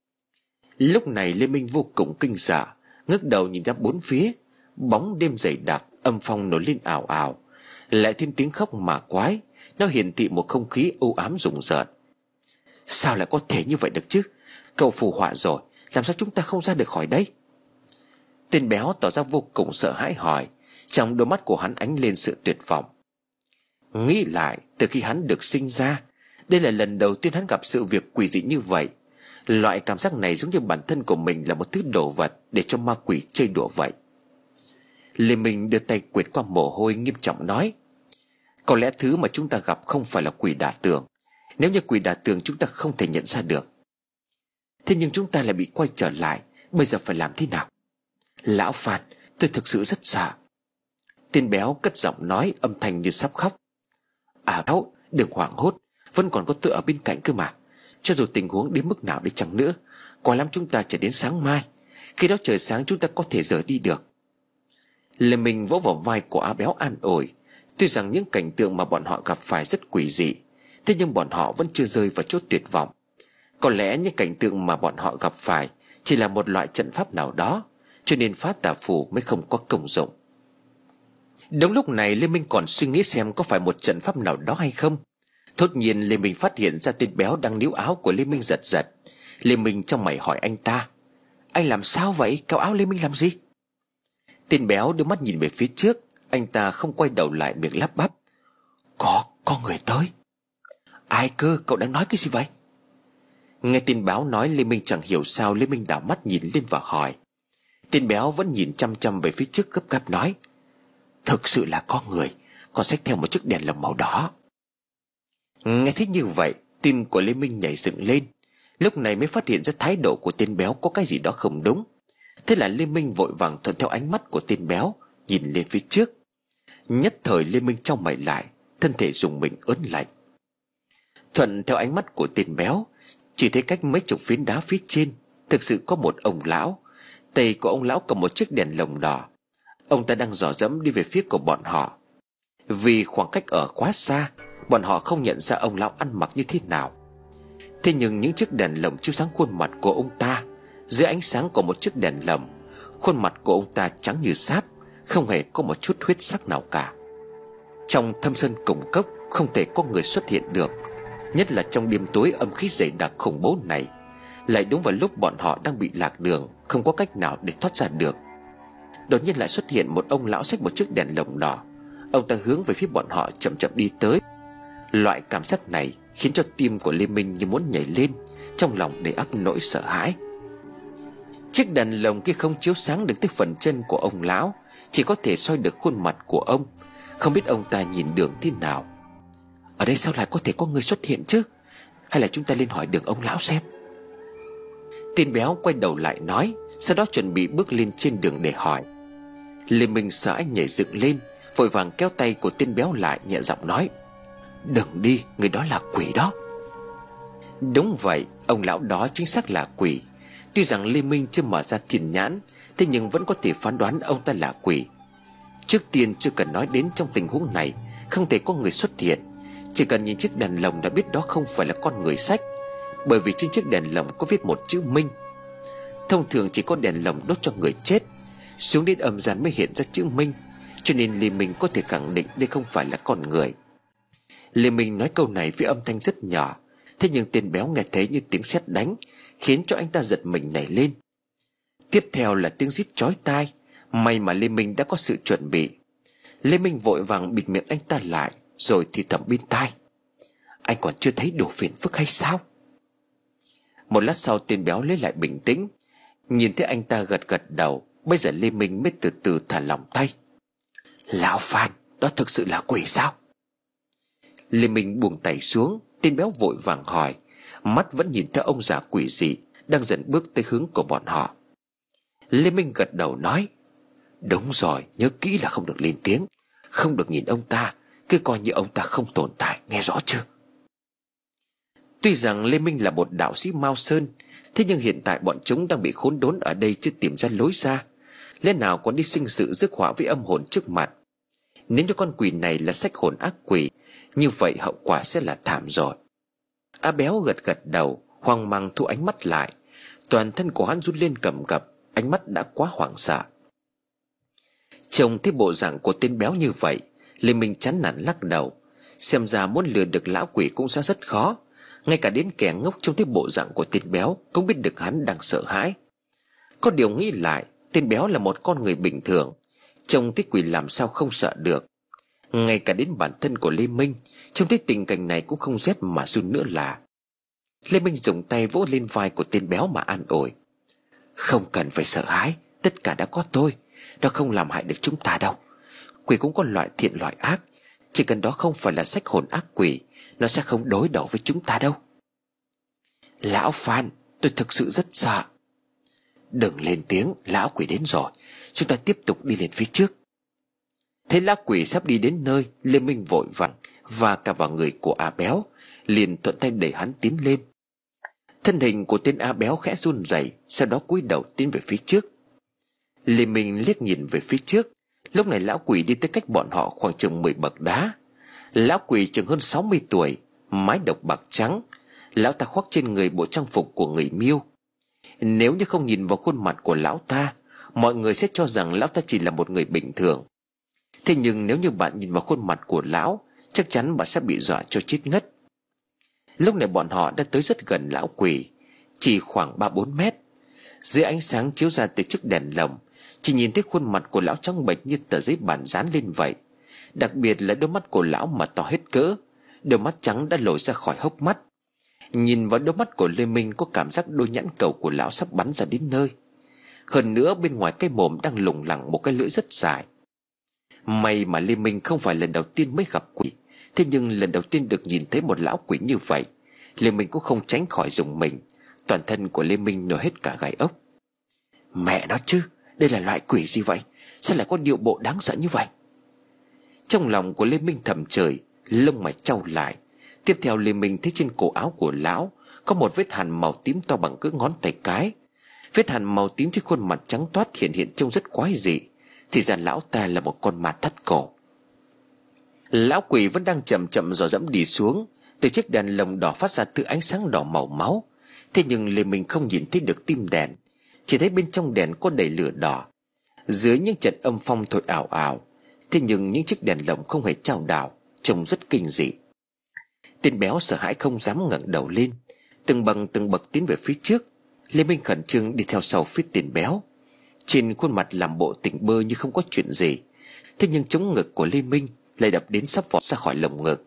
Lúc này Lê Minh vô cùng kinh sợ, ngước đầu nhìn ra bốn phía. Bóng đêm dày đặc, âm phong nổi lên ảo ảo, lại thêm tiếng khóc mà quái. Nó hiển thị một không khí u ám rùng rợn. Sao lại có thể như vậy được chứ? Cậu phù họa rồi, làm sao chúng ta không ra được khỏi đây? Tên Béo tỏ ra vô cùng sợ hãi hỏi, trong đôi mắt của hắn ánh lên sự tuyệt vọng. Nghĩ lại, từ khi hắn được sinh ra, đây là lần đầu tiên hắn gặp sự việc quỷ dị như vậy. Loại cảm giác này giống như bản thân của mình là một thứ đồ vật để cho ma quỷ chơi đùa vậy. Lê Minh đưa tay quệt qua mồ hôi, nghiêm trọng nói: Có lẽ thứ mà chúng ta gặp không phải là quỷ đả tường. Nếu như quỷ đả tường chúng ta không thể nhận ra được. Thế nhưng chúng ta lại bị quay trở lại, bây giờ phải làm thế nào? Lão Phan, tôi thực sự rất sợ. Tên Béo cất giọng nói âm thanh như sắp khóc. À Béo, đừng hoảng hốt, vẫn còn có tôi ở bên cạnh cơ mà. Cho dù tình huống đến mức nào đi chăng nữa, có lắm chúng ta chờ đến sáng mai. Khi đó trời sáng chúng ta có thể rời đi được. Lê Minh vỗ vào vai của A Béo an ủi. Tuy rằng những cảnh tượng mà bọn họ gặp phải rất quỷ dị, thế nhưng bọn họ vẫn chưa rơi vào chỗ tuyệt vọng. Có lẽ những cảnh tượng mà bọn họ gặp phải chỉ là một loại trận pháp nào đó, cho nên phá tà phù mới không có công dụng. Đúng lúc này Lê Minh còn suy nghĩ xem có phải một trận pháp nào đó hay không. Thốt nhiên Lê Minh phát hiện ra tên béo đang níu áo của Lê Minh giật giật. Lê Minh trong mày hỏi anh ta: Anh làm sao vậy? Kéo áo Lê Minh làm gì? Tên béo đưa mắt nhìn về phía trước. Anh ta không quay đầu lại, miệng lắp bắp: Có, có người tới. Ai cơ? Cậu đang nói cái gì vậy? Nghe tên béo nói, Lê Minh chẳng hiểu sao Lê Minh đảo mắt nhìn lên và hỏi. Tên béo vẫn nhìn chăm chăm về phía trước, gấp gáp nói: Thực sự là có người, còn xách theo một chiếc đèn lồng màu đỏ. Nghe thấy như vậy, tim của Lê Minh nhảy dựng lên. Lúc này mới phát hiện ra thái độ của tên béo có cái gì đó không đúng. Thế là Lê Minh vội vàng thuận theo ánh mắt của tên béo, nhìn lên phía trước. Nhất thời Lê Minh chau mày lại, thân thể rùng mình ớn lạnh. Thuận theo ánh mắt của tên béo, chỉ thấy cách mấy chục phiến đá phía trên thực sự có một ông lão. Tay của ông lão cầm một chiếc đèn lồng đỏ. Ông ta đang dò dẫm đi về phía của bọn họ. Vì khoảng cách ở quá xa, bọn họ không nhận ra ông lão ăn mặc như thế nào. Thế nhưng những chiếc đèn lồng chiếu sáng khuôn mặt của ông ta. Dưới ánh sáng của một chiếc đèn lồng, khuôn mặt của ông ta trắng như sáp, không hề có một chút huyết sắc nào cả. Trong thâm sơn cùng cốc không thể có người xuất hiện được, nhất là trong đêm tối âm khí dày đặc khủng bố này. Lại đúng vào lúc bọn họ đang bị lạc đường, không có cách nào để thoát ra được. Đột nhiên lại xuất hiện một ông lão xách một chiếc đèn lồng đỏ. Ông ta hướng về phía bọn họ chậm chậm đi tới. Loại cảm giác này khiến cho tim của Lê Minh như muốn nhảy lên, trong lòng đầy ắp nỗi sợ hãi. Chiếc đèn lồng kia không chiếu sáng được tới phần chân của ông lão, chỉ có thể soi được khuôn mặt của ông. Không biết ông ta nhìn đường thế nào. Ở đây sao lại có thể có người xuất hiện chứ? Hay là chúng ta lên hỏi đường ông lão xem. Tên béo quay đầu lại nói, sau đó chuẩn bị bước lên trên đường để hỏi. Lê Minh sợ anh nhảy dựng lên, vội vàng kéo tay của tên béo lại, nhẹ giọng nói: Đừng đi, người đó là quỷ đó. Đúng vậy, ông lão đó chính xác là quỷ. Tuy rằng Lê Minh chưa mở ra thiên nhãn, thế nhưng vẫn có thể phán đoán ông ta là quỷ. Trước tiên chưa cần nói đến trong tình huống này không thể có người xuất hiện, chỉ cần nhìn chiếc đèn lồng đã biết đó không phải là con người xách, bởi vì trên chiếc đèn lồng có viết một chữ Minh. Thông thường chỉ có đèn lồng đốt cho người chết, xuống đến âm gian mới hiện ra chữ Minh, cho nên Lê Minh có thể khẳng định đây không phải là con người. Lê Minh nói câu này với âm thanh rất nhỏ, thế nhưng tên béo nghe thấy như tiếng sét đánh, khiến cho anh ta giật mình nhảy lên. Tiếp theo là tiếng rít chói tai. May mà Lê Minh đã có sự chuẩn bị. Lê Minh vội vàng bịt miệng anh ta lại, rồi thì thầm bên tai: Anh còn chưa thấy đủ phiền phức hay sao? Một lát sau tên béo lấy lại bình tĩnh. Nhìn thấy anh ta gật gật đầu, bây giờ Lê Minh mới từ từ thả lỏng tay. Lão Phan, đó thực sự là quỷ sao? Lê Minh buông tay xuống. Tên béo vội vàng hỏi, mắt vẫn nhìn theo ông già quỷ dị đang dần bước tới hướng của bọn họ. Lê Minh gật đầu nói: Đúng rồi, nhớ kỹ là không được lên tiếng, không được nhìn ông ta, cứ coi như ông ta không tồn tại, nghe rõ chưa? Tuy rằng Lê Minh là một đạo sĩ Mao Sơn, thế nhưng hiện tại bọn chúng đang bị khốn đốn ở đây chưa tìm ra lối ra, lẽ nào còn đi sinh sự rước họa với âm hồn trước mặt. Nếu như con quỷ này là sách hồn ác quỷ, như vậy hậu quả sẽ là thảm rồi. A Béo gật gật đầu, hoang mang thu ánh mắt lại. Toàn thân của hắn run lên cầm cập, ánh mắt đã quá hoảng sợ. Trông thấy bộ dạng của tên béo như vậy, Lê Minh chán nản lắc đầu. Xem ra muốn lừa được lão quỷ cũng sẽ rất khó. Ngay cả đến kẻ ngốc trông thấy bộ dạng của tên béo cũng biết được hắn đang sợ hãi. Có điều nghĩ lại, tên béo là một con người bình thường, trông thấy quỷ làm sao không sợ được. Ngay cả đến bản thân của Lê Minh trông thấy tình cảnh này cũng không rét mà run nữa là. Lê Minh dùng tay vỗ lên vai của tên béo mà an ủi: Không cần phải sợ hãi, tất cả đã có tôi, nó không làm hại được chúng ta đâu. Quỷ cũng có loại thiện loại ác, chỉ cần đó không phải là sách hồn ác quỷ, nó sẽ không đối đầu với chúng ta đâu. Lão Phan, tôi thực sự rất sợ. Đừng lên tiếng, lão quỷ đến rồi, chúng ta tiếp tục đi lên phía trước. Thấy lão quỷ sắp đi đến nơi, Lê Minh vội vàng và cả vào người của A Béo, liền thuận tay đẩy hắn tiến lên. Thân hình của tên A Béo khẽ run rẩy, sau đó cúi đầu tiến về phía trước. Lê Minh liếc nhìn về phía trước. Lúc này lão quỷ đi tới cách bọn họ khoảng chừng mười bậc đá. Lão quỷ chừng hơn sáu mươi tuổi, mái đầu bạc trắng. Lão ta khoác trên người bộ trang phục của người Miêu. Nếu như không nhìn vào khuôn mặt của lão ta, mọi người sẽ cho rằng lão ta chỉ là một người bình thường. Thế nhưng nếu như bạn nhìn vào khuôn mặt của lão, chắc chắn bạn sẽ bị dọa cho chết ngất. Lúc này bọn họ đã tới rất gần lão quỷ, chỉ khoảng ba bốn mét. Dưới ánh sáng chiếu ra từ chiếc đèn lồng, chỉ nhìn thấy khuôn mặt của lão trắng bệch như tờ giấy bản dán lên vậy. Đặc biệt là đôi mắt của lão mà to hết cỡ, đôi mắt trắng đã lồi ra khỏi hốc mắt. Nhìn vào đôi mắt của Lê Minh có cảm giác đôi nhãn cầu của lão sắp bắn ra đến nơi. Hơn nữa bên ngoài cái mồm đang lủng lẳng một cái lưỡi rất dài. May mà Lê Minh không phải lần đầu tiên mới gặp quỷ, thế nhưng lần đầu tiên được nhìn thấy một lão quỷ như vậy, Lê Minh cũng không tránh khỏi rùng mình. Toàn thân của Lê Minh nổi hết cả gai ốc. Mẹ nó chứ, đây là loại quỷ gì vậy? Sao lại có điệu bộ đáng sợ như vậy? Trong lòng của Lê Minh thầm chửi, lông mày trao lại. Tiếp theo Lê Minh thấy trên cổ áo của lão có một vết hằn màu tím to bằng cỡ ngón tay cái. Vết hằn màu tím trên khuôn mặt trắng toát hiện hiện trông rất quái dị. Thì ra lão ta là một con ma thắt cổ. Lão quỷ vẫn đang chậm chậm dò dẫm đi xuống. Từ chiếc đèn lồng đỏ phát ra thứ ánh sáng đỏ màu máu. Thế nhưng Lê Minh không nhìn thấy được tim đèn, chỉ thấy bên trong đèn có đầy lửa đỏ. Dưới những trận âm phong thổi ảo ảo, thế nhưng những chiếc đèn lồng không hề chao đảo, trông rất kinh dị. Tên béo sợ hãi không dám ngẩng đầu lên, từng bậc từng bậc tiến về phía trước. Lê Minh khẩn trương đi theo sau phía tên béo, trên khuôn mặt làm bộ tỉnh bơ như không có chuyện gì. Thế nhưng chống ngực của Lê Minh lại đập đến sắp vọt ra khỏi lồng ngực.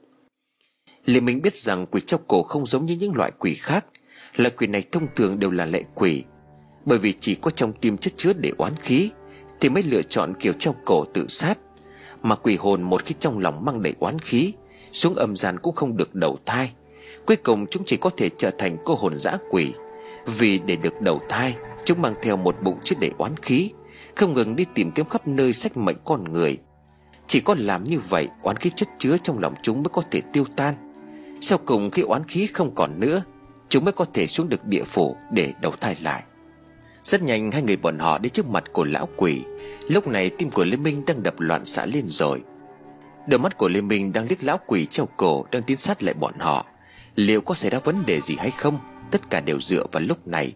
Lê Minh biết rằng quỷ treo cổ không giống như những loại quỷ khác. Loại quỷ này thông thường đều là lệ quỷ, bởi vì chỉ có trong tim chất chứa để oán khí thì mới lựa chọn kiểu treo cổ tự sát. Mà quỷ hồn một khi trong lòng mang đầy oán khí, xuống âm gian cũng không được đầu thai. Cuối cùng chúng chỉ có thể trở thành cô hồn dã quỷ. Vì để được đầu thai, chúng mang theo một bụng chứa đầy oán khí, không ngừng đi tìm kiếm khắp nơi xách mệnh con người. Chỉ có làm như vậy, oán khí chất chứa trong lòng chúng mới có thể tiêu tan. Sau cùng khi oán khí không còn nữa, chúng mới có thể xuống được địa phủ để đầu thai lại. Rất nhanh hai người bọn họ đến trước mặt của lão quỷ. Lúc này tim của Lê Minh đang đập loạn xạ lên rồi. Đôi mắt của Lê Minh đang liếc lão quỷ treo cổ đang tiến sát lại bọn họ. Liệu có xảy ra vấn đề gì hay không, tất cả đều dựa vào lúc này.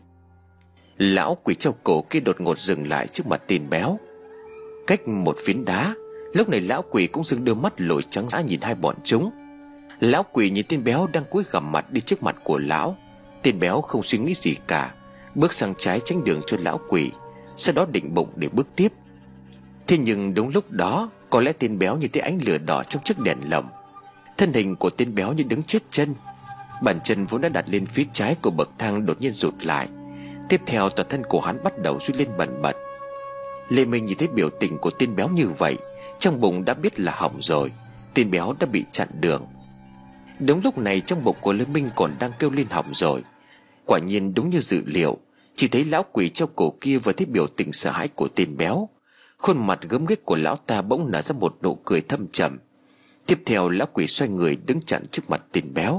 Lão quỷ treo cổ kia đột ngột dừng lại trước mặt tên béo. Cách một phiến đá, lúc này lão quỷ cũng dừng đôi mắt lồi trắng dã nhìn hai bọn chúng. Lão quỷ nhìn tên béo đang cúi gằm mặt đi trước mặt của lão. Tên béo không suy nghĩ gì cả, bước sang trái tránh đường cho lão quỷ, sau đó định bụng để bước tiếp. Thế nhưng đúng lúc đó, có lẽ tên béo nhìn thấy ánh lửa đỏ trong chiếc đèn lồng. Thân hình của tên béo như đứng chết chân. Bàn chân vốn đã đặt lên phía trái của bậc thang đột nhiên rụt lại. Tiếp theo toàn thân của hắn bắt đầu run lên bần bật. Lê Minh nhìn thấy biểu tình của tên béo như vậy, trong bụng đã biết là hỏng rồi. Tên béo đã bị chặn đường. Đúng lúc này trong bụng của Lê Minh còn đang kêu lên hỏng rồi. Quả nhiên đúng như dự liệu, chỉ thấy lão quỷ treo cổ kia vừa thấy biểu tình sợ hãi của tên béo, khuôn mặt gớm ghiếc của lão ta bỗng nở ra một nụ cười thâm trầm. Tiếp theo lão quỷ xoay người đứng chặn trước mặt tên béo.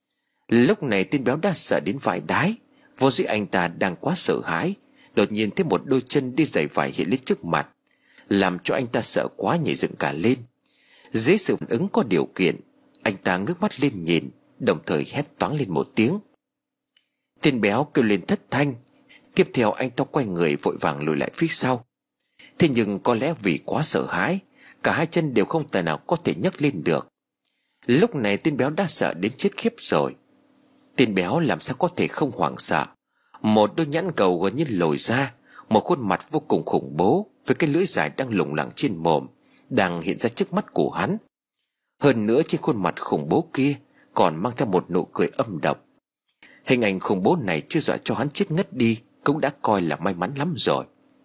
Lúc này tên béo đã sợ đến vãi đái. Vô dĩ anh ta đang quá sợ hãi, đột nhiên thấy một đôi chân đi giày vải hiện lên trước mặt, làm cho anh ta sợ quá nhảy dựng cả lên. Dưới sự phản ứng có điều kiện, anh ta ngước mắt lên nhìn, đồng thời hét toáng lên một tiếng. Tên béo kêu lên thất thanh. Tiếp theo anh ta quay người vội vàng lùi lại phía sau. Thế nhưng có lẽ vì quá sợ hãi, cả hai chân đều không tài nào có thể nhấc lên được. Lúc này tên béo đã sợ đến chết khiếp rồi. Tên béo làm sao có thể không hoảng sợ. Một đôi nhãn cầu gần như lồi ra, một khuôn mặt vô cùng khủng bố với cái lưỡi dài đang lủng lẳng trên mồm đang hiện ra trước mắt của hắn. Hơn nữa trên khuôn mặt khủng bố kia còn mang theo một nụ cười âm độc. Hình ảnh khủng bố này chưa dọa cho hắn chết ngất đi cũng đã coi là may mắn lắm rồi.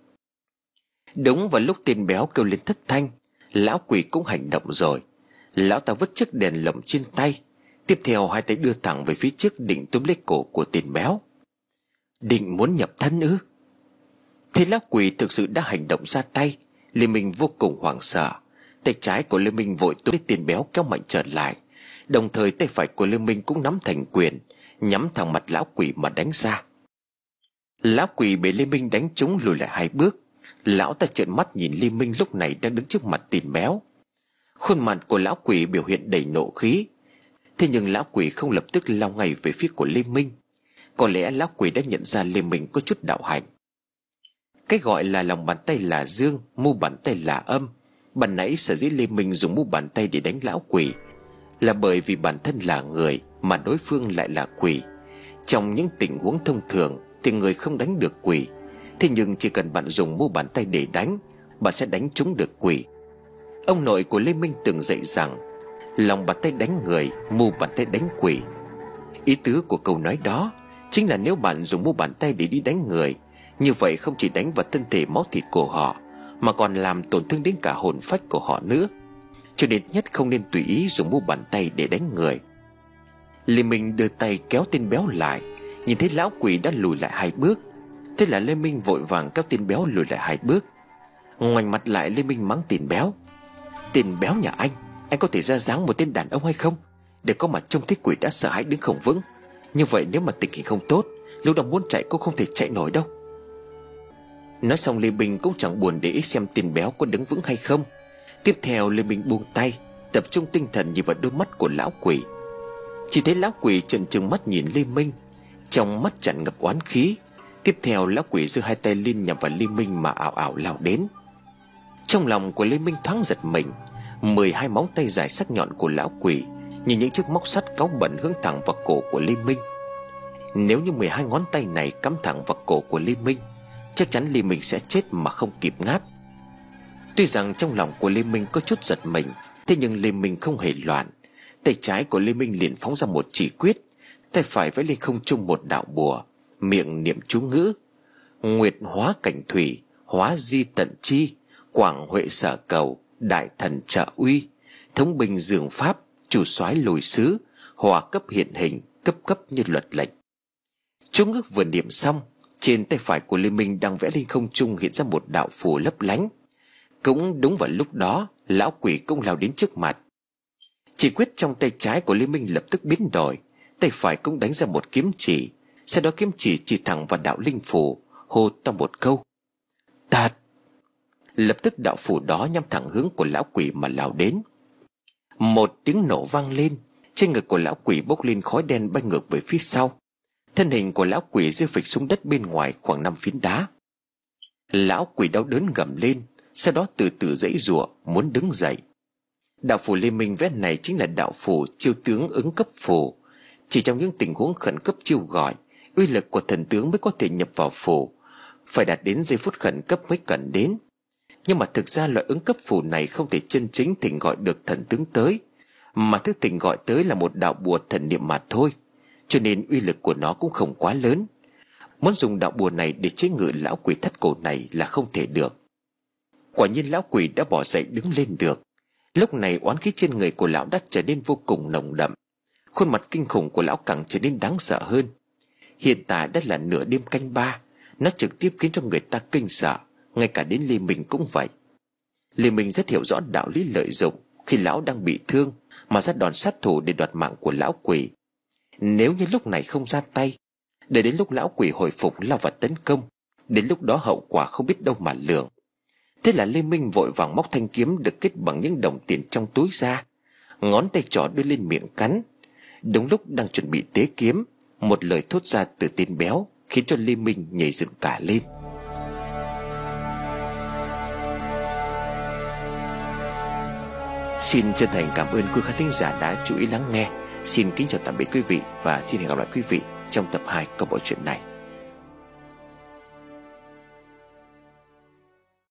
Đúng vào lúc tên béo kêu lên thất thanh, lão quỷ cũng hành động rồi. Lão ta vứt chiếc đèn lồng trên tay, tiếp theo hai tay đưa thẳng về phía trước định túm lấy cổ của tên béo. Định muốn nhập thân ư? Thế lão quỷ thực sự đã hành động ra tay. Lê Minh vô cùng hoảng sợ. Tay trái của Lê Minh vội túm lấy tên béo kéo mạnh trở lại, đồng thời tay phải của Lê Minh cũng nắm thành quyền, nhắm thẳng mặt lão quỷ mà đánh ra. Lão quỷ bị Lê Minh đánh trúng lùi lại hai bước. Lão ta trợn mắt nhìn Lê Minh lúc này đang đứng trước mặt tên béo. Khuôn mặt của lão quỷ biểu hiện đầy nộ khí. Thế nhưng lão quỷ không lập tức lao ngay về phía của Lê Minh. Có lẽ lão quỷ đã nhận ra Lê Minh có chút đạo hạnh. Cái gọi là lòng bàn tay là dương, mu bàn tay là âm. Ban nãy sở dĩ Lê Minh dùng mu bàn tay để đánh lão quỷ là bởi vì bản thân là người, mà đối phương lại là quỷ. Trong những tình huống thông thường thì người không đánh được quỷ, thế nhưng chỉ cần bạn dùng mu bàn tay để đánh, bạn sẽ đánh trúng được quỷ. Ông nội của Lê Minh từng dạy rằng lòng bàn tay đánh người, mu bàn tay đánh quỷ. Ý tứ của câu nói đó chính là nếu bạn dùng mu bàn tay để đi đánh người, như vậy không chỉ đánh vào thân thể máu thịt của họ, mà còn làm tổn thương đến cả hồn phách của họ nữa. Cho nên nhất không nên tùy ý dùng mu bàn tay để đánh người. Lê Minh đưa tay kéo tên béo lại, nhìn thấy lão quỷ đã lùi lại hai bước. Thế là Lê Minh vội vàng kéo tên béo lùi lại hai bước. Ngoảnh mặt lại, Lê Minh mắng tên béo: "Tên béo nhà anh, anh có thể ra dáng một tên đàn ông hay không? Để có mà trông thấy quỷ đã sợ hãi đứng không vững. Như vậy nếu mà tình hình không tốt, lúc đang muốn chạy cũng không thể chạy nổi đâu." Nói xong Lê Minh cũng chẳng buồn để ý xem tên béo có đứng vững hay không. Tiếp theo Lê Minh buông tay, tập trung tinh thần nhìn vào đôi mắt của lão quỷ. Chỉ thấy lão quỷ trợn trừng mắt nhìn Lê Minh, trong mắt tràn ngập oán khí. Tiếp theo lão quỷ giơ hai tay lên nhằm vào Lê Minh mà ảo ảo lao đến. Trong lòng của Lê Minh thoáng giật mình. Mười hai móng tay dài sắc nhọn của lão quỷ như những chiếc móc sắt cáu bẩn hướng thẳng vào cổ của Lê Minh. Nếu như mười hai ngón tay này cắm thẳng vào cổ của Lê Minh, chắc chắn Lê Minh sẽ chết mà không kịp ngáp. Tuy rằng trong lòng của Lê Minh có chút giật mình, thế nhưng Lê Minh không hề loạn. Tay trái của Lê Minh liền phóng ra một chỉ quyết, tay phải vẫy lên không trung một đạo bùa, miệng niệm chú ngữ: "Nguyệt hóa cảnh thủy, hóa di tận chi, quảng huệ sở cầu, đại thần trợ uy, thống binh dường pháp, chủ soái lùi xứ, hòa cấp hiện hình, cấp cấp như luật lệnh." Chú ngữ vừa niệm xong, trên tay phải của Lê Minh đang vẽ lên không trung hiện ra một đạo phù lấp lánh. Cũng đúng vào lúc đó, lão quỷ cũng lao đến trước mặt. Chỉ quyết trong tay trái của Lê Minh lập tức biến đổi, tay phải cũng đánh ra một kiếm chỉ. Sau đó kiếm chỉ chỉ thẳng vào đạo linh phù, hô to một câu: "Tạt!" Lập tức đạo phù đó nhắm thẳng hướng của lão quỷ mà lao đến. Một tiếng nổ vang lên, trên ngực của lão quỷ bốc lên khói đen bay ngược về phía sau. Thân hình của lão quỷ rơi phịch xuống đất bên ngoài khoảng năm phiến đá. Lão quỷ đau đớn gầm lên, sau đó từ từ giãy giụa muốn đứng dậy. Đạo phù Lê Minh vẽ này chính là đạo phù chiêu tướng ứng cấp phù. Chỉ trong những tình huống khẩn cấp chiêu gọi, uy lực của thần tướng mới có thể nhập vào phù, phải đạt đến giây phút khẩn cấp mới cần đến. Nhưng mà thực ra loại ứng cấp phù này không thể chân chính thỉnh gọi được thần tướng tới, mà thứ thỉnh gọi tới là một đạo bùa thần niệm mà thôi, cho nên uy lực của nó cũng không quá lớn. Muốn dùng đạo bùa này để chế ngự lão quỷ thất cổ này là không thể được. Quả nhiên lão quỷ đã bỏ dậy đứng lên được. Lúc này oán khí trên người của lão đã trở nên vô cùng nồng đậm. Khuôn mặt kinh khủng của lão càng trở nên đáng sợ hơn. Hiện tại đã là nửa đêm canh ba, nó trực tiếp khiến cho người ta kinh sợ. Ngay cả đến Lê Minh cũng vậy. Lê Minh rất hiểu rõ đạo lý lợi dụng khi lão đang bị thương mà ra đòn sát thủ để đoạt mạng của lão quỷ. Nếu như lúc này không ra tay, để đến lúc lão quỷ hồi phục lao vào tấn công, đến lúc đó hậu quả không biết đâu mà lường. Thế là Lê Minh vội vàng móc thanh kiếm được kết bằng những đồng tiền trong túi ra, ngón tay trỏ đưa lên miệng cắn. Đúng lúc đang chuẩn bị tế kiếm, một lời thốt ra từ tên béo khiến cho Lê Minh nhảy dựng cả lên. Xin chân thành cảm ơn quý khán thính giả đã chú ý lắng nghe. Xin kính chào tạm biệt quý vị và xin hẹn gặp lại quý vị trong tập hai của bộ truyện này.